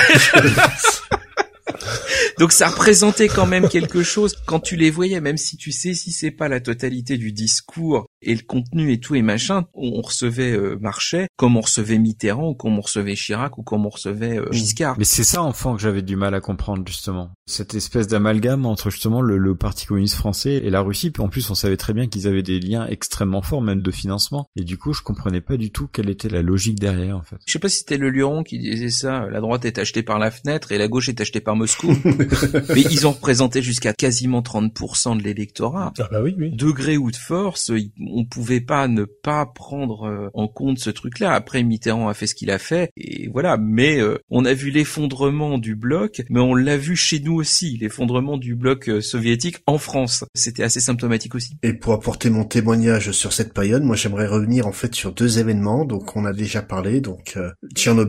Donc ça représentait quand même quelque chose quand tu les voyais, même si tu sais si c'est pas la totalité du discours et le contenu et tout et machin, on recevait Marchais comme on recevait Mitterrand ou comme on recevait Chirac ou comme on recevait Giscard. Mais c'est ça, enfant, que j'avais du mal à comprendre, justement. Cette espèce d'amalgame entre, justement, le Parti communiste français et la Russie. Puis en plus, on savait très bien qu'ils avaient des liens extrêmement forts, même de financement. Et du coup, je comprenais pas du tout quelle était la logique derrière, en fait. Je sais pas si c'était le Luron qui disait ça, la droite est achetée par la fenêtre et la gauche est achetée par Moscou. Mais ils ont représenté jusqu'à quasiment 30% de l'électorat. Ah bah oui. Degré ou de force, on pouvait pas ne pas prendre en compte ce truc-là. Après, Mitterrand a fait ce qu'il a fait, et voilà. Mais on a vu l'effondrement du bloc, mais on l'a vu chez nous aussi, l'effondrement du bloc soviétique en France. C'était assez symptomatique aussi. Et pour apporter mon témoignage sur cette période, moi j'aimerais revenir en fait sur deux événements. Donc on a déjà parlé, donc Tchernobyl.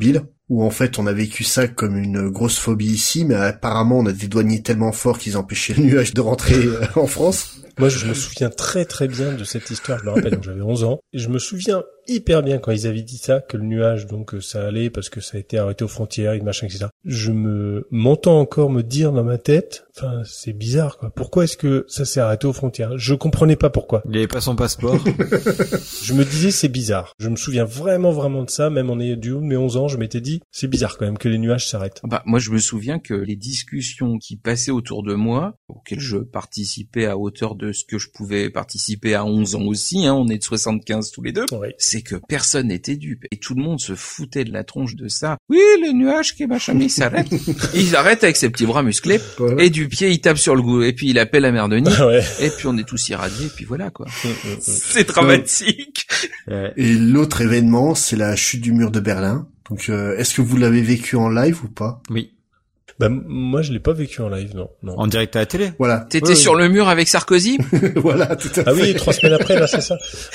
où en fait on a vécu ça comme une grosse phobie ici, mais apparemment on a des douaniers tellement forts qu'ils empêchaient le nuage de rentrer en France. Moi, je me souviens très très bien de cette histoire. Je me rappelle, donc j'avais 11 ans. Et je me souviens hyper bien quand ils avaient dit ça, que le nuage, donc ça allait parce que ça a été arrêté aux frontières, et machin, etc. M'entends encore me dire dans ma tête, enfin, c'est bizarre, quoi. Pourquoi est-ce que ça s'est arrêté aux frontières? Je comprenais pas pourquoi. Il avait pas son passeport. Je me disais, c'est bizarre. Je me souviens vraiment de ça, même du haut de mes 11 ans, je m'étais dit, c'est bizarre quand même que les nuages s'arrêtent. Bah, moi, je me souviens que les discussions qui passaient autour de moi, auxquelles je participais à hauteur de ce que je pouvais participer à 11 ans aussi, on est de 75 tous les deux, oui. C'est que personne n'était dupe. Et tout le monde se foutait de la tronche de ça. Oui, les nuages qui machin, mais ils s'arrêtent. Ils arrêtent avec ses petits bras musclés, et du pied, il tape sur le goût, et puis il appelle la mère de Nid, et puis on est tous irradiés, et puis voilà, quoi. C'est dramatique. Et l'autre événement, c'est la chute du mur de Berlin. Donc, est-ce que vous l'avez vécu en live ou pas? Oui. Bah, moi, je l'ai pas vécu en live, non. En direct à la télé? Voilà. T'étais sur le mur avec Sarkozy? Voilà, tout à fait. Ah oui, 3 semaines après, là, c'est ça.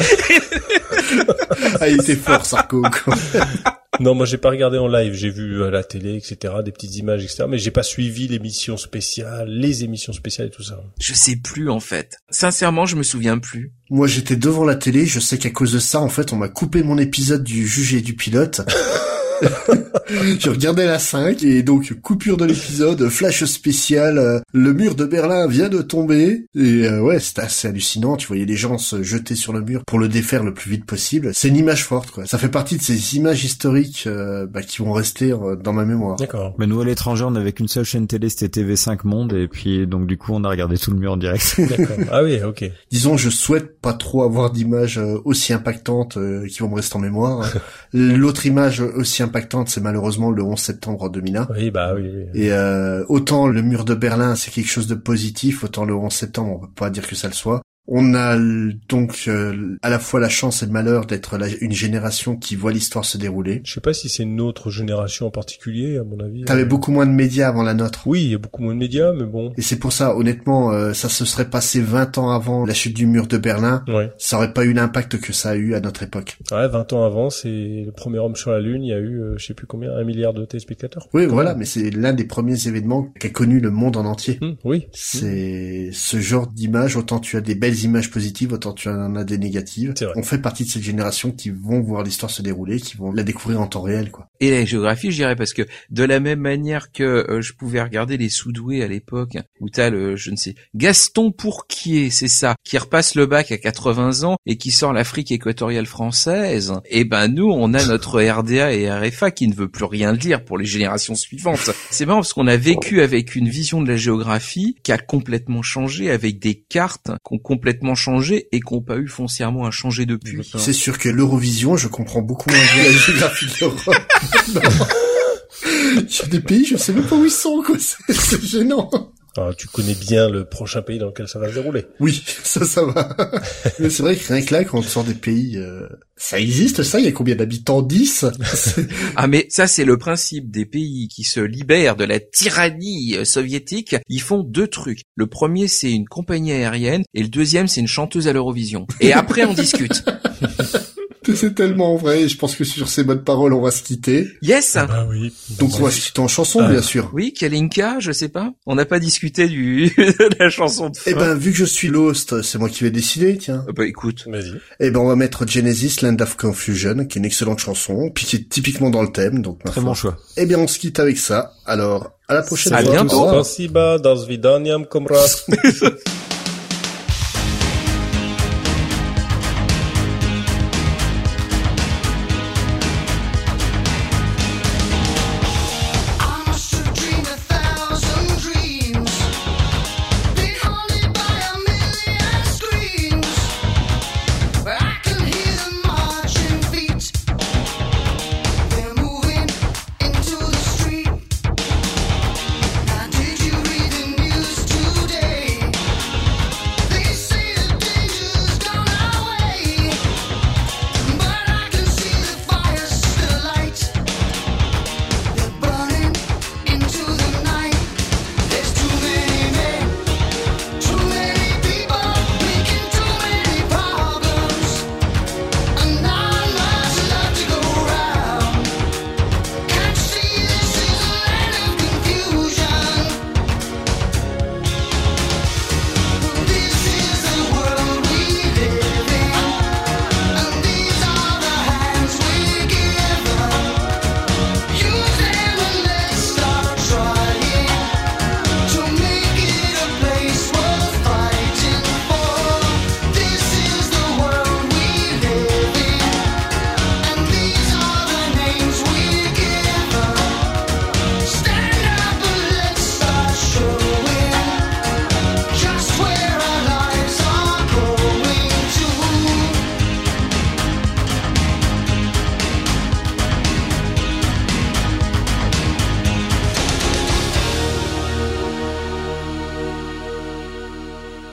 Ah, il était fort, Sarko, quoi. Non, moi j'ai pas regardé en live, j'ai vu à la télé, etc., des petites images, etc., mais j'ai pas suivi les émissions spéciales et tout ça. Je sais plus, en fait. Sincèrement, je me souviens plus. Moi, j'étais devant la télé, je sais qu'à cause de ça, en fait, on m'a coupé mon épisode du juge et du pilote. Je regardais la 5 et donc coupure de l'épisode, flash spécial, le mur de Berlin vient de tomber et ouais, c'était assez hallucinant, tu voyais les gens se jeter sur le mur pour le défaire le plus vite possible. C'est une image forte, quoi. Ça fait partie de ces images historiques qui vont rester dans ma mémoire. D'accord. Mais nous à l'étranger, on n'avait qu'une seule chaîne télé, c'était TV5 Monde, et puis donc du coup on a regardé tout le mur en direct. D'accord. Ah oui, ok. Disons, je souhaite pas trop avoir d'images aussi impactantes qui vont me rester en mémoire. L'autre image aussi impactante, c'est malheureusement le 11 septembre 2001. Oui, bah oui. Et autant le mur de Berlin, c'est quelque chose de positif, autant le 11 septembre, on peut pas dire que ça le soit. On a donc à la fois la chance et le malheur d'être une génération qui voit l'histoire se dérouler. Je sais pas si c'est une autre génération en particulier, à mon avis. T'avais beaucoup moins de médias avant la nôtre. Oui, il y a beaucoup moins de médias, mais bon. Et c'est pour ça, honnêtement, ça se serait passé 20 ans avant la chute du mur de Berlin. Ouais. Ça aurait pas eu l'impact que ça a eu à notre époque. Ouais, 20 ans avant, c'est le premier homme sur la Lune, il y a eu, je sais plus combien, 1 milliard de téléspectateurs. Oui, voilà, mais c'est l'un des premiers événements qu'a connu le monde en entier. Oui. C'est ce genre d'image, autant tu as des belles images positives, autant tu en as des négatives. On fait partie de cette génération qui vont voir l'histoire se dérouler, qui vont la découvrir en temps réel, quoi. Et la géographie, je dirais, parce que de la même manière que je pouvais regarder les Soudoués à l'époque, où t'as Gaston Pourquier, c'est ça, qui repasse le bac à 80 ans et qui sort l'Afrique équatoriale française, et ben nous, on a notre RDA et RFA qui ne veut plus rien dire pour les générations suivantes. C'est marrant parce qu'on a vécu avec une vision de la géographie qui a complètement changé, avec des cartes qui ont complètement changé et qui n'ont pas eu foncièrement à changer depuis. C'est sûr que l'Eurovision, je comprends beaucoup moins bien la géographie de l'Europe. Il y a des pays, je sais même pas où ils sont, quoi. C'est gênant. Ah, tu connais bien le prochain pays dans lequel ça va se dérouler. Oui, ça va. Mais c'est vrai que rien que là, quand on sort des pays, ça existe, ça? Il y a combien d'habitants? 10? Ah, mais ça, c'est le principe des pays qui se libèrent de la tyrannie soviétique. Ils font 2 trucs. Le premier, c'est une compagnie aérienne, et le deuxième, c'est une chanteuse à l'Eurovision. Et après, on discute. C'est tellement vrai, je pense que sur ces bonnes paroles, on va se quitter. Yes! Ah bah oui. Donc on va se quitter en chanson, bien sûr. Oui, Kalinka, je sais pas. On n'a pas discuté de la chanson de fin. Eh ben, vu que je suis l'host, c'est moi qui vais décider, tiens. Bah écoute. Vas-y. Eh ben, on va mettre Genesis, Land of Confusion, qui est une excellente chanson, puis qui est typiquement dans le thème, donc. Très bon choix. Eh bien, on se quitte avec ça. Alors, à la prochaine fois. À bientôt. Spasiba, до свидания, комрад.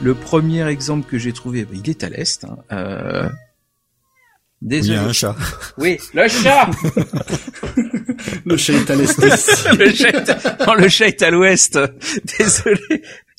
Le premier exemple que j'ai trouvé, il est à l'est. Désolé. Il y a un chat. Oui, le chat. Le chat est à l'est. Le chat est à l'ouest. Désolé.